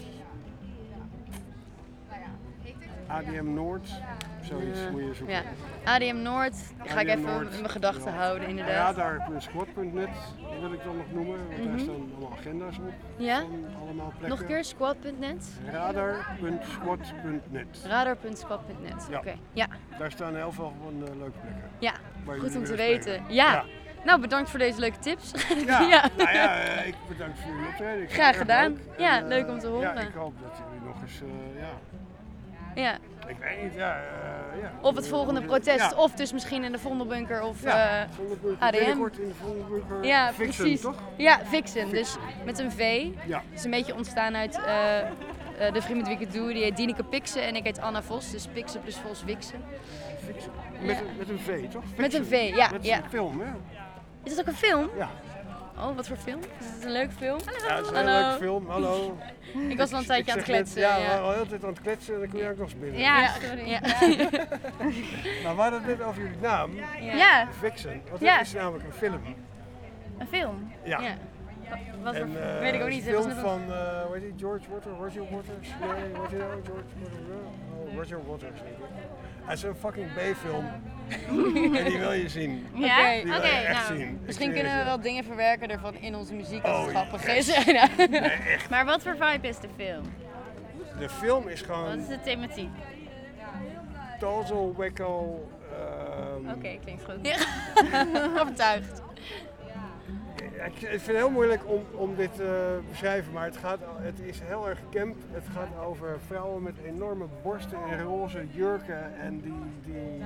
ADM Noord, zoiets moet je zoeken. Ja. ADM Noord, ga ik even in mijn gedachten houden inderdaad. Radar.squad.net wil ik dan nog noemen, want daar staan allemaal agenda's op. Ja? Allemaal plekken. Nog een keer, squad.net? Radar.squad.net. Radar.squad.net, oké. Ja. Daar staan heel veel van leuke plekken. Ja, goed om te weten. Ja. Nou, bedankt voor deze leuke tips. Nou ja, ik bedank voor jullie optreden. Graag gedaan. Ja, leuk om te horen. Ja, ik hoop dat jullie nog eens, Ja. Ik weet niet, Of het volgende protest, of dus misschien in de Vondelbunker of ADM. Binnenkort in de Vondelbunker. Ja, Vixen, precies. Toch? Ja, Vixen. Dus met een V. Ja. Het is een beetje ontstaan uit de vriend met wie ik het doe. Die heet Dineke Pixen en ik heet Anna Vos. Dus Pixen plus Vos, Wixen. Vixen. Met een V, toch? Vixen. Met een V, ja. Dat is een film, hè? Is dat ook een film? Ja. Oh, wat voor film? Is het een leuke film? Ja, het is een leuke film. Hallo. Ik was al een tijdje aan het kletsen. We waren al heel tijd aan het kletsen en dan kom je ook nog eens binnen. Ja, sorry. Ja. Nou, we hadden het net over jullie naam. Ja. Vixen. Want het is namelijk een film. Een film? Ja. Wat voor, weet ik ook niet. Een film van, hoe heet die, Roger Waters? Nee, wat is nou? Roger Waters, denk ik. Het is een fucking B-film. En die wil je zien. Ja? Die wil je echt zien. Misschien kunnen we wel dingen verwerken ervan in onze muziek als het grappig is. Nee, echt. Maar wat voor vibe is de film? De film is gewoon... Wat is de thematiek? Total wekko... Oké, klinkt goed. Overtuigd. Ik vind het heel moeilijk om dit te beschrijven, maar het is heel erg camp. Het gaat over vrouwen met enorme borsten en roze jurken en die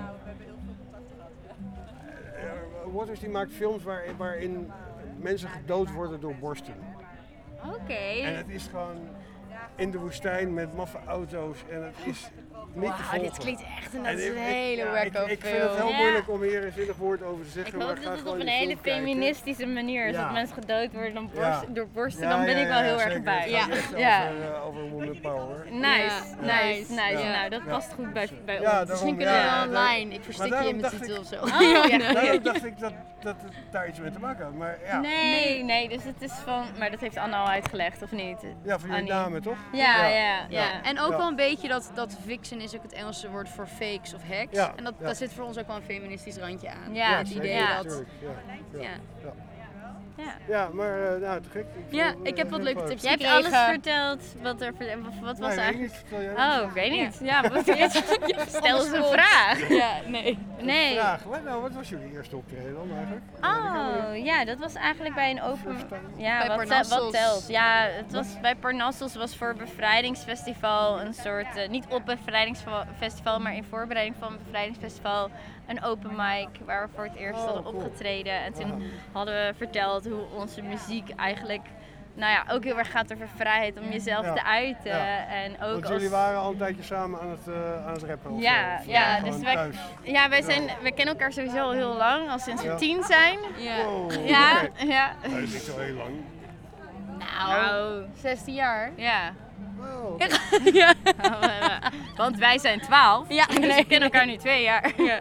Waters die maakt films waarin mensen gedood worden door borsten. Oké. En het is gewoon in de woestijn met maffe auto's en het is niet te volgen. Dit klinkt echt een hele wacko film. Ik vind het heel moeilijk om hier een zinnig woord over te zeggen. Ik hoop dat het op een hele feministische manier is. Dat mensen gedood worden door borsten, dan ben ik wel heel erg bij. Over woman power. Nice. Nou, dat past goed bij ons. Misschien kunnen we wel online. Ik verstik je in mijn titel of zo. Daarom dacht ik dat het daar iets mee te maken had. Maar ja. Nee, dus het is van... Maar dat heeft Anne al uitgelegd, of niet? Ja, van jullie namen, toch? Ja. En ook wel een beetje dat Vixen Revolution is ook het Engelse woord voor fakes of hacks. Ja, En daar zit voor ons ook wel een feministisch randje aan. Ja, het idee zeker, dat... natuurlijk. Ja. Ja, maar nou, te gek. Ik heb wat leuke tips Jij hebt gekregen. alles verteld wat was Nee, eigenlijk... weet ik niet. Vertel jij Oh, eens. ik weet niet. Ja, stel eens een vraag. Ja, nee. Vraag. Wat was jullie eerste optreden dan eigenlijk? Oh, ja, dat was eigenlijk bij een open... Ja, Bij wat Parnassos. telt? Ja, het was bij Parnassos was voor Bevrijdingsfestival een soort... niet op Bevrijdingsfestival, maar in voorbereiding van het Bevrijdingsfestival een open mic waar we voor het eerst hadden opgetreden. En toen hadden we verteld hoe onze muziek eigenlijk... Nou ja, ook heel erg gaat over vrijheid om jezelf te uiten. Ja. En ook Want jullie waren al een tijdje samen aan het rappen? Of ja, zo? ja, Gewoon dus wij, thuis? ja, wij kennen elkaar sowieso al heel lang, al sinds we 10 zijn. Ja. Wow, Ja, oké. ja. Dat is niet zo heel lang. Nou, 16 jaar. Ja. Wow. Ja. Want wij zijn 12. Ja, dus we kennen elkaar nu 2 jaar. Ja.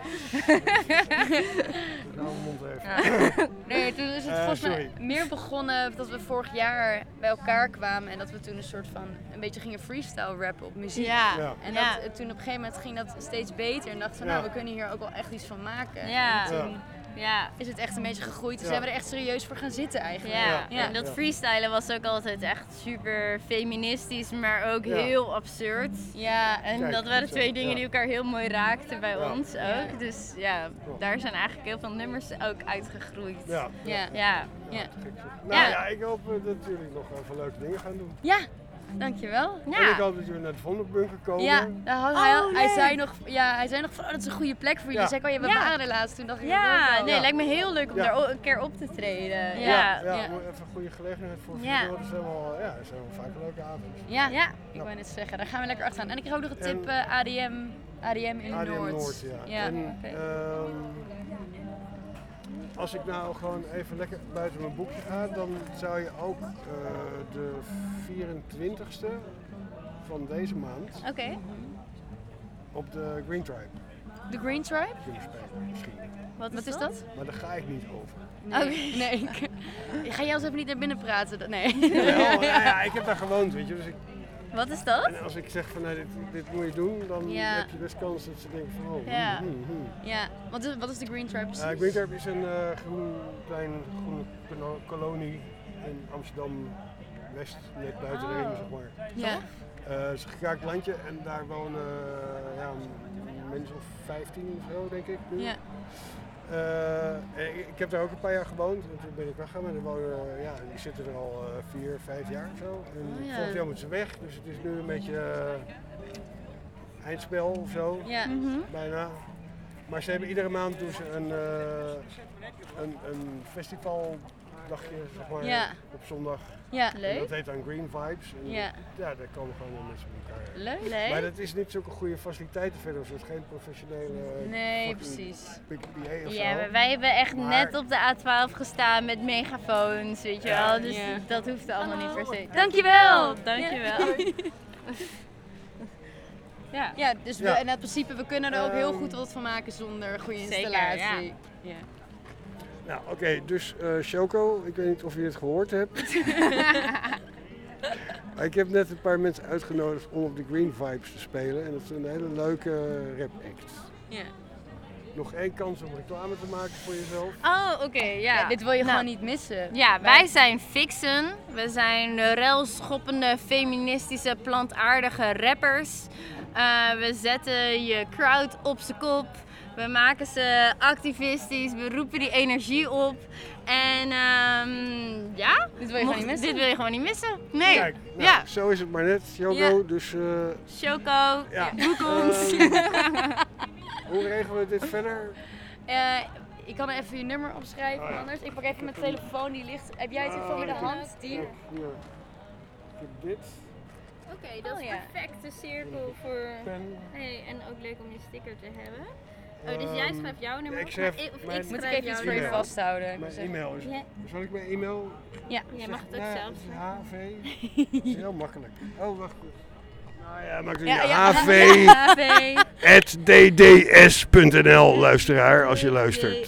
Nou, mond even. Nee, toen is het volgens mij meer begonnen dat we vorig jaar bij elkaar kwamen en dat we toen een soort van een beetje gingen freestyle rappen op muziek. Ja. En dat, toen op een gegeven moment ging dat steeds beter en dachten van nou, we kunnen hier ook wel echt iets van maken. Ja. En toen is het echt een beetje gegroeid. Dus zijn we er echt serieus voor gaan zitten eigenlijk. Ja. En dat freestylen was ook altijd echt super feministisch, maar ook heel absurd. Ja, en Kijk, dat waren 2 dingen ja. die elkaar heel mooi raakten bij ons ook. Dus ja, daar zijn eigenlijk heel veel nummers ook uitgegroeid. Ja. Ja. Nou ja, ik hoop dat jullie nog veel leuke dingen gaan doen. Ja, dankjewel. En ik hoop dat jullie naar de Vondelbunker komen. Ja, hij zei nog van, dat is een goede plek voor jullie. Ja. Zei ik, we waren er laatst. Toen dacht ik, Ja, nee, lijkt me heel leuk om daar een keer op te treden. Ja. Even een goede gelegenheid voor vrienden. Dat zijn wel vaak een leuke avonden. Ja, ik wou net zeggen, daar gaan we lekker achteraan. En ik kreeg ook nog een tip, ADM in Noord. Ja. En, als ik nou gewoon even lekker buiten mijn boekje ga, dan zou je ook de 24e van deze maand op de Green Tribe. De Green Tribe? Kunnen spelen, misschien. Wat is dat? Maar daar ga ik niet over. Nee. Ga jij ons even niet naar binnen praten? Nee. Ja, ik heb daar gewoond, weet je. Dus wat is dat? En als ik zeg van dit moet je doen, dan heb je best kans dat ze denken van Ja, wat is de Green Tribe precies? Green Tribe is een kleine groene kolonie in Amsterdam-West, net buiten de ring, zeg maar. Ja. Het is een gekraakt landje en daar wonen mensen of 15 of zo, denk ik nu. Ja. Ik heb daar ook een paar jaar gewoond en toen ben ik weggegaan en die zitten er al 4, 5 jaar of zo. En volgend jaar moeten ze weg, dus het is nu een beetje eindspel of zo, bijna. Maar ze hebben iedere maand doen ze een festivaldagje, zeg maar, op zondag. Ja, en leuk. dat heet dan Green Vibes. En daar komen gewoon wel mensen bij elkaar. Leuk. Maar dat is niet zulke goede faciliteiten verder, dus het is geen professionele... Nee, precies. Big PA of Ja, zo. maar wij hebben echt net op de A12 gestaan met megafoons, weet je wel. Dus dat hoeft allemaal niet per se. Dankjewel! Dankjewel. Ja, dus en in principe, we kunnen er ook heel goed wat van maken zonder een goede installatie. Ja. Nou, oké, dus Choco, ik weet niet of je dit gehoord hebt. Maar ik heb net een paar mensen uitgenodigd om op de Green Vibes te spelen. En dat is een hele leuke rap act. Ja. Nog 1 kans om reclame te maken voor jezelf. Oh, oké, ja. Dit wil je gewoon niet missen. Ja, wij zijn Vixen. We zijn relschoppende, feministische, plantaardige rappers. We zetten je crowd op z'n kop. We maken ze activistisch, we roepen die energie op. En dit wil je gewoon niet missen. Dit wil je gewoon niet missen. Nee. Kijk, nou, zo is het maar net, Choco. Dus, Choco, boek ons. Hoe regelen we dit verder? Ik kan even je nummer opschrijven anders. Ik pak even mijn telefoon, die ligt... Heb jij het telefoon in de hand? Die? Ik heb dit. Oké, dat is perfecte cirkel voor... Hey, en ook leuk om je sticker te hebben. Oh, dus jij schrijft jouw nummer op, moet ik even iets voor je vasthouden? Mijn e-mail is... Zal ik mijn e-mail... Ja, jij mag het ook zelf. HV. Dat is heel makkelijk. Oh, wacht. Nou ja, maakt het HV. @dds.nl, luisteraar, als je luistert.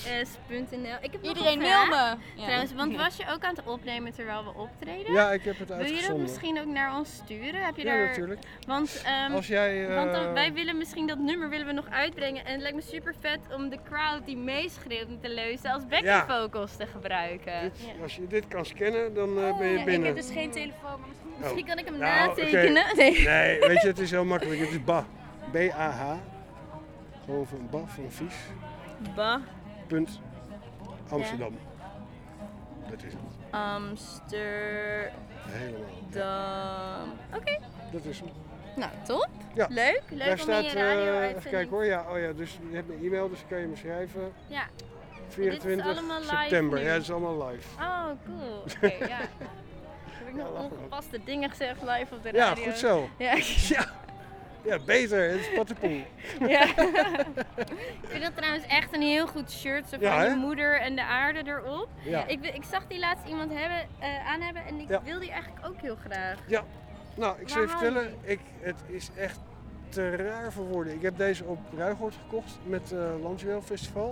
Ik heb Iedereen nog een mail vraag. me. Ja. Trouwens, want was je ook aan het opnemen terwijl we optreden? Ja, ik heb het Wil je dat uitgezonden. misschien ook naar ons sturen? Heb je Ja, daar... natuurlijk. Want, Als jij, want dan, wij willen misschien dat nummer willen we nog uitbrengen. En het lijkt me super vet om de crowd die meeschreeuwt met de leuzen als backing vocals te gebruiken. Als je dit kan scannen, dan ben je Ja, binnen. ik heb dus geen telefoon, maar Misschien kan ik hem Nou, natekenen. oké. Nee. Nee, weet je, het is heel makkelijk. Het is BAH. B-A-H. Gewoon van BAH van Vies. Bah. Punt Amsterdam. Dat is het. Amsterdam. Helemaal. Oké. Dat is hem. Nou, top. Ja. Leuk. Daar Leuk om in staat, je radio even kijken hoor. Ja, oh ja, dus je hebt mijn e-mail, dus kan je me schrijven. Ja. 24 Dit is allemaal live september. nu. Ja, dat is allemaal live. Oh, cool. Oké, ja. Heb ik nog ongepaste dingen gezegd live op de Ja, radio? goed zo. Ja. Ja, beter. Het is pattenpoel. Ja. Ik vind dat trouwens echt een heel goed shirt. Zo van Ja, je hè? moeder en de aarde erop. Ja. Ik zag die laatst iemand aan hebben en ik wil die eigenlijk ook heel graag. Ja, nou, ik zal je Waar haal je vertellen, het is echt te raar voor woorden. Ik heb deze op Ruigoord gekocht met Landjuweel Festival.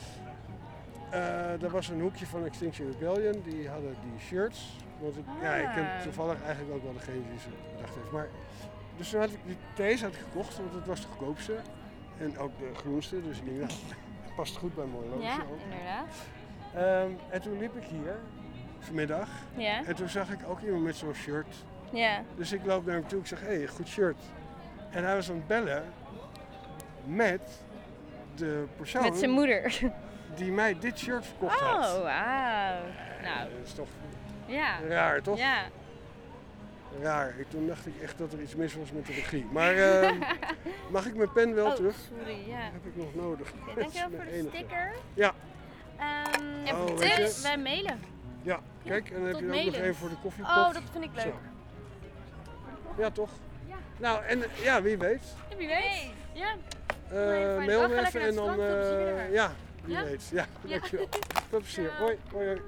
Daar was een hoekje van Extinction Rebellion, die hadden die shirts. Want ik ken toevallig eigenlijk ook wel degene die ze bedacht heeft. Maar, dus toen had ik deze had ik gekocht, want het was de goedkoopste. En ook de groenste, dus ik dacht, nou, het past goed bij mijn horloge. Ja, ook. inderdaad. En toen liep ik hier, vanmiddag, Ja. en toen zag ik ook iemand met zo'n shirt. Ja. Dus ik loop naar hem toe, ik zeg, hé, goed shirt. En hij was aan het bellen met de persoon... Met zijn moeder. Die mij dit shirt verkocht had. Oh, wauw. Nou. Dat is toch Ja. raar, toch? Ja. Raar. Toen dacht ik echt dat er iets mis was met de regie. Maar mag ik mijn pen wel terug? Sorry, ja. Heb ik nog nodig. Oké, dankjewel voor de sticker. Ja. En Oh, voor weet je? tips, wij mailen. Ja, kijk, en dan heb tot je er ook nog mailen. één voor de koffiepot. Oh, dat vind ik leuk. Zo. Ja, toch? Nou, en ja, wie weet. Ja, wie weet. Ja. Mail dag, me ga even lekker en naar dan... het strand, veel plezier er. ja, wie Ja? weet. Ja, Ja. dankjewel. Veel plezier. Hoi, hoi, hoi.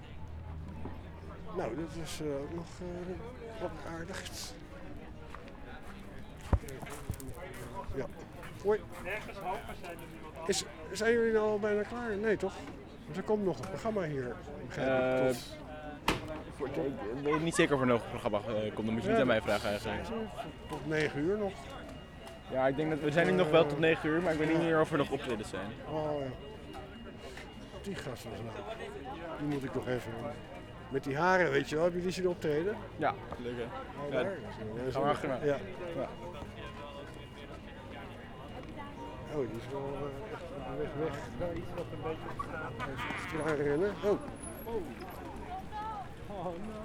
Nou, dit is ook nog wat aardigs. Ja. Hoi. Zijn jullie nou al bijna klaar? Nee, toch? Want er komt nog een programma hier. Begrijp ik, Ik weet niet zeker of er nog een programma komt, dan moet je niet aan mij vragen eigenlijk. Tot 9 uur nog. Ja, ik denk dat we zijn nu nog wel tot 9 uur, maar ik weet niet meer of er nog optredens zijn. Oh ja. Die gast was nou. Die moet ik nog even. Met die haren, weet je wel, heb je die zien optreden? Ja, leuk hè. Oh, Ja, daar. gaan we achter me. Ja. Ja. Oh, die is wel echt op de weg. Wel iets wat een beetje Even achteraan rennen. Oh. Oh no.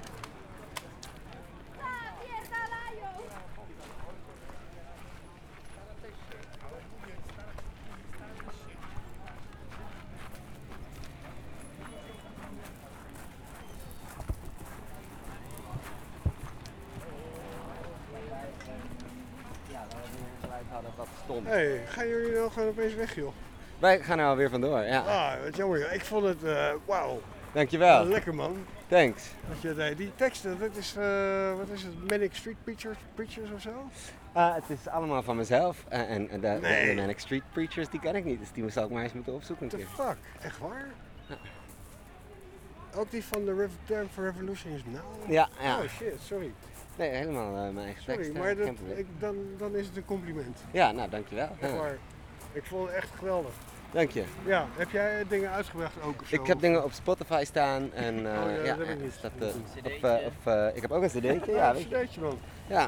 Hey, gaan jullie nou gewoon opeens weg, joh? Wij gaan er alweer vandoor, ja. Ah, wat jammer, joh. Ik vond het, wauw. Dankjewel. Lekker, man. Thanks. Wat je deed. Die teksten, dat is, wat is het? Manic Street Preachers of zo? Het is allemaal van mezelf. En de Nee. Manic Street Preachers, die ken ik niet. Dus die zal ik maar eens moeten opzoeken een What the keer. fuck? Echt waar? Ja. Ook die van The Time for Revolution is now? Ja, ja. Oh shit, sorry. Nee, helemaal mijn eigen Sorry, tekst. maar dat, geen probleem. dan is het een compliment. Ja, nou dankjewel. Echt Ja. waar. Ik vond het echt geweldig. Dank je. Ja, heb jij dingen uitgebracht ook of zo? Ik heb dingen op Spotify staan en ja, dat heb ik niet. staat, ik heb ook een cd'tje. Ja, weet je. Een cd'tje, man. Ja.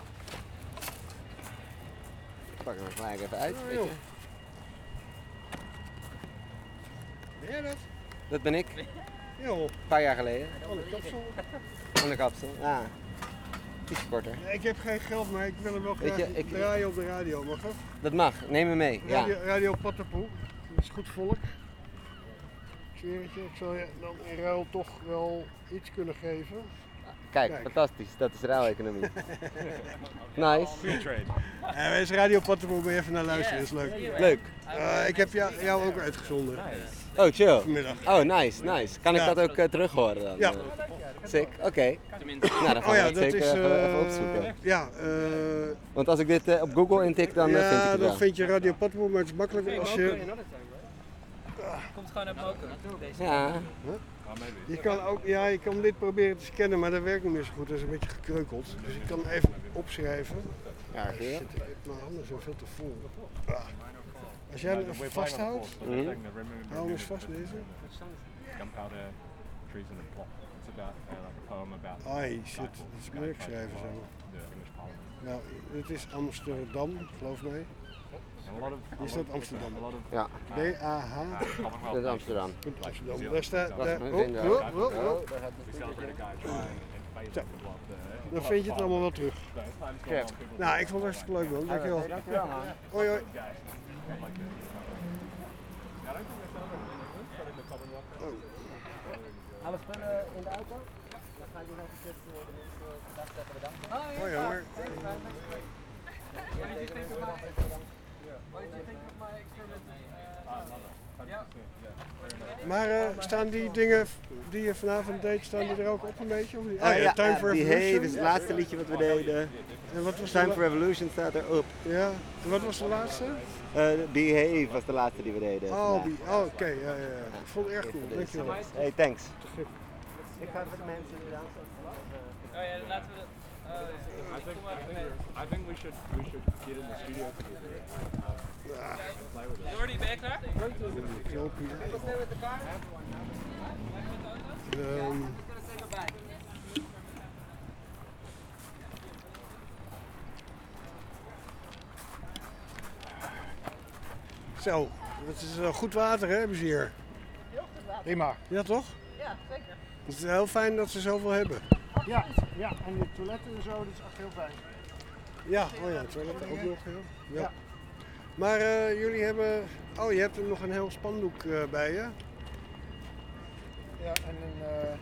Ik pak hem er gelijk even uit, Oh, weet joh. je. Ben jij dat? Dat ben ik. Joh. Een paar jaar geleden. Oh, de kapsel. Aan de kapsel, ja. Iets korter. Ja, ik heb geen geld, maar ik wil hem wel Weet graag je, ik- draaien op de radio. Mag dat? Dat mag, neem me mee. Ja. Radio Pattenpoel. Dat is goed volk. Ik zweer het je, ik zal je dan in ruil toch wel iets kunnen geven. Kijk, fantastisch. Dat is ruileconomie. Nice. Free trade. Wij is Radio Pattenpoel, ben je even naar luisteren, dat is leuk. Leuk. Ik heb jou ook uitgezonden. Oh, chill. Vanmiddag. Oh, nice, nice. Kan ik Ja. dat ook terug horen dan? Ja. Sick, oké. Nou, dan gaan we ja, dat dat zeker is, even opzoeken. Ja, Want als ik dit op Google intik, dan vind ik ja, het dan wel. vind je Radio Pattenpoel, maar het is makkelijker als je Komt gewoon uit Moken. Deze. Ja. Je kan dit proberen te scannen, maar dat werkt niet meer zo goed. Dat is een beetje gekreukeld. Dus ik kan even opschrijven. Ja, shit, mijn handen zijn veel te vol. Als jij hem even vasthoudt, hou hem eens vast deze. Ai, shit, dat is moeilijk schrijven zo. Nou, dit is Amsterdam, geloof mij. Hier staat Amsterdam. Ja. D-A-H. Dat is Amsterdam. Amsterdam. Daar staat. Zo. Dan vind je het allemaal wel terug. Nou, ik vond het hartstikke leuk, man. Dankjewel. Dankjewel, man. Hoi, hoi. Alle spullen in de auto? Dan ga je nog eens vandaag zeggen bedankt. Oh ja, maar... Maar staan die dingen die je vanavond deed, staan die er ook op een beetje? Of niet? Ja, Time for Revolution. Behave is het laatste liedje wat we deden. En wat was Time for Revolution staat erop. Ja, en wat was de laatste? Behave was de laatste die we deden. Oké, ja. Ik vond het erg cool, dankjewel. Hey, thanks. Ik ga met mensen inderdaad. Oh ja, laten we I think we should get in the studio together. Jordi, ben je klaar? Zo, het is goed water, hè, hebben ze hier. Heel goed water. Prima. Ja, toch? Ja, zeker. Het is heel fijn dat ze zoveel hebben. Ja, en de toiletten en zo, dat is echt heel fijn. Ja, toiletten ook nog. Ja. Maar jullie hebben... Oh, je hebt er nog een heel spandoek bij je. Ja, en een...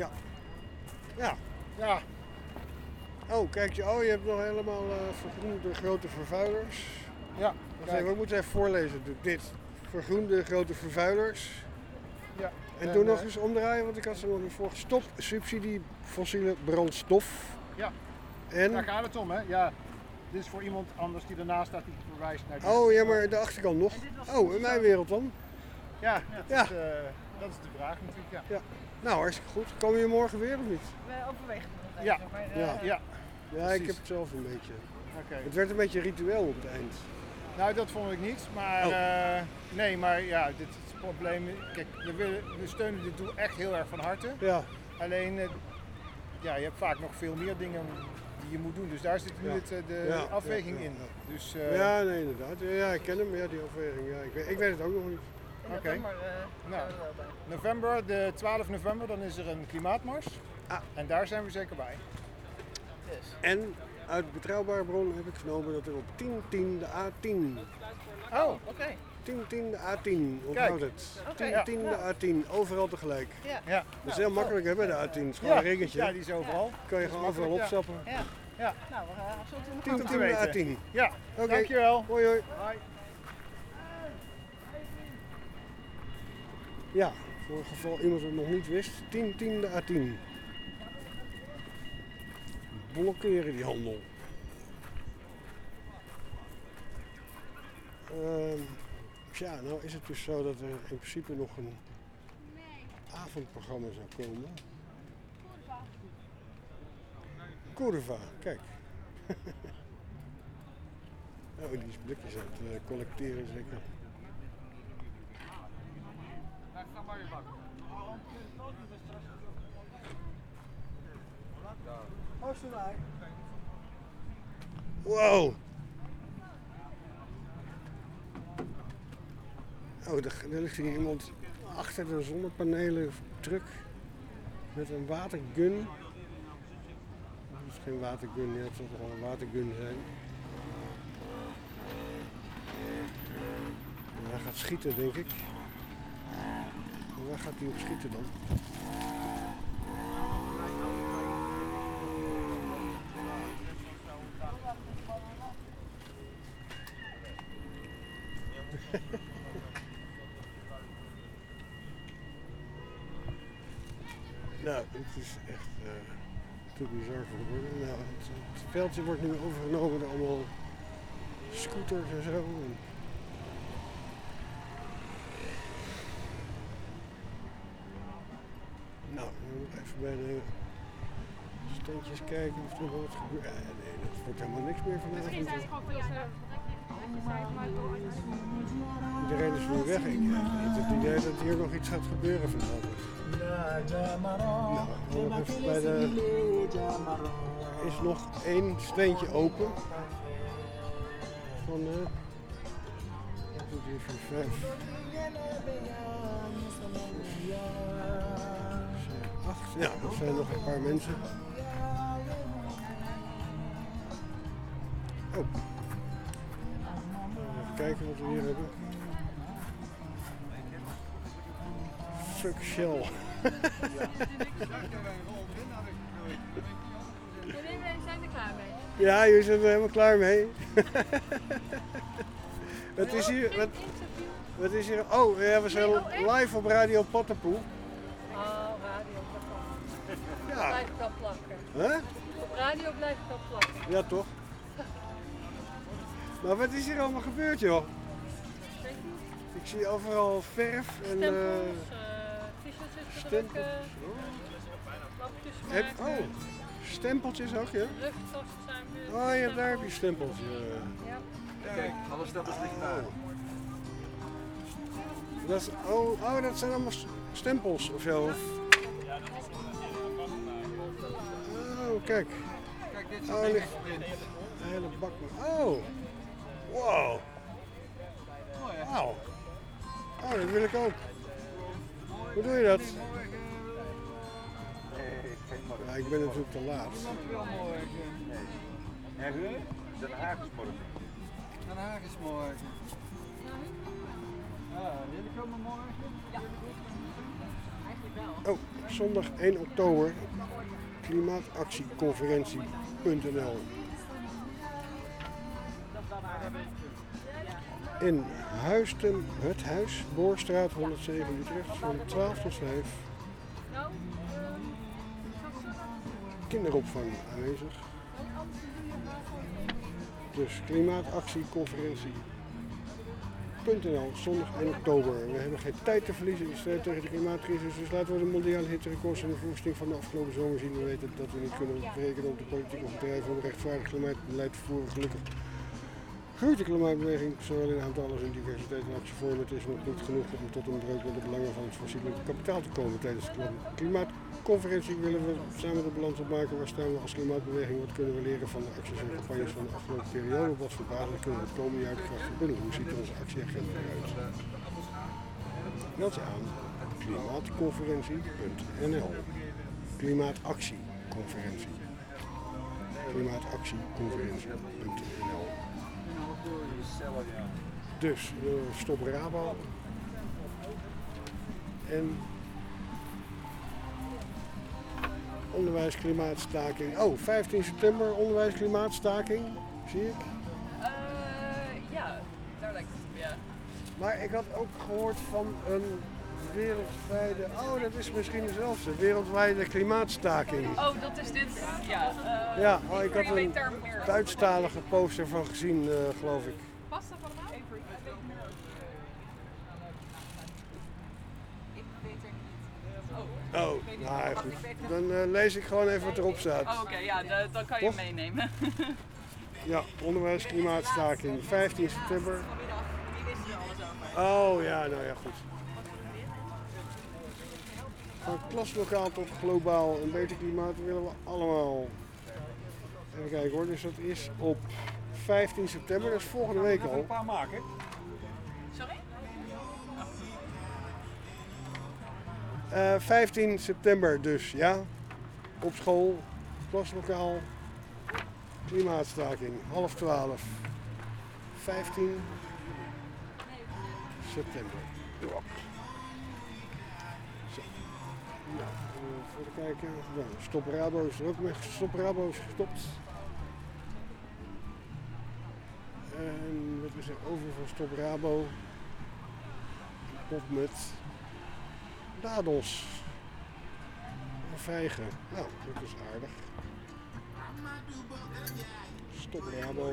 Ja. Oh, kijk je. Oh, je hebt nog helemaal vergroende grote vervuilers. Ja. We moeten even voorlezen. Dit. Vergroende grote vervuilers. Ja. En doe nog eens omdraaien, want ik had ze nog niet voor. Stop subsidie fossiele brandstof. Ja. En? Daar gaat het om, hè? Ja. Dit is voor iemand anders die ernaast staat die verwijst naar... Oh ja, maar de achterkant nog. Oh, in mijn wereld dan? Ja, dat is de vraag natuurlijk, ja. Nou, hartstikke goed. Komen jullie morgen weer of niet? We overwegen het nog even. Ja, ik heb het zelf een beetje. Okay. Het werd een beetje ritueel op het eind. Nou, dat vond ik niet, maar nee, maar ja, dit is het probleem. Kijk, we steunen dit doel echt heel erg van harte. Ja. Alleen, je hebt vaak nog veel meer dingen die je moet doen, dus daar zit nu de afweging in. Dus, ja, nee, inderdaad. Ja, ik ken hem, die afweging. Ja, ik weet het ook nog niet. Oké. November, de 12 november, dan is er een klimaatmars. En daar zijn we zeker bij. Yes. En uit betrouwbare bron heb ik vernomen dat er op 10-10 de A10. Oh, oké. 10-10 de A10, onthoud het. 10-10 de A10, overal tegelijk. Ja. Dat is heel makkelijk hè, bij de A10, het is gewoon een ringetje. Ja, die is overal. Kan je gewoon overal opstappen. Ja. Nou, we gaan 10-10 de A10. Ja, okay. Dankjewel. Hoi. Hoi. Ja, voor het geval iemand het nog niet wist, 10-10 de A10. Blokkeren die handel. Nou is het dus zo dat er in principe nog een avondprogramma zou komen. Curva, kijk. Oh, die is blikjes aan het collecteren zeker. Wow! Oh, er ligt hier iemand achter de zonnepanelen truck met een watergun. Dat is geen watergun, het zal toch wel een watergun zijn. En hij gaat schieten, denk ik. En waar gaat hij op schieten dan? Nou, het is echt te bizar voor woorden. Nou, het veldje wordt nu overgenomen door allemaal scooters en zo. Even bij de standjes kijken of er nog wat gebeurt. Nee, dat wordt helemaal niks meer vanavond. Misschien zijn ze gewoon veel te Iedereen is nu weg. Ik heb het idee dat hier nog iets gaat gebeuren vanavond. Nou, nog even bij de... Er is nog 1 steentje open. Van 3, 4, 5. 8. Ja, dat zijn nog een paar mensen. Oh. Even kijken wat we hier hebben. Fuck Shell. Jullie zijn er klaar mee. Ja, jullie zijn er helemaal klaar mee. Wat is hier? Wat is hier? Oh, ja, we zijn live op Radio Pottenpoel. Oh, radio plakken. Ja. Blijf ik dan plakken. Huh? Op radio blijf ik dan plakken. Ja, toch? Maar wat is hier allemaal gebeurd, joh? Ik zie overal verf en T-shirts drukken. Lampjes maken. Oh, stempeltjes ook, ja? Luchtvasten zijn weer. Oh ja, daar heb je stempeltje. Ja. Kijk, alle stempels liggen daar. Dat is, dat zijn allemaal stempels of zo. Oh, kijk. Kijk, dit is Oh, een ligt een hele bak. Oh, wow. Wauw. Oh, dat wil ik ook. Hoe doe je dat? Ja, ik ben natuurlijk te laat. Dankjewel, morgen. En u? Den Haag is morgen. Den Haag is morgen. Jullie komen morgen? Ja. Oh, zondag 1 oktober. Klimaatactieconferentie.nl. In Huisten, het huis, Boorstraat 107 Utrecht, van 12 tot 5. Kinderopvang aanwezig. Dus klimaatactieconferentie.nl, zondag 1 oktober. We hebben geen tijd te verliezen in de strijd tegen de klimaatcrisis, dus laten we de mondiale hitterecords en de verwoesting van de afgelopen zomer zien. We weten dat we niet kunnen rekenen op de politiek of bedrijven om een rechtvaardig klimaatbeleid te voeren. Gelukkig groeit de klimaatbeweging zowel in aantal als in diversiteit en actievormen. Het is nog niet genoeg om tot een breuk met de belangen van het fossiele kapitaal te komen. Tijdens de klimaatconferentie willen we samen de balans opmaken. Waar staan we als klimaatbeweging? Wat kunnen we leren van de acties en campagnes van de afgelopen periode? Op wat voor basis kunnen we het komende jaar de kracht verbundelen? Hoe ziet onze actieagenda eruit? Meld je aan klimaatconferentie.nl. Klimaatactieconferentie. Klimaatactieconferentie.nl. Dus stop Rabo. En onderwijs klimaatstaking. Oh, 15 september onderwijs klimaatstaking. Zie ik. Ja, daar lijkt het op, ja. Maar ik had ook gehoord van een wereldwijde... Oh, dat is misschien dezelfde. Wereldwijde klimaatstaking. Oh, dat is dit. Ja, ja, ik had een Duitsstalige poster van gezien, geloof ik. Past dat allemaal? Ik weet er niet. Oh, nou goed. Dan lees ik gewoon even wat erop staat. Oh, oké, ja, dan kan je hem meenemen. Ja, onderwijs klimaatstaking, 15 september. Die wisten er alles over. Oh ja, nou ja, goed. Van klaslokaal tot globaal, een beter klimaat willen we allemaal. Even kijken hoor, dus dat is op 15 september, dat is volgende week al. Een paar maken. Sorry? 15 september dus, ja. Op school, klaslokaal, klimaatstaking, 11:30. 15 september. Ja. Zo. Ja, even kijken. Nou, Stop Rabo is er ook mee. Stop Rabo is gestopt. En wat is er over van Stop Rabo? Pot met dadels. En vijgen. Nou, dat is aardig. Stop Rabo.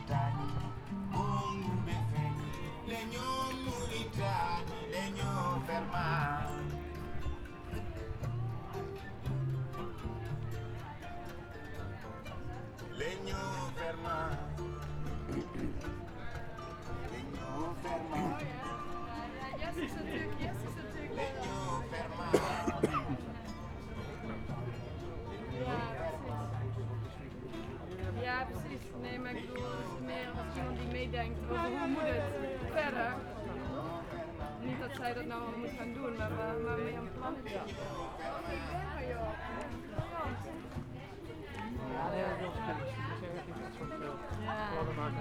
Ja, precies. Nee, maar ik bedoel meer als iemand die meedenkt over hoe moet het verder. Niet dat zij dat nou allemaal moet gaan doen, maar meer een plan is. Ja, nee, dat is wel spannend. Dus er echt niet dat soort plannen maken.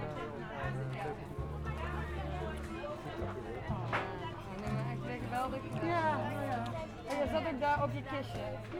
Nee, maar echt weer geweldig. Ja. En je zat ook daar op je kistje.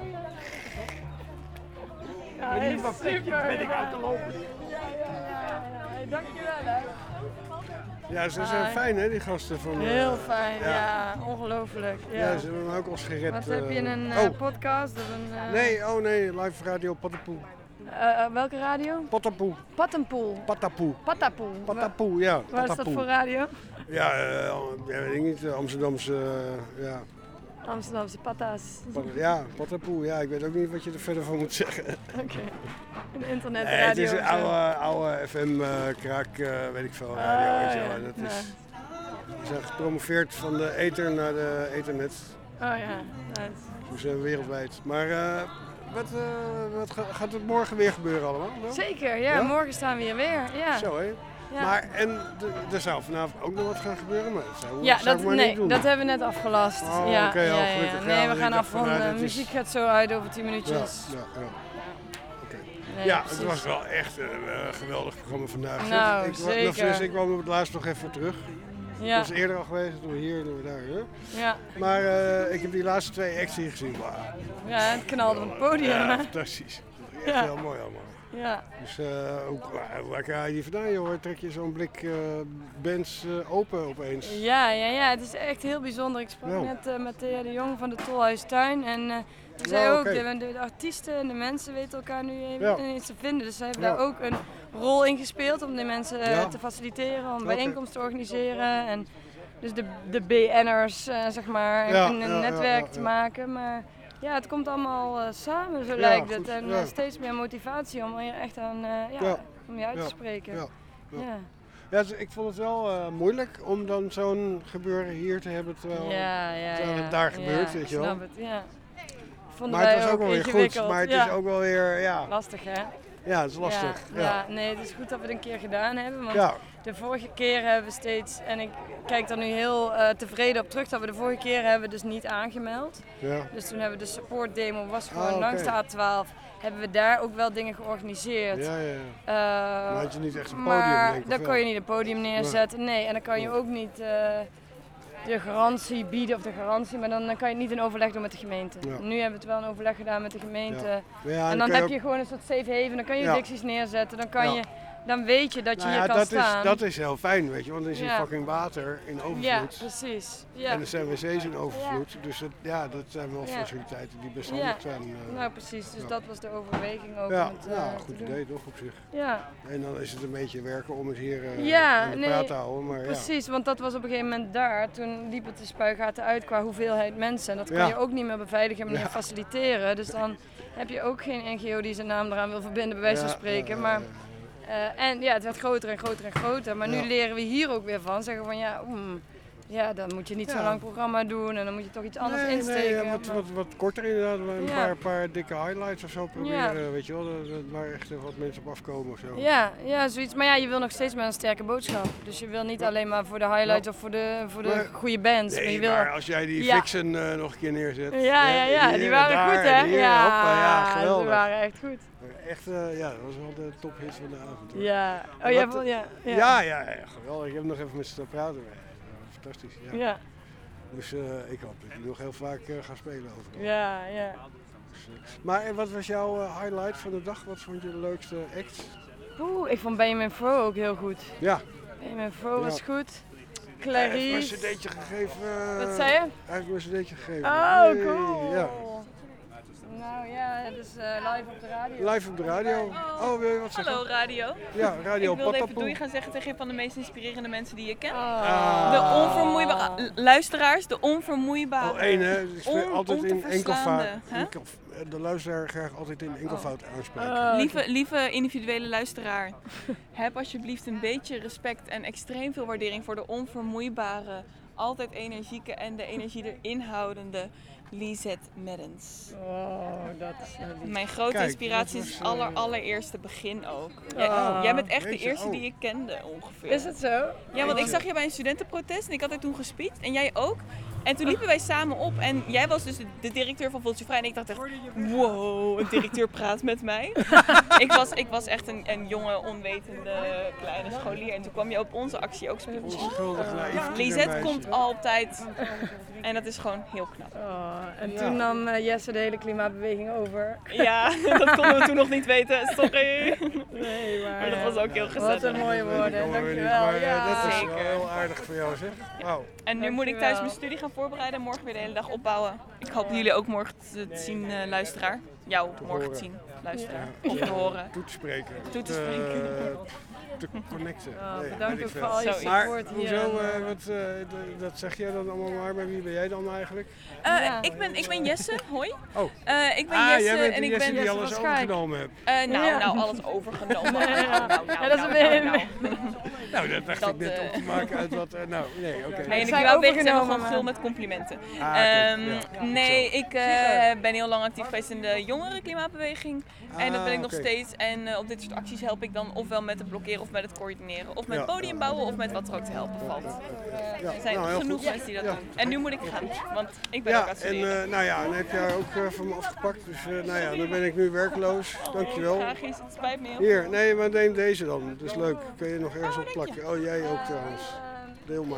Ja, Ik weet niet wat super. ben ik uit te lopen. Ja. Hey, dankjewel hè. Ja, ze zijn fijn hè, die gasten van... Heel fijn, ja. Ongelooflijk. Ja, ze hebben me ook ons gered. Wat heb je, een podcast of een... Nee, live radio Patapoe. Welke radio? Patapoe. Pattenpoel. Patapoe. Patapoe, ja. Waar is dat voor radio? Ja, weet ik niet, Amsterdamse, ja. Amsterdamse patas. Ja, Patapoe, ja, ik weet ook niet wat je er verder van moet zeggen. Oké. Een internetradio. Het is een oude FM, kraak, weet ik veel, radio. Weet je wel. Dat is, we zijn gepromoveerd van de ether naar de ethernet. Oh ja, nice. We zijn wereldwijd. Maar wat gaat het morgen weer gebeuren allemaal? Wel? Zeker, ja, morgen staan we hier weer. Ja. Zo hè? Ja. Maar er zou vanavond ook nog wat gaan gebeuren, maar dat zou ik maar niet doen. Dat hebben we net afgelast. Oh, ja, oké, gelukkig. Nee, ja, we gaan afronden. De muziek gaat zo uit over 10 minuutjes. Ja. Okay. Nee, ja, precies. het was wel echt een geweldig programma vandaag. Nou, zeker. Ik kwam op het laatst nog even terug. Ja. Dat was eerder al geweest, toen we hier en toen we daar. Hè? Ja. Maar ik heb die laatste 2 acts hier gezien. Wow. Ja, het knalde op het podium. Ja, hè? fantastisch. Echt heel mooi allemaal. Ja. Dus hoe krijg je die vandaan, joh? Trek je zo'n blik bands open opeens? Ja, het is echt heel bijzonder. Ik sprak net met Thea de Jong van de Tolhuistuin en ze zei ook, de artiesten en de mensen weten elkaar nu ineens te vinden. Dus zij hebben daar ook een rol in gespeeld om die mensen te faciliteren, om bijeenkomsten te organiseren. En dus de BN'ers, zeg maar, een netwerk te maken. Maar ja, het komt allemaal samen, zo lijkt het. En steeds meer motivatie om hier echt aan om je uit te spreken. Ja, dus ik vond het wel moeilijk om dan zo'n gebeuren hier te hebben terwijl het daar gebeurt, weet je wel. Snap het, ja. Maar het was ook wel weer goed, maar het is ook wel weer, lastig hè? Ja, het is lastig. Ja, nee, het is goed dat we het een keer gedaan hebben, want de vorige keer hebben we steeds, en ik kijk er nu heel tevreden op terug, dat we de vorige keer hebben dus niet aangemeld. Ja. Dus toen hebben we de support demo, was gewoon langs de A12, hebben we daar ook wel dingen georganiseerd. Maar had je niet echt een podium, denk ik? Dan kon je niet een podium neerzetten, nee, en dan kan je ook niet de garantie bieden, maar dan kan je het niet in overleg doen met de gemeente. Ja. Nu hebben we het wel een overleg gedaan met de gemeente. En dan heb je gewoon een soort safe haven, dan kan je dicties neerzetten, dan kan je... Dan weet je dat je hier kan staan. Dat is heel fijn, weet je, want dan is hier fucking water in overvloed. Ja, precies. Ja. En er zijn wc's in overvloed, dus dat zijn wel faciliteiten die best handig zijn. Nou precies, dus dat was de overweging ook. Ja, goed idee toch op zich. Ja. En dan is het een beetje werken om het hier aan de praat te houden. Maar, precies, want dat was op een gegeven moment daar, toen liep het de spuigaten uit qua hoeveelheid mensen. En dat kon je ook niet meer op een veilige manier faciliteren. Dus dan heb je ook geen NGO die zijn naam eraan wil verbinden, bij wijze van spreken. Maar en het werd groter en groter en groter. Maar nu leren we hier ook weer van. Zeggen van dan moet je niet zo'n lang programma doen en dan moet je toch iets anders insteken. Wat korter inderdaad. Een paar dikke highlights of zo proberen. Weet je wel, waar echt wat mensen op afkomen of zo. Ja, zoiets. Maar je wil nog steeds met een sterke boodschap. Dus je wil niet alleen maar voor de highlights of voor de goede bands. Nee, maar als jij die Vixen nog een keer neerzet. Die waren goed hè? Geweldig. Die waren echt goed. Echt, dat was wel de tophit van de avond. Hoor. Ja, geweldig. Ik heb nog even met ze staan praten. Fantastisch. Ja. Dus ik hoop dat ik nog heel vaak ga spelen overal. Ja. Dus, maar wat was jouw highlight van de dag? Wat vond je de leukste act? Ik vond Benjamin Fro ook heel goed. Ja. Benjamin Fro was goed. Clarice. Hij heeft me een cd'tje gegeven. Wat zei je? Hij heeft me een cd'tje gegeven. Oh, cool. Ja. Nou ja, dus live op de radio. Live op de radio. Oh, wil je wat zeggen? Hallo radio. Ja, radio Ik wilde even Papapoe. doei gaan zeggen tegen een van de meest inspirerende mensen die je kent. Ah. De onvermoeibare luisteraars, de onvermoeibare. Oh, één hè. Ik spreek altijd in enkelvoud. Huh? De luisteraar graag altijd in enkelvoud aanspreken. Lieve individuele luisteraar, heb alsjeblieft een beetje respect en extreem veel waardering voor de onvermoeibare, altijd energieke en de energie erin houdende Lisette Mertens. Oh, dat is nou lief. Mijn grote Kijk, inspiratie dat is was, het allereerste begin ook. Oh. Jij bent echt de Jeetje, eerste oh. die ik kende ongeveer. Is het zo? Ja, want ik zag je bij een studentenprotest en ik had er toen gespeeld en jij ook. En toen liepen wij samen op en jij was dus de directeur van Voeltje Vrij en ik dacht echt, wow, een directeur praat met mij. ik was echt een jonge, onwetende kleine scholier en toen kwam je op onze actie ook spelen. Onschuldig naïef Lisette komt altijd en dat is gewoon heel knap. En toen nam Jesse de hele klimaatbeweging over. Ja, dat konden we toen nog niet weten, sorry. Nee, Maar dat was ook heel gezellig. Wat een mooie woorden, dankjewel. Dat is Zeker. wel heel aardig voor jou zeg. Wauw. En nu moet ik thuis mijn studie gaan voorbereiden en morgen weer de hele dag opbouwen. Ik hoop jullie ook morgen te zien, luisteraar. Jou morgen te zien, luisteraar. Of te horen. Toe te spreken. Toe te spreken. Te connecten. Bedankt weet ook ik voor al je veel. support Maar hier. hoezo, dat zeg jij dan allemaal maar wie ben jij dan eigenlijk? Ik ben Jesse, hoi. Oh. Ik ben Jesse jij bent en ik Jesse ben die alles overgenomen hebt. Nou, alles overgenomen. Ja, dat is een Nou, dat dacht ik net op te maken uit wat... nee, oké. Hey, en de klimaatbeweging zijn we gewoon gul met complimenten. Nee, ik ben heel lang actief geweest in de jongere klimaatbeweging. En dat ben ik nog steeds. En op dit soort acties help ik dan ofwel met het blokkeren of met het coördineren. Of met podium bouwen of met wat er ook te helpen valt. Er zijn genoeg mensen die dat doen. En nu moet ik gaan, want ik ben ook aan het studeren. Dan heb jij ook van me afgepakt. Dus dan ben ik nu werkloos. Dankjewel. Graag eens, het spijt me heel Hier, nee, maar neem deze dan. Dat is leuk. Kun je nog ergens op plakken. Oh, jij ook trouwens. Deel maar.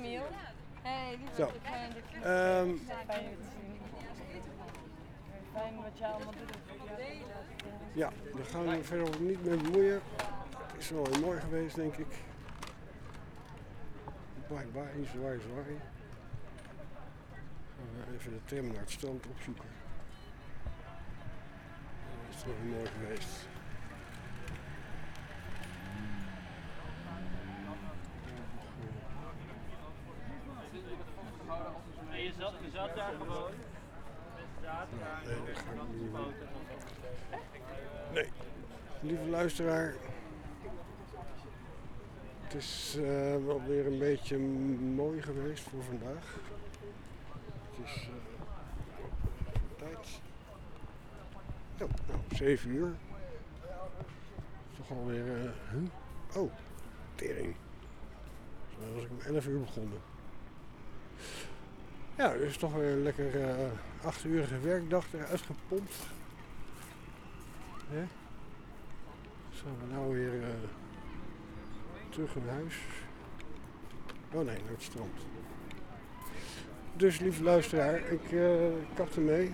Zo. Ja, daar gaan we verder niet mee bemoeien. Het is wel heel mooi geweest, denk ik. Bye bye, zwaai. Even de tram naar het strand opzoeken. Dat is wel heel mooi geweest. Je zat daar gewoon. Nee, dat ga ik niet doen. Nee, lieve luisteraar. Het is wel weer een beetje mooi geweest voor vandaag. Het is tijd. Oh, nou, 7 uur. Toch alweer... Oh, tering. Zo was ik om 11 uur begonnen. Ja, dus toch weer een lekker 8-urige werkdag eruit gepompt. Ja. Zijn we nou weer terug in huis. Oh nee, naar het strand. Dus lieve luisteraar, ik kap ermee.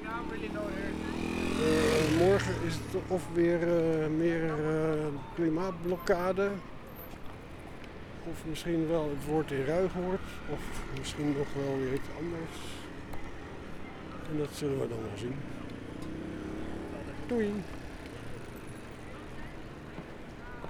Morgen is het of weer meer klimaatblokkade. Of misschien wel het woord in Ruigoord. Of misschien nog wel weer iets anders. En dat zullen we dan wel zien. Doei!